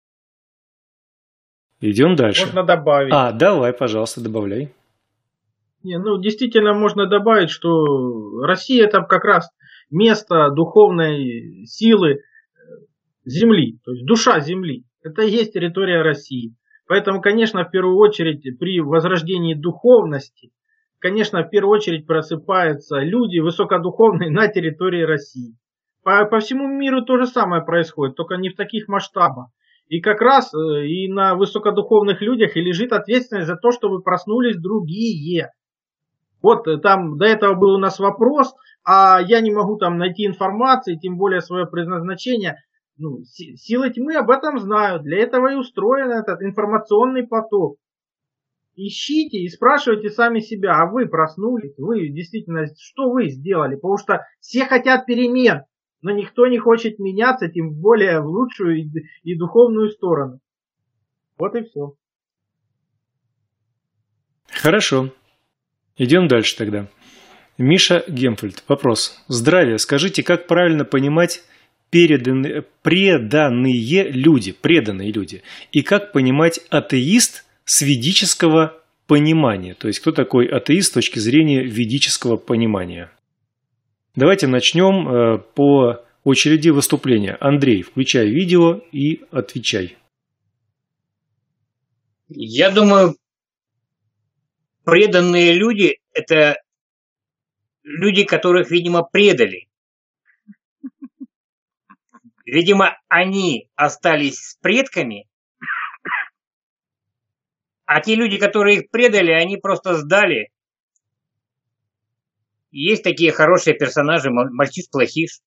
Идем дальше. Можно добавить. Давай, пожалуйста, добавляй. Действительно можно добавить, что Россия это как раз место духовной силы Земли, то есть душа Земли. Это и есть территория России. Поэтому, конечно, в первую очередь при возрождении духовности, конечно, в первую очередь просыпаются люди высокодуховные на территории России. По всему миру то же самое происходит, только не в таких масштабах. И как раз и на высокодуховных людях и лежит ответственность за то, чтобы проснулись другие. Вот там до этого был у нас вопрос, а я не могу там найти информации, тем более свое предназначение. Силы тьмы об этом знают, для этого и устроен этот информационный поток. Ищите и спрашивайте сами себя, а вы проснулись, вы действительно, что вы сделали? Потому что все хотят перемен, но никто не хочет меняться, тем более в лучшую и духовную сторону. Вот и все. Хорошо. Идем дальше тогда. Миша Гемфельд. Вопрос. Здравия. Скажите, как правильно понимать преданные люди. И как понимать атеист с ведического понимания? То есть, кто такой атеист с точки зрения ведического понимания? Давайте начнем по очереди выступления. Андрей, включай видео и отвечай. Я думаю, преданные люди – это люди, которых, видимо, предали. Видимо, они остались с предками, а те люди, которые их предали, они просто сдали. Есть такие хорошие персонажи, мальчиш-плохиш.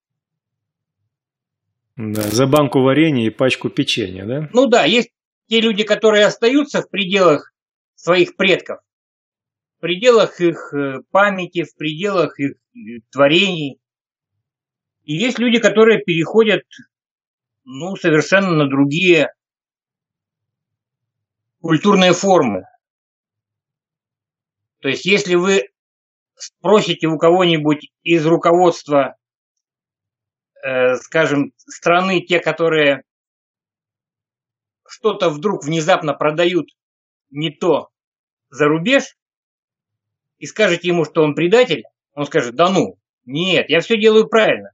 Да, за банку варенья и пачку печенья, да? Ну да, есть те люди, которые остаются в пределах своих предков, в пределах их памяти, в пределах их творений. И есть люди, которые переходят, совершенно на другие культурные формы. То есть, если вы спросите у кого-нибудь из руководства, скажем, страны, те, которые что-то вдруг внезапно продают не то за рубеж, и скажете ему, что он предатель, он скажет: да ну, нет, я все делаю правильно.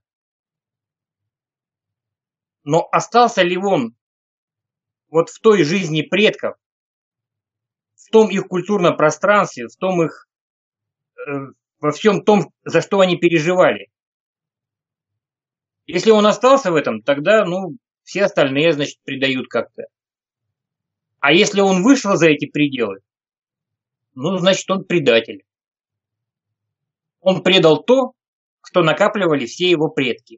Но остался ли он вот в той жизни предков, в том их культурном пространстве, в том их, во всем том, за что они переживали? Если он остался в этом, тогда, все остальные, значит, предают как-то. А если он вышел за эти пределы, значит, он предатель. Он предал то, что накапливали все его предки.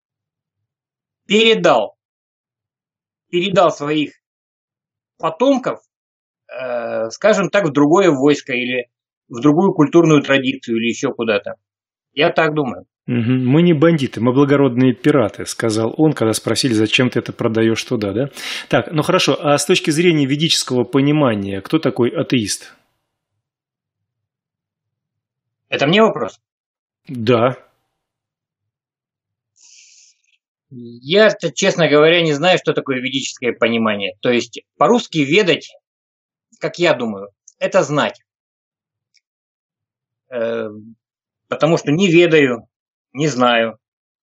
Передал своих потомков, скажем так, в другое войско или в другую культурную традицию или еще куда-то. Я так думаю. Мы не бандиты, мы благородные пираты, сказал он, когда спросили, зачем ты это продаешь туда, да? Так, хорошо, а с точки зрения ведического понимания, кто такой атеист? Это мне вопрос? Да. Я, честно говоря, не знаю, что такое ведическое понимание. То есть, по-русски ведать, как я думаю, это знать. Потому что не ведаю, не знаю.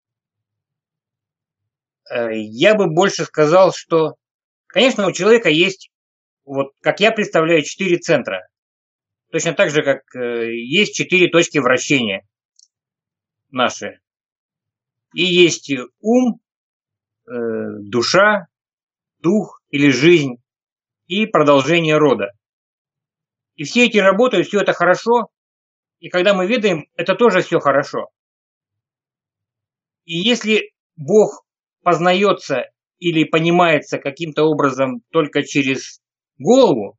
Я бы больше сказал, что, конечно, у человека есть, вот как я представляю, 4 центра. Точно так же, как есть 4 точки вращения наши. И есть ум, душа, дух или жизнь и продолжение рода. И все эти работают, все это хорошо. И когда мы ведаем, это тоже все хорошо. И если Бог познается или понимается каким-то образом только через голову,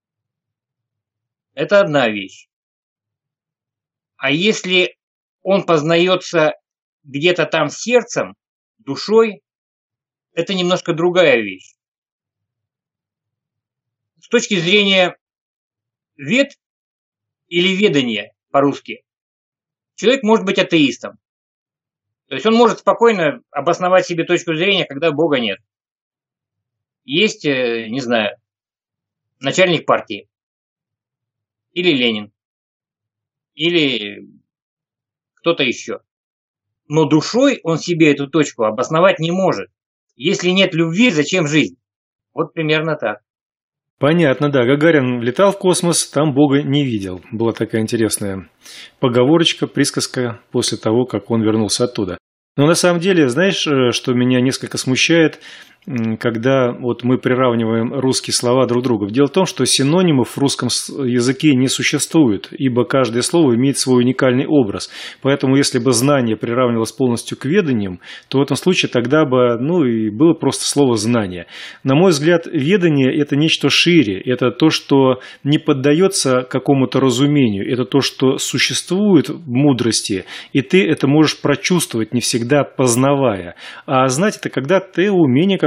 это одна вещь. А если Он познается где-то там сердцем, душой, это немножко другая вещь. С точки зрения вед или ведания по-русски, человек может быть атеистом. То есть он может спокойно обосновать себе точку зрения, когда Бога нет. Есть, не знаю, начальник партии, или Ленин, или кто-то еще. Но душой он себе эту точку обосновать не может. Если нет любви, зачем жизнь? Вот примерно так. Понятно, да. Гагарин летал в космос, там Бога не видел. Была такая интересная поговорочка, присказка после того, как он вернулся оттуда. Но на самом деле, знаешь, что меня несколько смущает, когда вот мы приравниваем русские слова друг к другу. Дело в том, что синонимов в русском языке не существует, ибо каждое слово имеет свой уникальный образ. Поэтому, если бы знание приравнивалось полностью к веданиям, то в этом случае тогда бы, и было просто слово «знание». На мой взгляд, ведание – это нечто шире, это то, что не поддается какому-то разумению, это то, что существует в мудрости, и ты это можешь прочувствовать, не всегда познавая. А знать – это когда ты умение какое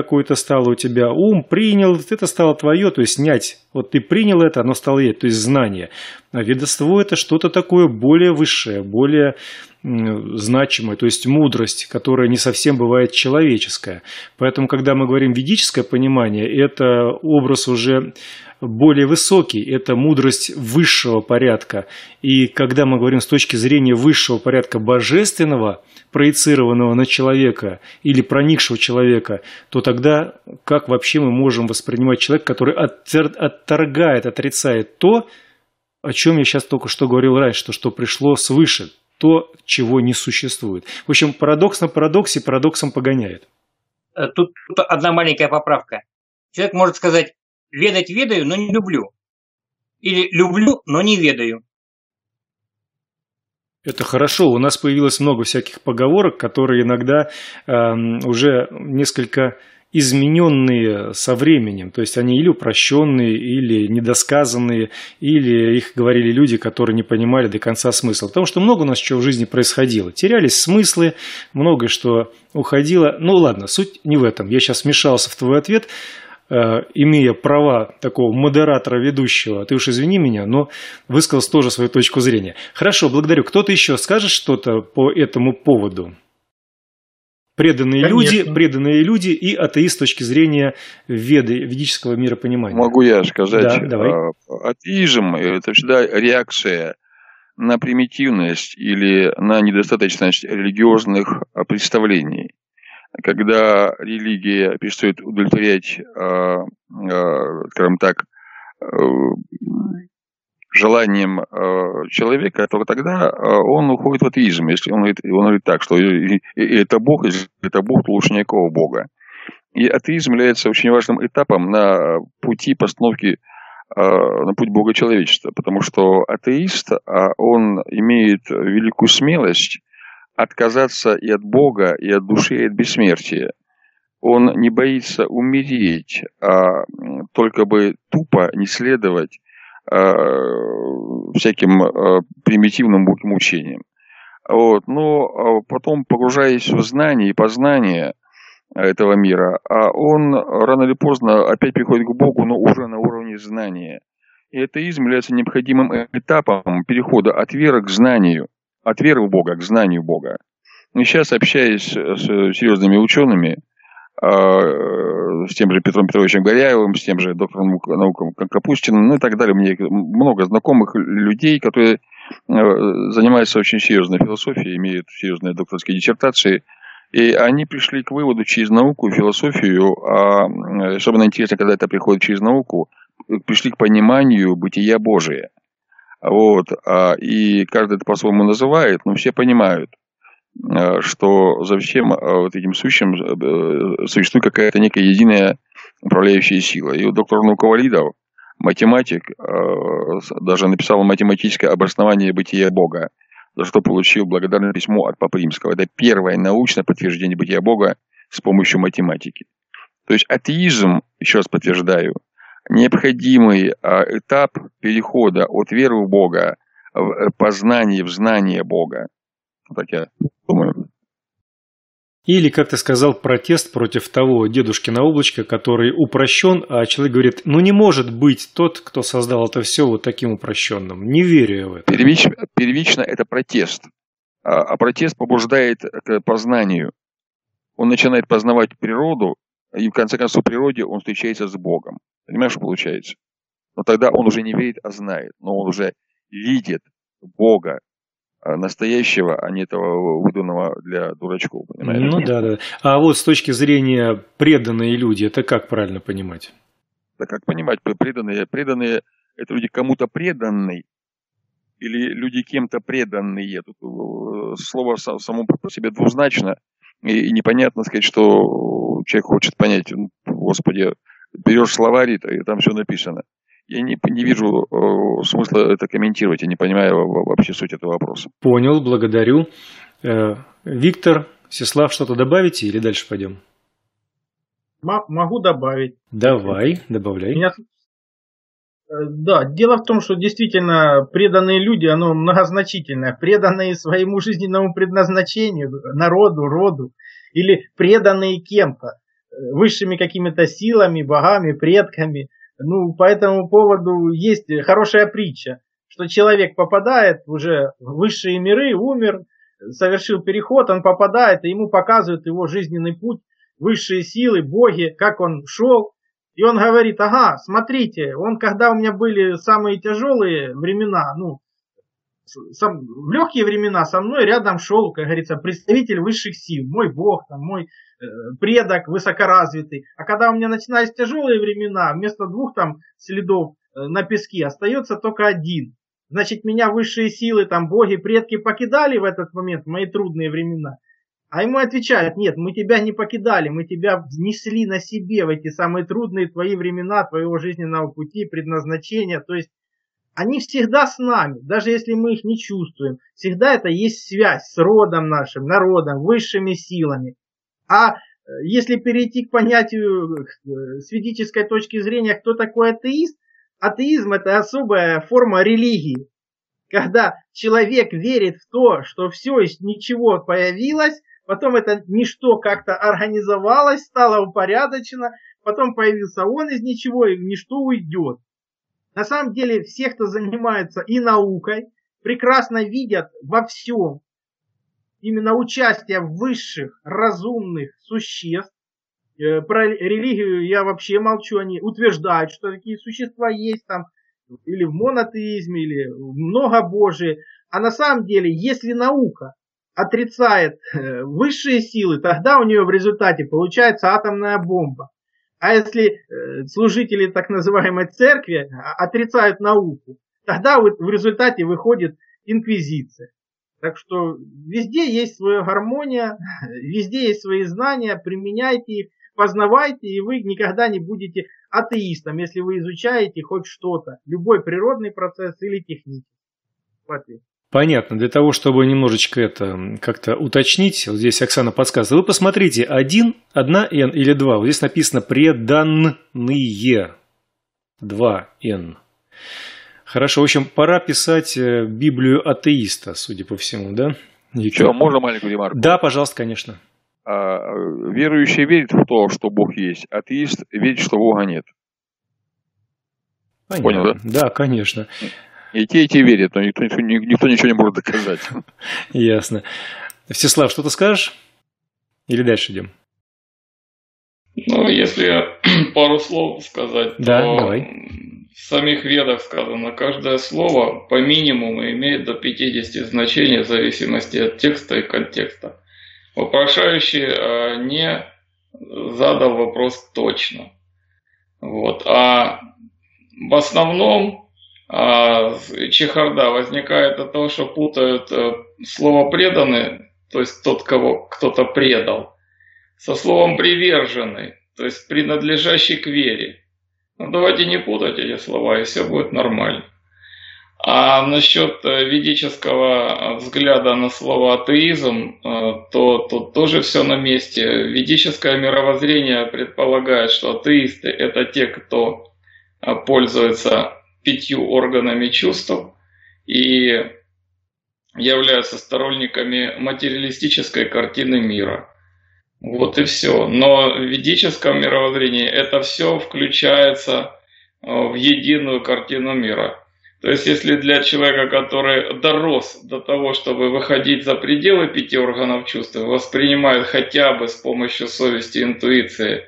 какой-то стало у тебя, ум принял, это стало твое, то есть снять. Вот ты принял это, оно стало есть, то есть знание. А ведовство – это что-то такое более высшее, более значимое, то есть мудрость, которая не совсем бывает человеческая. Поэтому, когда мы говорим ведическое понимание, это образ уже более высокий, это мудрость высшего порядка. И когда мы говорим с точки зрения высшего порядка божественного, проецированного на человека или проникшего человека, то тогда как вообще мы можем воспринимать человека, который отторгает, отрицает то, о чем я сейчас только что говорил раньше, что пришло свыше, то, чего не существует. В общем, парадокс на парадоксе парадоксом погоняет. Тут одна маленькая поправка. Человек может сказать: ведать ведаю, но не люблю. Или люблю, но не ведаю. Это хорошо. У нас появилось много всяких поговорок, которые иногда уже несколько измененные со временем. То есть они или упрощенные, или недосказанные, или их говорили люди, которые не понимали до конца смысла. Потому что много у нас чего в жизни происходило. Терялись смыслы, многое что уходило. Ну ладно, суть не в этом. Я сейчас вмешался в твой ответ, имея права такого модератора, ведущего. Ты уж извини меня, но высказал тоже свою точку зрения. Хорошо, благодарю. Кто-то еще скажет что-то по этому поводу? Преданные люди и атеист с точки зрения ведического миропонимания. Могу я сказать. Да, давай. Атеизм – это всегда реакция на примитивность или на недостаточность религиозных представлений. Когда религия перестает удовлетворять, скажем так, желанием человека, то тогда он уходит в атеизм. Если он говорит так, что это Бог, если это Бог, то лучше никакого Бога. И атеизм является очень важным этапом на пути постановки на путь Бога человечества. Потому что атеист, он имеет великую смелость отказаться и от Бога, и от души, и от бессмертия. Он не боится умереть, а только бы тупо не следовать всяким примитивным богим учениям. Вот. Но потом, погружаясь в знание и познание этого мира, он рано или поздно опять приходит к Богу, но уже на уровне знания. И атеизм является необходимым этапом перехода от веры к знанию, от веры в Бога к знанию Бога. И сейчас, общаясь с серьезными учеными, с тем же Петром Петровичем Горяевым, с тем же доктором наук Капустиным, ну и так далее. У меня много знакомых людей, которые занимаются очень серьезной философией, имеют серьезные докторские диссертации. И они пришли к выводу через науку и философию, особенно интересно, когда это приходит через науку, пришли к пониманию бытия Божия. Вот. И каждый это по-своему называет, но все понимают, что за всем вот этим сущим существует какая-то некая единая управляющая сила. И вот доктор Науковалидов, математик, даже написал математическое обоснование бытия Бога, за что получил благодарное письмо от Папы Римского. Это первое научное подтверждение бытия Бога с помощью математики. То есть атеизм, еще раз подтверждаю, необходимый этап перехода от веры в Бога в познание, в знание Бога. Так я думаю. Или, как ты сказал, протест против того дедушкина облачка, который упрощен, а человек говорит, ну не может быть тот, кто создал это все вот таким упрощенным. Не верю я в это. Первично это протест. А протест побуждает к познанию. Он начинает познавать природу, и в конце концов в природе он встречается с Богом. Понимаешь, что получается? Но тогда он уже не верит, а знает. Но он уже видит Бога настоящего, а не этого выданного для дурачков. Понимаете? Ну да. А вот с точки зрения преданные люди, это как правильно понимать? Да как понимать? Преданные это люди кому-то преданные или люди кем-то преданные. Тут слово само по себе двузначно. И непонятно сказать, что человек хочет понять. Господи, берешь словарь, и там все написано. Я не вижу смысла это комментировать, я не понимаю вообще суть этого вопроса. Понял, благодарю. Виктор, Всеслав, что-то добавите или дальше пойдем? Могу добавить. Давай, добавляй. Да, дело в том, что действительно преданные люди, оно многозначительное. Преданные своему жизненному предназначению, народу, роду, или преданные кем-то. высшими какими-то силами, богами, предками. Ну, по этому поводу есть хорошая притча, что человек попадает уже в высшие миры, умер, совершил переход, он попадает, и ему показывают его жизненный путь, высшие силы, боги, как он шел. И он говорит: ага, смотрите, он, когда у меня были самые тяжелые времена, ну, в легкие времена со мной рядом шел, как говорится, представитель высших сил, мой бог, там, мой предок высокоразвитый. А когда у меня начинались тяжелые времена, вместо 2 там следов на песке остается только 1. Значит, меня высшие силы, там, боги, предки покидали в этот момент, в мои трудные времена. А ему отвечают: нет, мы тебя не покидали, мы тебя внесли на себе в эти самые трудные твои времена, твоего жизненного пути, предназначения. То есть они всегда с нами, даже если мы их не чувствуем. Всегда это есть связь с родом нашим, народом, высшими силами. А если перейти к понятию с ведической точки зрения, кто такой атеист? Атеизм – это особая форма религии, когда человек верит в то, что все из ничего появилось, потом это ничто как-то организовалось, стало упорядочено, потом появился он из ничего, и ничто уйдет. На самом деле все, кто занимается и наукой, прекрасно видят во всем именно участие высших разумных существ. Про религию я вообще молчу, они утверждают, что такие существа есть там, или в монотеизме, или в многобожии. А на самом деле, если наука отрицает высшие силы, тогда у нее в результате получается атомная бомба. А если служители так называемой церкви отрицают науку, тогда в результате выходит инквизиция. Так что везде есть своя гармония, везде есть свои знания, применяйте их, познавайте, и вы никогда не будете атеистом, если вы изучаете хоть что-то, любой природный процесс или технический. Понятно. Для того, чтобы немножечко это как-то уточнить, вот здесь Оксана подсказывает. Вы посмотрите, 1, 1N или 2. Вот здесь написано преданные. 2N. Хорошо. В общем, пора писать Библию атеиста, судя по всему, да? Что, можно маленькую ремарку? Да, пожалуйста, конечно. Верующий верит в то, что Бог есть. Атеист верит, что Бога нет. Понятно. Понял, да? Да, конечно. И те верят, но никто ничего не может доказать. Ясно. Всеслав, что ты скажешь? Или дальше идем? Ну, если пару слов сказать, да, то давай. в самих ведах сказано, каждое слово по минимуму имеет до 50 значений в зависимости от текста и контекста. Вопрошающий не задал вопрос точно. Вот. А в основном чехарда возникает от того, что путают слово «преданный», то есть тот, кого кто-то предал, со словом «приверженный», то есть принадлежащий к вере. Ну, давайте не путать эти слова, и все будет нормально. А насчет ведического взгляда на слово атеизм, то тут тоже все на месте. Ведическое мировоззрение предполагает, что атеисты – это те, кто пользуется 5 органами чувств и являются сторонниками материалистической картины мира. Вот и все. Но в ведическом мировоззрении это все включается в единую картину мира. То есть, если для человека, который дорос до того, чтобы выходить за пределы 5 органов чувств, воспринимает хотя бы с помощью совести и интуиции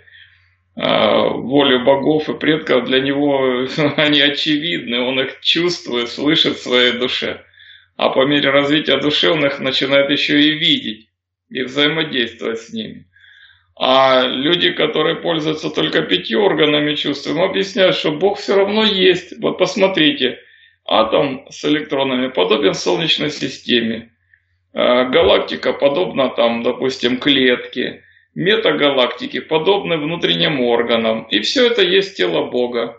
волю богов и предков, для него они очевидны, он их чувствует, слышит в своей душе. А по мере развития души он их начинает еще и видеть, и взаимодействовать с ними. А люди, которые пользуются только 5 органами чувств, им объясняют, что Бог все равно есть. Вот посмотрите, атом с электронами подобен Солнечной системе. Галактика подобна, там, допустим, клетке. Метагалактики подобны внутренним органам. И все это есть тело Бога.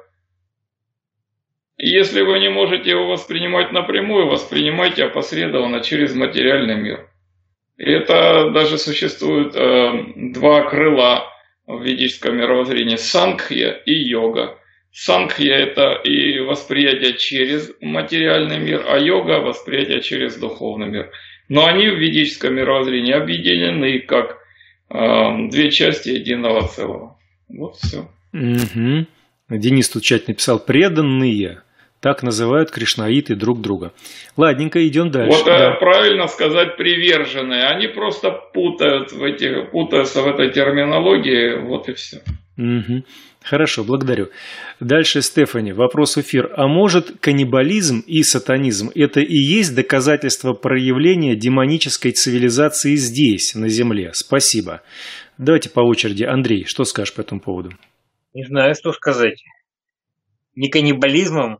И если вы не можете его воспринимать напрямую, воспринимайте опосредованно через материальный мир. И это даже существует 2 крыла в ведическом мировоззрении – сангхья и йога. Сангхья – это и восприятие через материальный мир, а йога – восприятие через духовный мир. Но они в ведическом мировоззрении объединены как две части единого целого. Вот все. Угу. Денис тут в чате написал: преданные. Так называют кришнаиты друг друга. Ладненько, идем дальше. Вот да. Правильно сказать приверженные. Они просто путаются в этой терминологии. Вот и все. Угу. Хорошо, благодарю. Дальше Стефани. Вопрос в эфир. А может каннибализм и сатанизм – это и есть доказательство проявления демонической цивилизации здесь, на Земле? Спасибо. Давайте по очереди. Андрей, что скажешь по этому поводу? Не знаю, что сказать. Ни каннибализмом,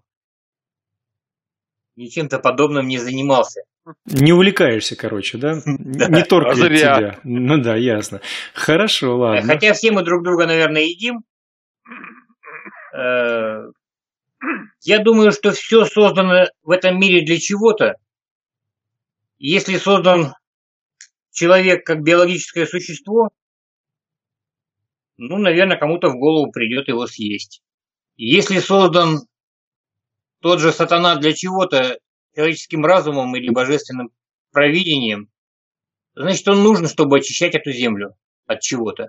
ни чем-то подобным не занимался. Не увлекаешься, короче, да? Не торкает тебя. Ну да, ясно. Хорошо, ладно. Хотя все мы друг друга, наверное, едим. Я думаю, что все создано в этом мире для чего-то. Если создан человек как биологическое существо, ну, наверное, кому-то в голову придет его съесть. Если создан тот же сатана для чего-то, человеческим разумом или божественным провидением, значит, он нужен, чтобы очищать эту землю от чего-то.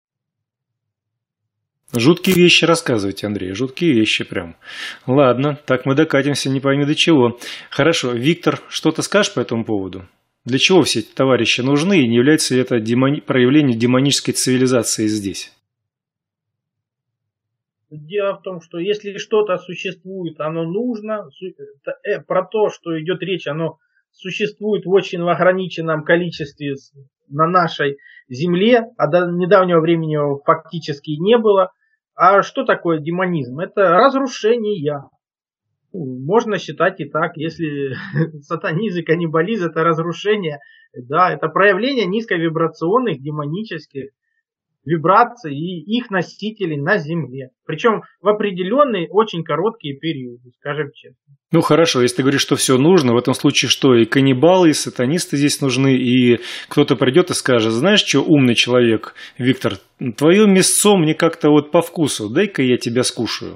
Жуткие вещи рассказывайте, Андрей, жуткие вещи прям. Ладно, так мы докатимся не пойми до чего. Хорошо, Виктор, что ты скажешь по этому поводу? Для чего все эти товарищи нужны и не является ли это проявлением демонической цивилизации здесь? Дело в том, что если что-то существует, оно нужно. Про то, что идет речь, оно существует в очень ограниченном количестве на нашей земле, а до недавнего времени его фактически не было. А что такое демонизм? Это разрушение. Можно считать и так, если сатанизм и каннибализм это разрушение, да, это проявление низковибрационных демонических вибраций и их носителей на Земле. Причем в определенные очень короткие периоды, скажем честно. Ну хорошо, если ты говоришь, что все нужно, в этом случае что? И каннибалы, и сатанисты здесь нужны, и кто-то придет и скажет: знаешь, что умный человек, Виктор, твое мясцо мне как-то вот по вкусу, дай-ка я тебя скушаю.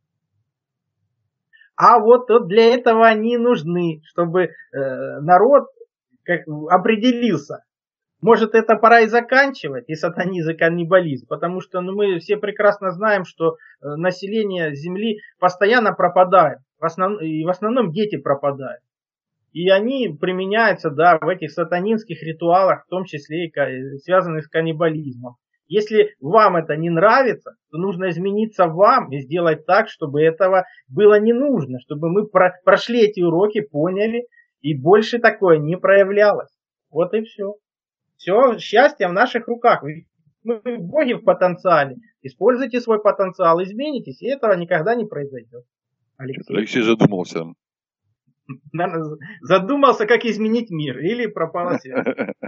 А вот для этого они нужны, чтобы народ определился. Может, это пора и заканчивать, и сатанизм, и каннибализм, потому что мы все прекрасно знаем, что население Земли постоянно пропадает, и в основном дети пропадают. И они применяются, да, в этих сатанинских ритуалах, в том числе и связанных с каннибализмом. Если вам это не нравится, то нужно измениться вам и сделать так, чтобы этого было не нужно, чтобы мы прошли эти уроки, поняли, и больше такое не проявлялось. Вот и все. Все, счастье в наших руках. Мы боги в потенциале. Используйте свой потенциал, изменитесь, и этого никогда не произойдет. Алексей задумался. Задумался, как изменить мир, или пропала связь.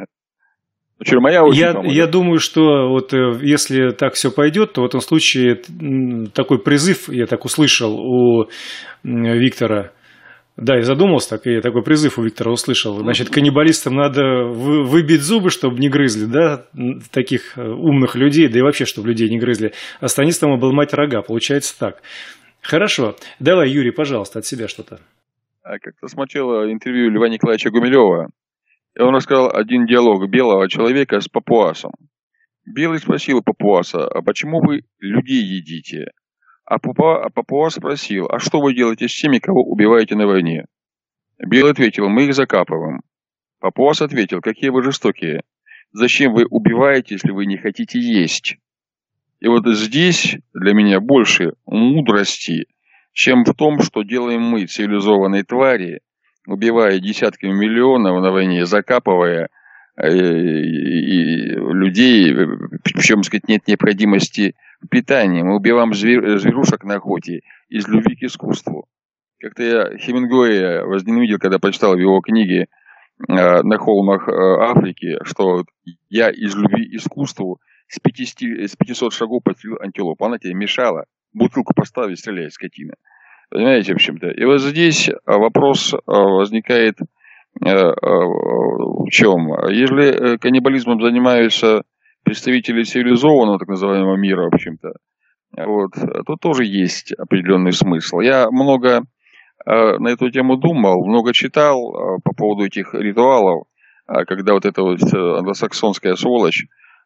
Я думаю, что вот если так все пойдет, то в этом случае такой призыв, я так услышал у Виктора. Да, я задумался, так и такой призыв у Виктора услышал. Значит, каннибалистам надо выбить зубы, чтобы не грызли, да, таких умных людей, да и вообще, чтобы людей не грызли. А сатанистам обломать рога, получается так. Хорошо. Давай, Юрий, пожалуйста, от себя что-то. Как-то смотрел интервью Льва Николаевича Гумилева, и он рассказал один диалог белого человека с папуасом. Белый спросил папуаса: а почему вы людей едите? А папуас спросил: а что вы делаете с теми, кого убиваете на войне? Белый ответил: мы их закапываем. Папуас ответил: какие вы жестокие. Зачем вы убиваете, если вы не хотите есть? И вот здесь для меня больше мудрости, чем в том, что делаем мы, цивилизованные твари, убивая десятками миллионов на войне, закапывая людей, причем, так сказать, нет необходимости в питании. Мы убиваем зверушек на охоте из любви к искусству. Как-то я Хемингуэя возненавидел, когда прочитал в его книге «На холмах Африки», что я из любви к искусству с 500 шагов подстрелил антилопу. Она тебе мешала, бутылку поставить, стреляй, скотина. Понимаете, в общем-то. И вот здесь вопрос возникает в чем? Если каннибализмом занимаются представители цивилизованного так называемого мира, в общем-то, вот, то тоже есть определенный смысл. Я много на эту тему думал, много читал по поводу этих ритуалов, когда вот эта вот англосаксонская сволочь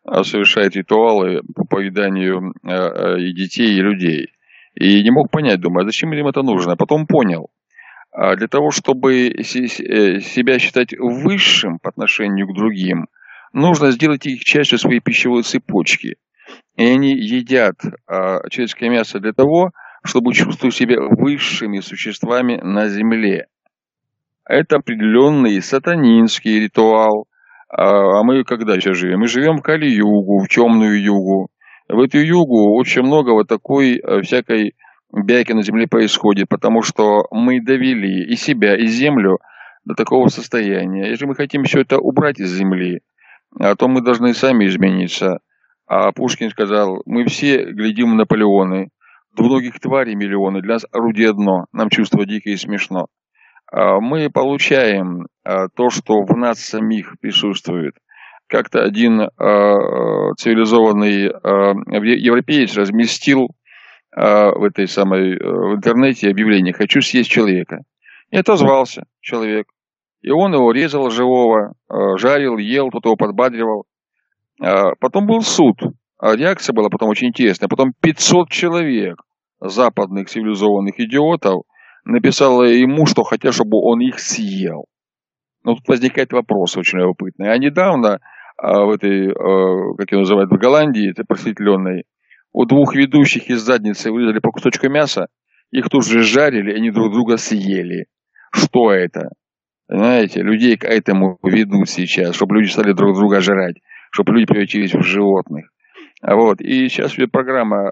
совершает ритуалы по повиданию и детей, и людей. И не мог понять, думаю, а зачем им это нужно? А потом понял. Для того, чтобы себя считать высшим по отношению к другим, нужно сделать их частью своей пищевой цепочки. И они едят человеческое мясо для того, чтобы чувствовать себя высшими существами на земле. Это определенный сатанинский ритуал. А мы когда сейчас живем? Мы живем в Кали-югу, в темную югу. В эту югу очень много вот такой всякой бяки на земле происходит, потому что мы довели и себя, и землю до такого состояния. Если мы хотим все это убрать из земли, то мы должны сами измениться. А Пушкин сказал, мы все глядим в Наполеоны, двуногих тварей миллионы, для нас орудие одно, нам чувство дико и смешно. Мы получаем то, что в нас самих присутствует. Как-то один цивилизованный европеец разместил в интернете объявление «Хочу съесть человека». И отозвался человек. И он его резал живого, жарил, ел, кто-то его подбадривал. Потом был суд. Реакция была потом очень интересная. Потом 500 человек западных цивилизованных идиотов написало ему, что хотят, чтобы он их съел. Но тут возникает вопрос очень любопытный. А недавно в этой, как ее называют, в Голландии, этой просветленной, у двух ведущих из задницы вырезали по кусочку мяса, их тут же жарили, и они друг друга съели. Что это? Понимаете, людей к этому ведут сейчас, чтобы люди стали друг друга жрать, чтобы люди превратились в животных. Вот. И сейчас программа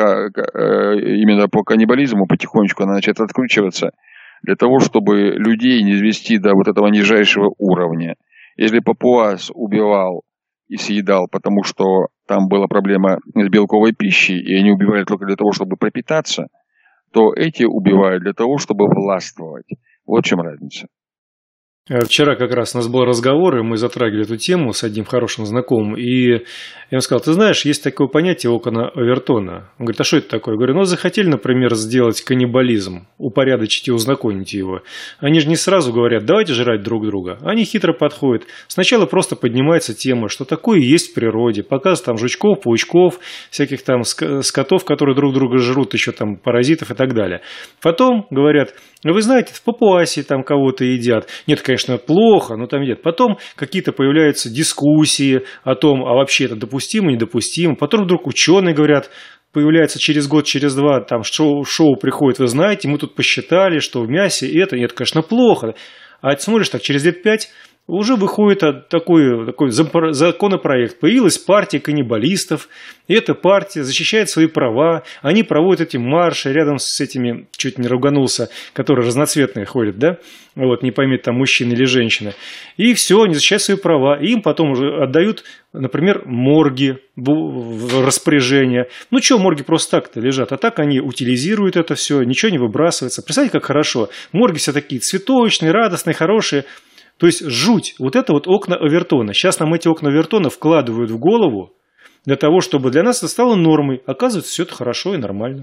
именно по каннибализму потихонечку она начинает откручиваться для того, чтобы людей не извести до вот этого нижайшего уровня. Если папуас убивал и съедал, потому что там была проблема с белковой пищей, и они убивали только для того, чтобы пропитаться, то эти убивают для того, чтобы властвовать. Вот в чем разница. Вчера как раз у нас был разговор, и мы затрагивали эту тему с одним хорошим знакомым, и я ему сказал, ты знаешь, есть такое понятие окна Овертона. Он говорит, а что это такое? Я говорю, ну захотели, например, сделать каннибализм, упорядочить и узаконить его. Они же не сразу говорят, давайте жрать друг друга. Они хитро подходят. Сначала просто поднимается тема, что такое есть в природе. Показывают там жучков, паучков, всяких там скотов, которые друг друга жрут, еще там паразитов и так далее. Потом говорят, вы знаете, в Папуасе там кого-то едят. Нет, конечно, плохо, но там едят. Потом какие-то появляются дискуссии о том, а вообще это допустимо, недопустимо. Потом вдруг ученые говорят, появляется через год, через два, там шоу приходит, вы знаете, мы тут посчитали, что в мясе это, нет, конечно, плохо. А ты смотришь, так через лет 5 уже выходит такой законопроект. Появилась партия каннибалистов, и эта партия защищает свои права. Они проводят эти марши рядом с этими, чуть не руганулся, которые разноцветные ходят, да? Вот, не пойми, там мужчина или женщина. И все, они защищают свои права. И им потом уже отдают, например, морги в распоряжение. Ну что, морги просто так-то лежат. А так они утилизируют это все, ничего не выбрасывается. Представляете, как хорошо. Морги все такие цветочные, радостные, хорошие. То есть жуть. Вот это вот окна Овертона. Сейчас нам эти окна Овертона вкладывают в голову для того, чтобы для нас это стало нормой. Оказывается, все это хорошо и нормально.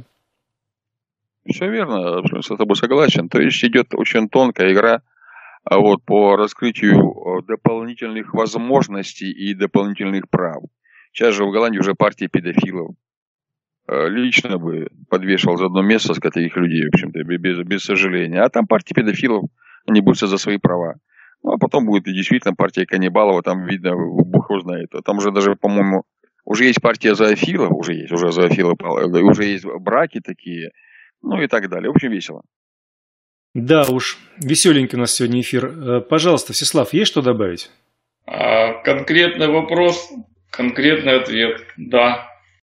Все верно, с тобой согласен. То есть идет очень тонкая игра вот, по раскрытию дополнительных возможностей и дополнительных прав. Сейчас же в Голландии уже партия педофилов. Лично бы подвешивал за одно место с таких людей, в общем-то, без сожаления. А там партия педофилов, они борются за свои права. Ну, а потом будет и действительно партия каннибалов, там видно, бог его знает. Там уже даже, по-моему, уже есть партия зоофилов, уже есть браки такие, ну и так далее. В общем, весело. Да уж, веселенький у нас сегодня эфир. Пожалуйста, Всеслав, есть что добавить? Конкретный вопрос, конкретный ответ, да.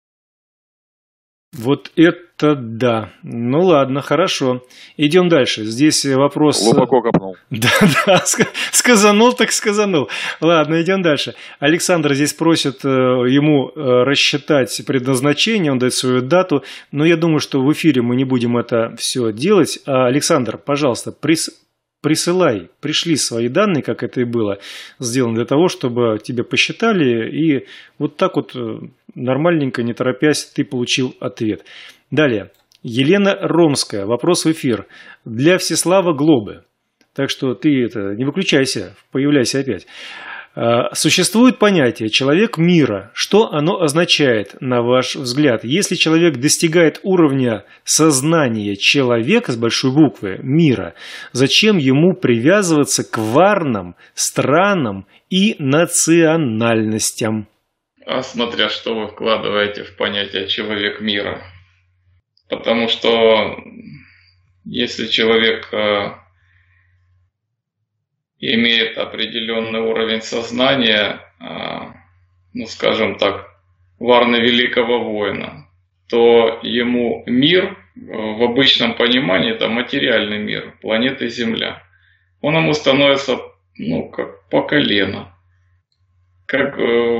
Вот это да. Ну ладно, хорошо. Идем дальше. Здесь вопрос... Глубоко копнул. Да, сказанул так сказанул. Ладно, идем дальше. Александр здесь просит ему рассчитать предназначение, он дает свою дату, но я думаю, что в эфире мы не будем это все делать. Александр, пожалуйста, пришли свои данные, как это и было сделано, для того, чтобы тебе посчитали, и вот так вот нормальненько, не торопясь, ты получил ответ. Далее. Елена Ромская. Вопрос в эфир. Для Всеслава Глобы. Так что ты не выключайся, появляйся опять. Существует понятие «человек мира». Что оно означает, на ваш взгляд? Если человек достигает уровня сознания человека с большой буквы, мира, зачем ему привязываться к варнам, странам и национальностям? А смотря что вы вкладываете в понятие «человек мира». Потому что если человек имеет определенный уровень сознания, ну скажем так, варны великого воина, то ему мир в обычном понимании это материальный мир, планеты Земля. Он ему становится, ну, как по колено. Как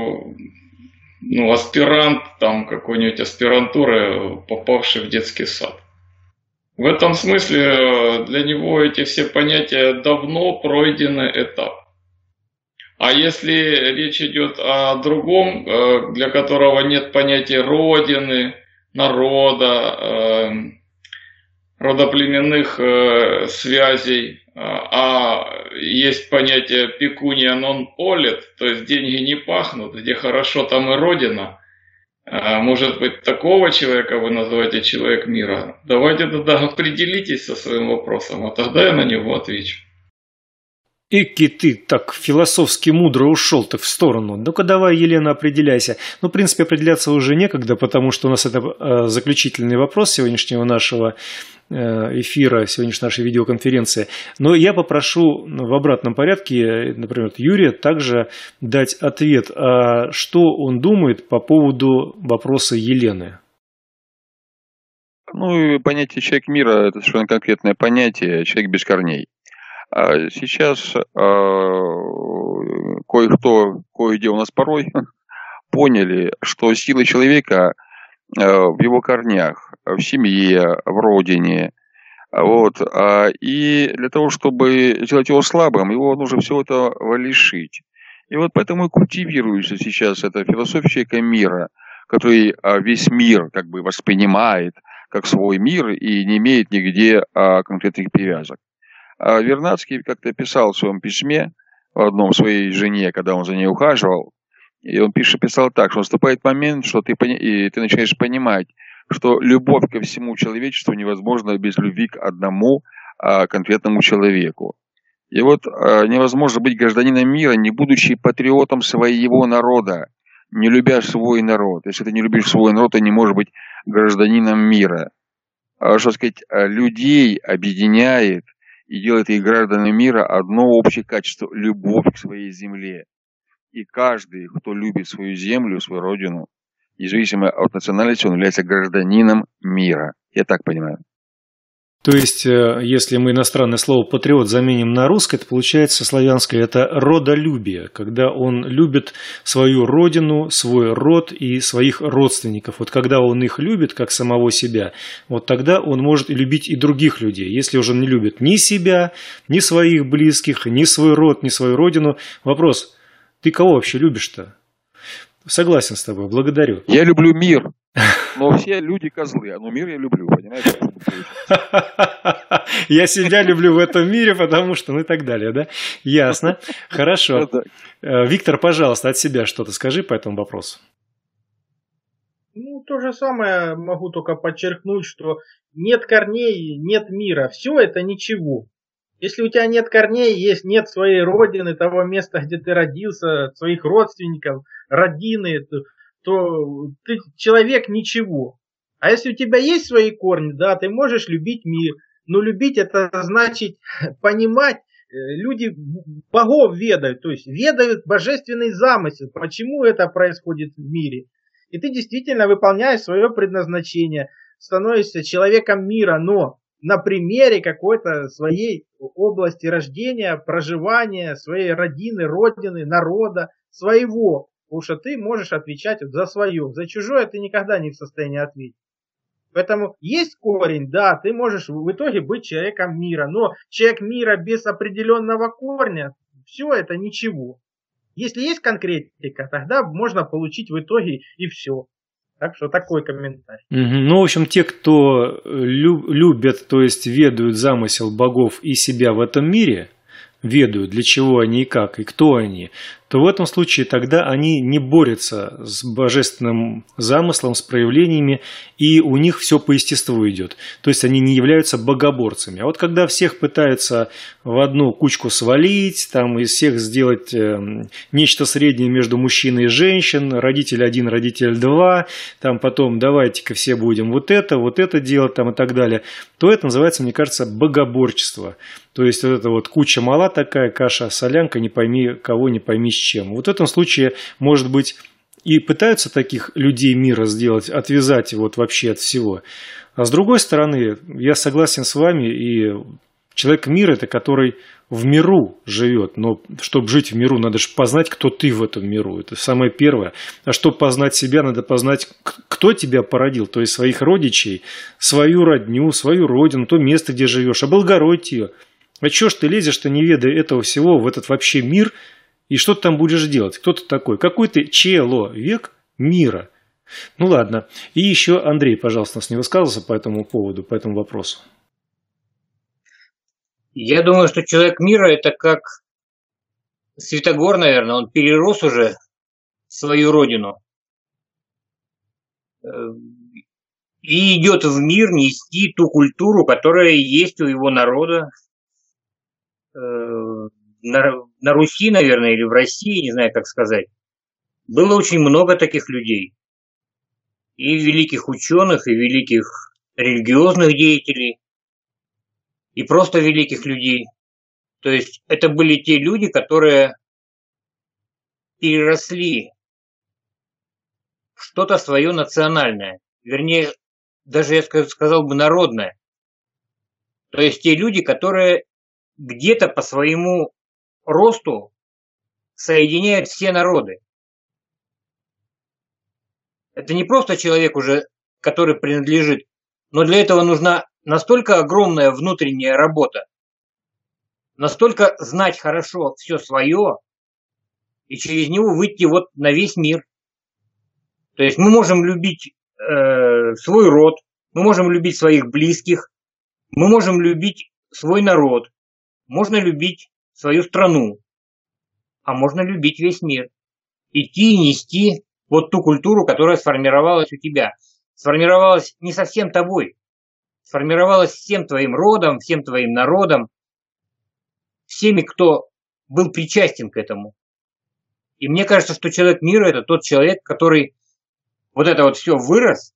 аспирант там какой-нибудь аспирантуры, попавший в детский сад. В этом смысле для него эти все понятия давно пройденный этап. А если речь идет о другом, для которого нет понятия родины, народа, родоплеменных связей, а есть понятие пекуния нон олет, то есть деньги не пахнут, где хорошо, там и родина. Может быть, такого человека вы называете человек мира? Давайте тогда определитесь со своим вопросом, а тогда я на него отвечу. Эки ты так философски мудро ушел-то в сторону. Ну-ка давай, Елена, определяйся. Ну, в принципе, определяться уже некогда, потому что у нас это заключительный вопрос сегодняшнего нашего эфира, сегодняшней нашей видеоконференции. Но я попрошу в обратном порядке, например, Юрия также дать ответ, что он думает по поводу вопроса Елены. Ну, понятие «человек мира» – это совершенно конкретное понятие, человек без корней. Сейчас кое-где у нас порой поняли, что сила человека в его корнях, в семье, в родине. Вот. И для того, чтобы сделать его слабым, его нужно всего этого лишить. И вот поэтому и культивируется сейчас эта философия человека мира, который весь мир как бы воспринимает как свой мир и не имеет нигде конкретных привязок. Вернадский как-то писал в своем письме в одном своей жене, когда он за ней ухаживал, и он писал так, что наступает момент, что ты начинаешь понимать, что любовь ко всему человечеству невозможна без любви к одному конкретному человеку. И вот невозможно быть гражданином мира, не будучи патриотом своего народа, не любя свой народ. Если ты не любишь свой народ, ты не можешь быть гражданином мира. Что сказать, людей объединяет и делает их гражданами мира одно общее качество – любовь к своей земле. И каждый, кто любит свою землю, свою родину, независимо от национальности, он является гражданином мира. Я так понимаю. То есть, если мы иностранное слово «патриот» заменим на русское, это получается славянское, это родолюбие, когда он любит свою родину, свой род и своих родственников. Вот когда он их любит, как самого себя, вот тогда он может и любить и других людей. Если уже он не любит ни себя, ни своих близких, ни свой род, ни свою родину, вопрос, ты кого вообще любишь-то? Согласен с тобой, благодарю. Я люблю мир, но все люди козлы, но мир я люблю, понимаешь? Я себя люблю в этом мире, потому что, ну и так далее, да? Ясно. Хорошо. Виктор, пожалуйста, от себя что-то скажи по этому вопросу. Ну, то же самое могу только подчеркнуть, что нет корней, нет мира. Все это ничего. Если у тебя нет корней, нет своей родины, того места, где ты родился, своих родственников, родины, то ты человек ничего. А если у тебя есть свои корни, да, ты можешь любить мир. Но любить это значит понимать, люди богов ведают, то есть ведают божественный замысел, почему это происходит в мире. И ты действительно выполняешь свое предназначение, становишься человеком мира, но на примере какой-то своей области рождения, проживания, своей родины, родины, народа, своего. Потому что ты можешь отвечать за свое. За чужое ты никогда не в состоянии ответить. Поэтому есть корень, да, ты можешь в итоге быть человеком мира. Но человек мира без определенного корня, все это ничего. Если есть конкретика, тогда можно получить в итоге и все. Так что такой комментарий. Ну, в общем, те, кто любят, то есть ведают замысел богов и себя в этом мире, ведают, для чего они и как, и кто они, то в этом случае тогда они не борются с божественным замыслом, с проявлениями, и у них все по естеству идет. То есть они не являются богоборцами. А вот когда всех пытаются в одну кучку свалить, там из всех сделать нечто среднее между мужчиной и женщиной, родитель один, родитель два, там потом давайте-ка все будем вот это делать там, и так далее, то это называется, мне кажется, богоборчество. То есть вот эта вот куча мала такая, каша-солянка, не пойми кого, не пойми с чем. Вот в этом случае, может быть, и пытаются таких людей мира сделать, отвязать вот вообще от всего. А с другой стороны, я согласен с вами, и человек мира – это который в миру живет. Но чтобы жить в миру, надо же познать, кто ты в этом миру. Это самое первое. А чтобы познать себя, надо познать, кто тебя породил. То есть своих родичей, свою родню, свою родину, то место, где живешь. Облагородить ее. А чё ж ты лезешь-то, не ведая этого всего, в этот вообще мир, и что ты там будешь делать? Кто ты такой? Какой ты человек мира? Ну ладно. И еще Андрей, пожалуйста, нас не высказывался по этому поводу, по этому вопросу. Я думаю, что человек мира – это как Святогор, наверное, он перерос уже свою родину и идет в мир нести ту культуру, которая есть у его народа. На Руси, наверное, или в России, не знаю, как сказать, было очень много таких людей. И великих ученых, и великих религиозных деятелей, и просто великих людей. То есть это были те люди, которые переросли что-то свое национальное. Вернее, даже я сказал бы народное. То есть те люди, которые где-то по своему росту соединяют все народы. Это не просто человек уже, который принадлежит, но для этого нужна настолько огромная внутренняя работа, настолько знать хорошо все свое и через него выйти вот на весь мир. То есть мы можем любить свой род, мы можем любить своих близких, мы можем любить свой народ, можно любить свою страну, а можно любить весь мир. Идти и нести вот ту культуру, которая сформировалась у тебя. Сформировалась не совсем тобой, сформировалась всем твоим родом, всем твоим народом, всеми, кто был причастен к этому. И мне кажется, что человек мира – это тот человек, который вот это вот все вырос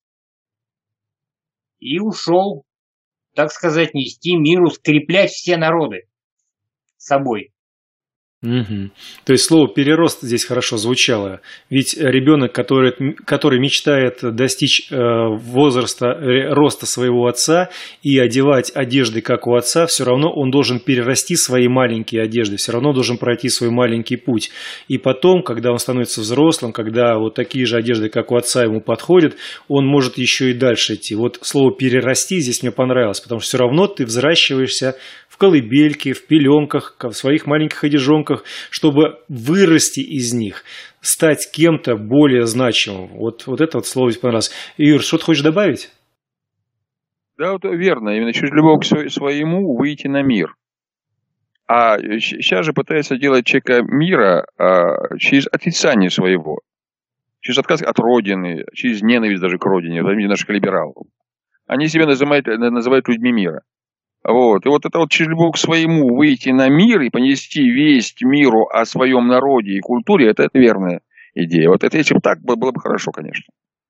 и ушел, так сказать, нести миру, скреплять все народы собой. Угу. То есть слово «перерост» здесь хорошо звучало. Ведь ребенок, который мечтает достичь возраста, роста своего отца и одевать одежды, как у отца, все равно он должен перерасти свои маленькие одежды, все равно должен пройти свой маленький путь. И потом, когда он становится взрослым, когда вот такие же одежды, как у отца, ему подходят, он может еще и дальше идти. Вот слово «перерасти» здесь мне понравилось, потому что все равно ты взращиваешься в колыбельке, в пеленках, в своих маленьких одежонках, чтобы вырасти из них, стать кем-то более значимым. Вот это вот слово здесь понравилось. Юр, что ты хочешь добавить? Да, вот верно. Именно через любовь к своему выйти на мир. А сейчас же пытается делать человека мира через отрицание своего. Через отказ от родины, через ненависть даже к родине. Возьмите наших либералов. Они себя называют людьми мира. Вот. И вот это вот через любовь к своему выйти на мир и понести весть миру о своем народе и культуре, это верная идея. Вот это если бы так было бы хорошо, конечно.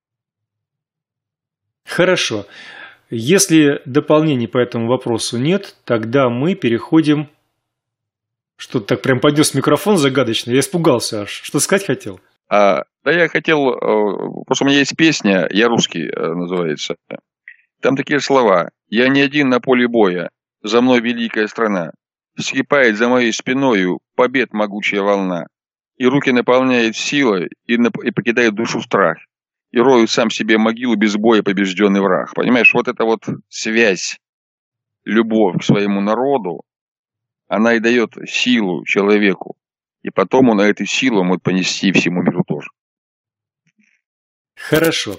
Хорошо. Если дополнений по этому вопросу нет, тогда мы переходим... Что-то так прям поднес микрофон загадочно, я испугался аж. Что сказать хотел? Да я хотел... Просто у меня есть песня, я русский называется. Там такие слова. «Я не один на поле боя, за мной великая страна. Вскипает за моей спиною побед могучая волна. И руки наполняет силой, и покидает душу страх. И роют сам себе могилу без боя побежденный враг». Понимаешь, вот эта вот связь, любовь к своему народу, она и дает силу человеку. И потом он эту силу может понести всему миру тоже. Хорошо.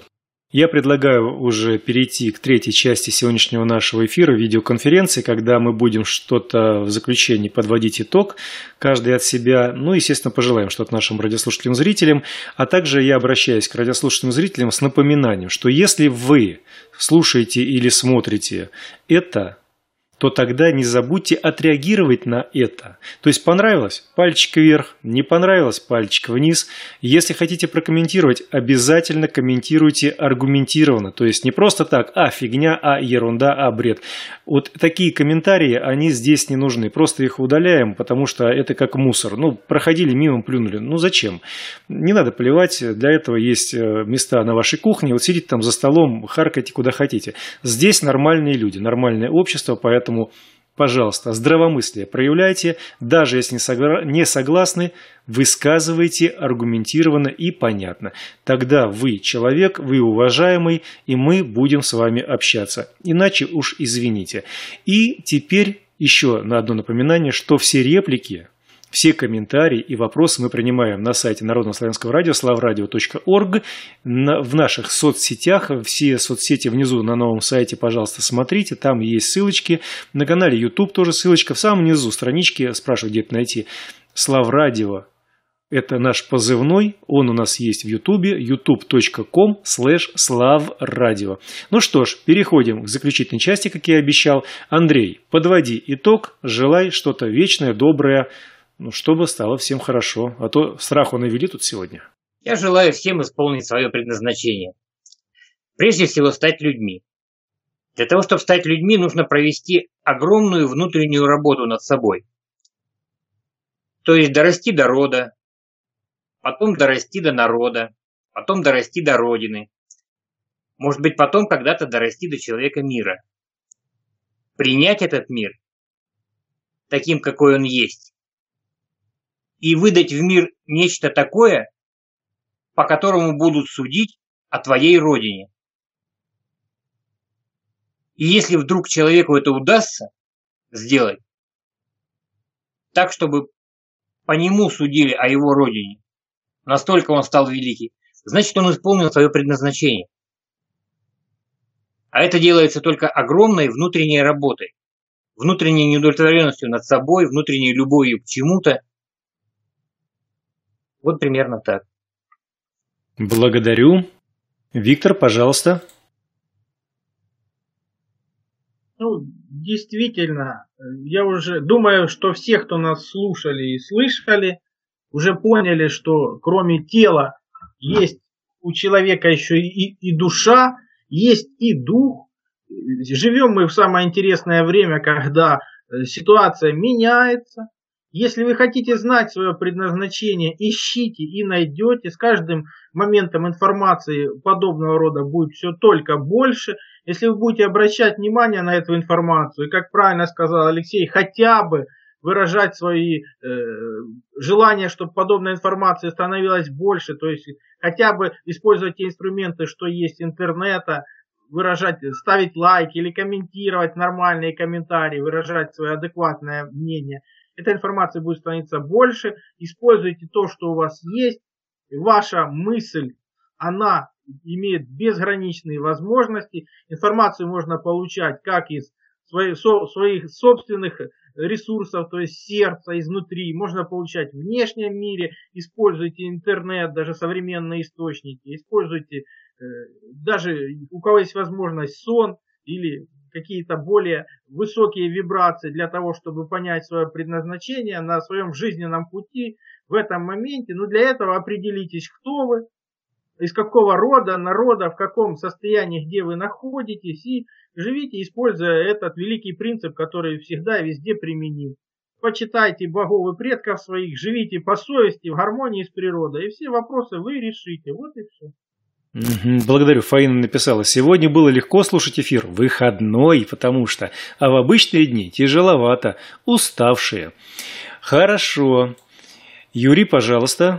Я предлагаю уже перейти к третьей части сегодняшнего нашего эфира, видеоконференции, когда мы будем что-то в заключении подводить итог, каждый от себя, ну, естественно, пожелаем что-то нашим радиослушателям, зрителям, а также я обращаюсь к радиослушателям, зрителям с напоминанием, что если вы слушаете или смотрите это, то тогда не забудьте отреагировать на это. То есть понравилось – пальчик вверх, не понравилось – пальчик вниз. Если хотите прокомментировать, обязательно комментируйте аргументированно. То есть не просто так, фигня, ерунда, бред. Вот такие комментарии, они здесь не нужны. Просто их удаляем, потому что это как мусор. Ну, проходили мимо, плюнули. Ну, зачем? Не надо плевать, для этого есть места на вашей кухне. Вот сидите там за столом, харкайте куда хотите. Здесь нормальные люди, нормальное общество, поэтому пожалуйста, здравомыслие проявляйте, даже если не согласны, высказывайте аргументированно и понятно. Тогда вы человек, вы уважаемый, и мы будем с вами общаться. Иначе уж извините. И теперь еще на одно напоминание, что все реплики, все комментарии и вопросы мы принимаем на сайте Народного славянского радио slavradio.org, в наших соцсетях, все соцсети внизу на новом сайте, пожалуйста, смотрите, там есть ссылочки, на канале YouTube тоже ссылочка, в самом низу странички, спрашивают, где это найти, Slavradio. Это наш позывной, он у нас есть в YouTube, youtube.com/slavradio. Ну что ж, переходим к заключительной части, как я и обещал. Андрей, подводи итог, желай что-то вечное, доброе, чтобы стало всем хорошо, а то страху навели тут сегодня. Я желаю всем исполнить свое предназначение. Прежде всего, стать людьми. Для того, чтобы стать людьми, нужно провести огромную внутреннюю работу над собой. То есть дорасти до рода, потом дорасти до народа, потом дорасти до Родины. Может быть, потом когда-то дорасти до человека мира. Принять этот мир таким, какой он есть. И выдать в мир нечто такое, по которому будут судить о твоей родине. И если вдруг человеку это удастся сделать, так, чтобы по нему судили о его родине, настолько он стал великий, значит, он исполнил свое предназначение. А это делается только огромной внутренней работой, внутренней неудовлетворенностью над собой, внутренней любовью к чему-то. Вот примерно так. Благодарю. Виктор, пожалуйста. Ну, действительно, я уже думаю, что все, кто нас слушали и слышали, уже поняли, что кроме тела есть у человека еще и душа, есть и дух. Живем мы в самое интересное время, когда ситуация меняется. Если вы хотите знать свое предназначение, ищите и найдете. С каждым моментом информации подобного рода будет все только больше. Если вы будете обращать внимание на эту информацию, и, как правильно сказал Алексей, хотя бы выражать свои желания, чтобы подобной информации становилось больше, то есть хотя бы использовать те инструменты, что есть интернета, выражать, ставить лайки или комментировать нормальные комментарии, выражать свое адекватное мнение. Эта информация будет становиться больше. Используйте то, что у вас есть. Ваша мысль, она имеет безграничные возможности. Информацию можно получать как из своих собственных ресурсов, то есть сердца, изнутри. Можно получать в внешнем мире. Используйте интернет, даже современные источники. Используйте даже у кого есть возможность сон или какие-то более высокие вибрации для того, чтобы понять свое предназначение на своем жизненном пути в этом моменте. Но для этого определитесь, кто вы, из какого рода, народа, в каком состоянии, где вы находитесь, и живите, используя этот великий принцип, который всегда и везде применим. Почитайте богов и предков своих, живите по совести, в гармонии с природой, и все вопросы вы решите. Вот и все. Благодарю, Фаина написала. Сегодня было легко слушать эфир, выходной, потому что, а в обычные дни тяжеловато, уставшие. Хорошо. Юрий, пожалуйста.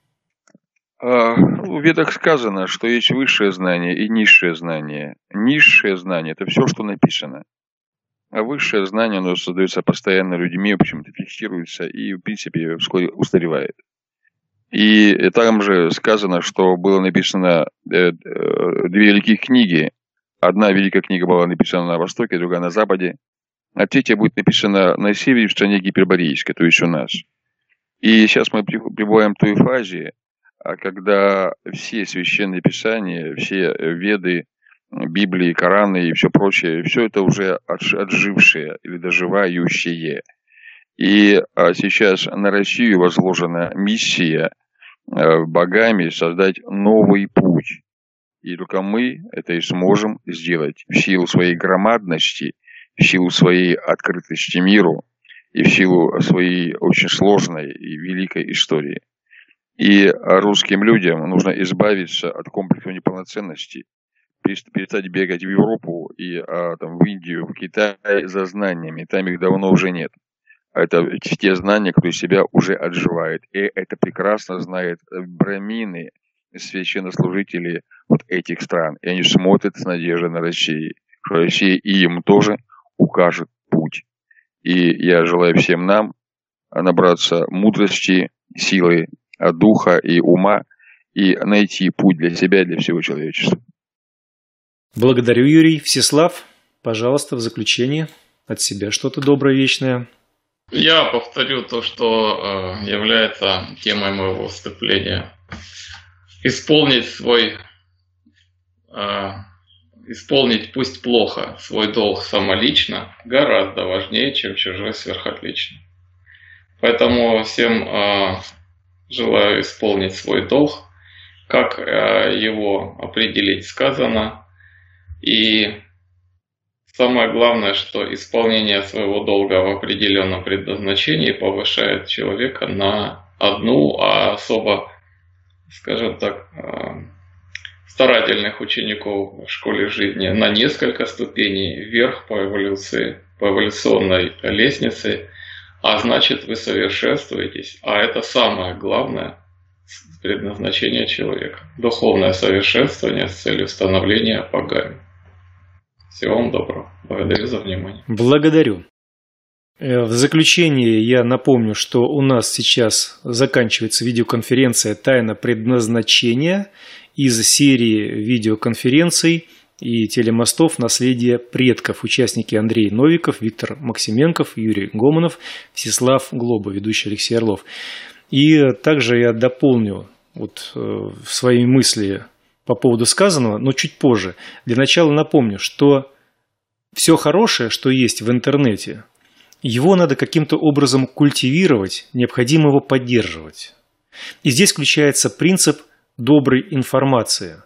В Ведах сказано, что есть высшее знание и низшее знание. Низшее знание – это все, что написано. А высшее знание, оно создается постоянно людьми, почему-то фиксируется и, в принципе, вскоре устаревает. И там же сказано, что было написано две великие книги. Одна великая книга была написана на Востоке, другая на Западе. А третья будет написана на севере, в стране Гиперборейской, то есть у нас. И сейчас мы пребываем в той фазе, когда все священные писания, все Веды, Библии, Кораны и все прочее, все это уже отжившее или доживающее. И сейчас на Россию возложена миссия богами создать новый путь. И только мы это и сможем сделать в силу своей громадности, в силу своей открытости миру и в силу своей очень сложной и великой истории. И русским людям нужно избавиться от комплекса неполноценности, перестать бегать в Европу и в Индию, в Китай за знаниями. Там их давно уже нет. Это те знания, которые себя уже отживают. И это прекрасно знают брамины, священнослужители вот этих стран. И они смотрят с надеждой на Россию. Что Россия и им тоже укажет путь. И я желаю всем нам набраться мудрости, силы, духа и ума и найти путь для себя и для всего человечества. Благодарю, Юрий. Всеслав, пожалуйста, в заключение от себя что-то доброе, вечное. Я повторю то, что является темой моего выступления. Исполнить пусть плохо свой долг самолично гораздо важнее, чем чужой сверхотлично. Поэтому всем желаю исполнить свой долг, как его определить сказано. И самое главное, что исполнение своего долга в определенном предназначении повышает человека на одну, а особо, скажем так, старательных учеников в школе жизни на несколько ступеней вверх по эволюционной лестнице, а значит вы совершенствуетесь, а это самое главное предназначение человека. Духовное совершенствование с целью становления богами. Всего вам доброго. Благодарю за внимание. Благодарю. В заключение я напомню, что у нас сейчас заканчивается видеоконференция «Тайна предназначения» из серии видеоконференций и телемостов «Наследие предков». Участники Андрей Новиков, Виктор Максименков, Юрий Гомонов, Всеслав Глоба, ведущий Алексей Орлов. И также я дополню свои мысли по поводу сказанного, но чуть позже. Для начала напомню, что все хорошее, что есть в интернете, его надо каким-то образом культивировать, необходимо его поддерживать. И здесь включается принцип доброй информации.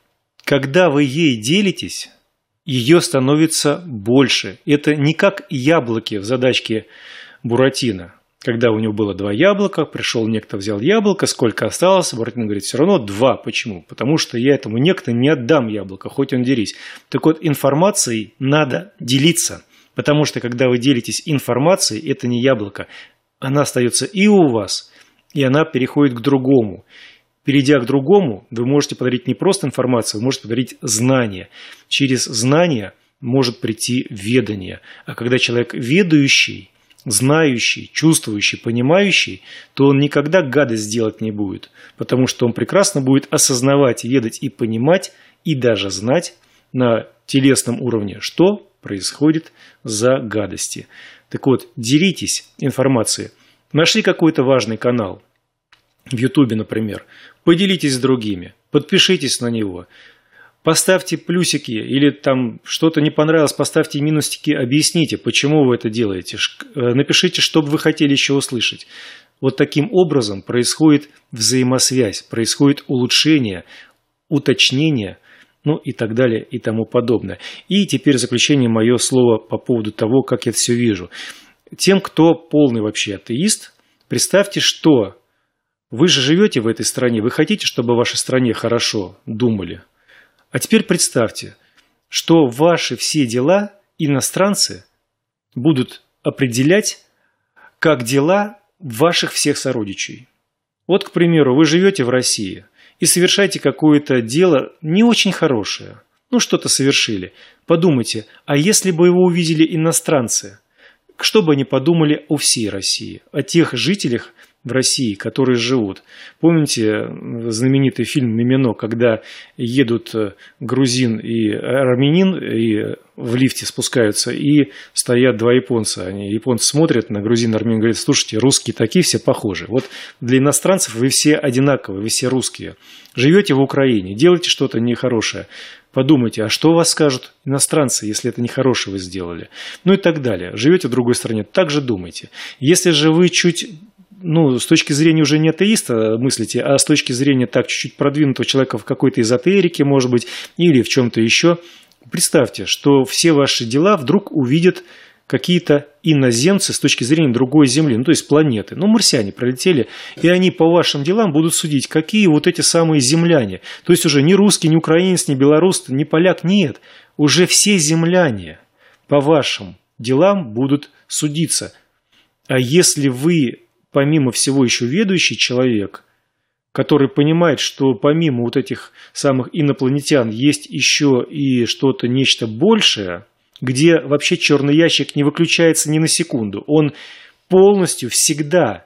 Когда вы ей делитесь, ее становится больше. Это не как яблоки в задачке Буратино. Когда у него было 2 яблока, пришел некто, взял яблоко, сколько осталось, Буратино говорит, все равно 2. Почему? Потому что я этому некто не отдам яблоко, хоть он дерись. Так вот, информацией надо делиться. Потому что, когда вы делитесь информацией, это не яблоко. Она остается и у вас, и она переходит к другому. Перейдя к другому, вы можете подарить не просто информацию, вы можете подарить знание. Через знание может прийти ведание. А когда человек ведающий, знающий, чувствующий, понимающий, то он никогда гадость делать не будет. Потому что он прекрасно будет осознавать, ведать и понимать, и даже знать на телесном уровне, что происходит за гадости. Так вот, делитесь информацией. Нашли какой-то важный канал, в Ютубе, например, поделитесь с другими, подпишитесь на него, поставьте плюсики или там что-то не понравилось, поставьте минусики, объясните, почему вы это делаете, напишите, что бы вы хотели еще услышать. Вот таким образом происходит взаимосвязь, происходит улучшение, уточнение, ну и так далее и тому подобное. И теперь в заключение мое слово по поводу того, как я это все вижу. Тем, кто полный вообще атеист, представьте, что вы же живете в этой стране, вы хотите, чтобы в вашей стране хорошо думали. А теперь представьте, что ваши все дела иностранцы будут определять как дела ваших всех сородичей. Вот, к примеру, вы живете в России и совершаете какое-то дело не очень хорошее. Ну, что-то совершили. Подумайте, а если бы его увидели иностранцы, что бы они подумали о всей России, о тех жителях, в России, которые живут. Помните знаменитый фильм «Мимино», когда едут грузин и армянин, и в лифте спускаются, и стоят два японца. Японцы смотрят на грузин, армянин, говорят: слушайте, русские такие все похожи. Вот для иностранцев вы все одинаковые, вы все русские. Живете в Украине, делаете что-то нехорошее. Подумайте, а что о вас скажут иностранцы, если это нехорошее вы сделали? Ну и так далее. Живете в другой стране, так же думайте. Если же вы чуть... с точки зрения уже не атеиста мыслите, а с точки зрения так чуть-чуть продвинутого человека в какой-то эзотерике, может быть, или в чем-то еще, представьте, что все ваши дела вдруг увидят какие-то иноземцы с точки зрения другой Земли, то есть планеты. Марсиане пролетели, и они по вашим делам будут судить, какие вот эти самые земляне. То есть уже ни русский, ни украинец, ни белорус, ни поляк, нет. Уже все земляне по вашим делам будут судиться. А если вы, помимо всего, еще ведущий человек, который понимает, что помимо вот этих самых инопланетян есть еще и что-то, нечто большее, где вообще черный ящик не выключается ни на секунду. Он полностью всегда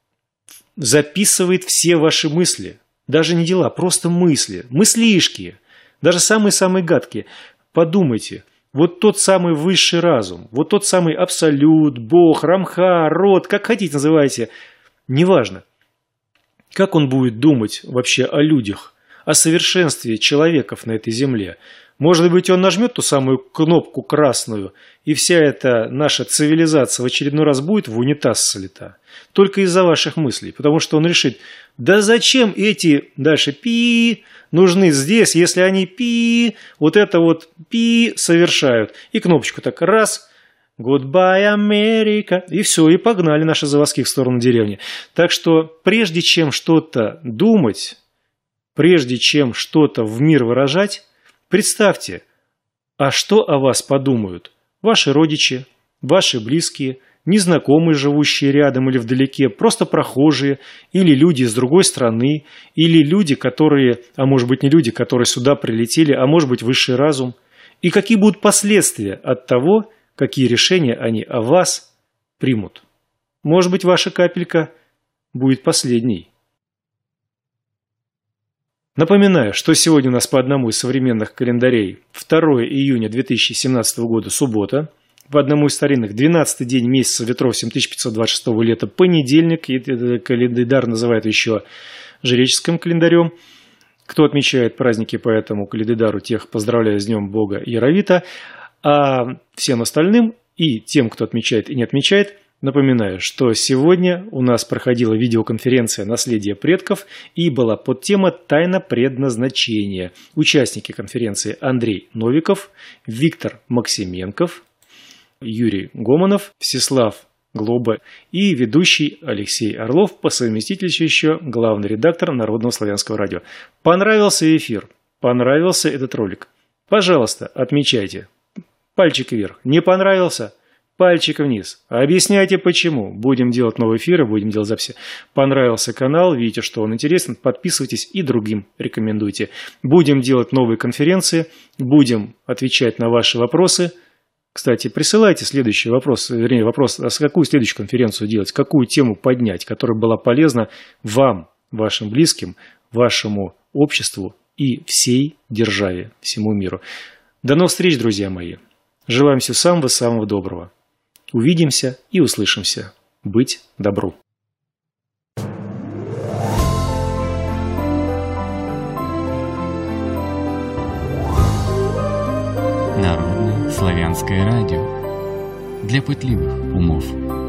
записывает все ваши мысли. Даже не дела, просто мысли. Мыслишки. Даже самые-самые гадкие. Подумайте. Вот тот самый высший разум, вот тот самый абсолют, Бог, Рамха, Род, как хотите называйте, неважно. Как он будет думать вообще о людях, о совершенстве человеков на этой земле? Может быть, он нажмет ту самую кнопку красную, и вся эта наша цивилизация в очередной раз будет в унитаз солита. Только из-за ваших мыслей. Потому что он решит, да зачем эти дальше пи нужны здесь, если они пи, вот это вот пи совершают. И кнопочку так раз, goodbye, Америка, и все, и погнали наши заводские в сторону деревни. Так что прежде чем что-то думать, прежде чем что-то в мир выражать, представьте, а что о вас подумают ваши родичи, ваши близкие, незнакомые, живущие рядом или вдалеке, просто прохожие, или люди из другой страны, или люди, которые, а может быть не люди, которые сюда прилетели, а может быть высший разум. И какие будут последствия от того, какие решения они о вас примут. Может быть, ваша капелька будет последней. Напоминаю, что сегодня у нас по одному из современных календарей 2 июня 2017 года, суббота, по одному из старинных 12-й день месяца ветров 7526 лета, понедельник, и календар называют еще жреческим календарем. Кто отмечает праздники по этому календарю, тех поздравляю с Днем Бога Яровита, а всем остальным и тем, кто отмечает и не отмечает, напоминаю, что сегодня у нас проходила видеоконференция «Наследие предков» и была подтема «Тайна предназначения». Участники конференции: Андрей Новиков, Виктор Максименков, Юрий Гомонов, Всеслав Глоба и ведущий Алексей Орлов, по совместительству еще главный редактор Народного славянского радио. Понравился эфир? Понравился этот ролик? Пожалуйста, отмечайте. Пальчик вверх. Не понравился? Пальчик вниз. Объясняйте почему. Будем делать новые эфиры, будем делать записи. Понравился канал, видите, что он интересен, подписывайтесь и другим рекомендуйте. Будем делать новые конференции, будем отвечать на ваши вопросы. Кстати, присылайте следующий вопрос, вернее вопрос, а какую следующую конференцию делать, какую тему поднять, которая была полезна вам, вашим близким, вашему обществу и всей державе, всему миру. До новых встреч, друзья мои. Желаем всего самого-самого доброго. Увидимся и услышимся. Быть добру. Народное славянское радио. Для пытливых умов.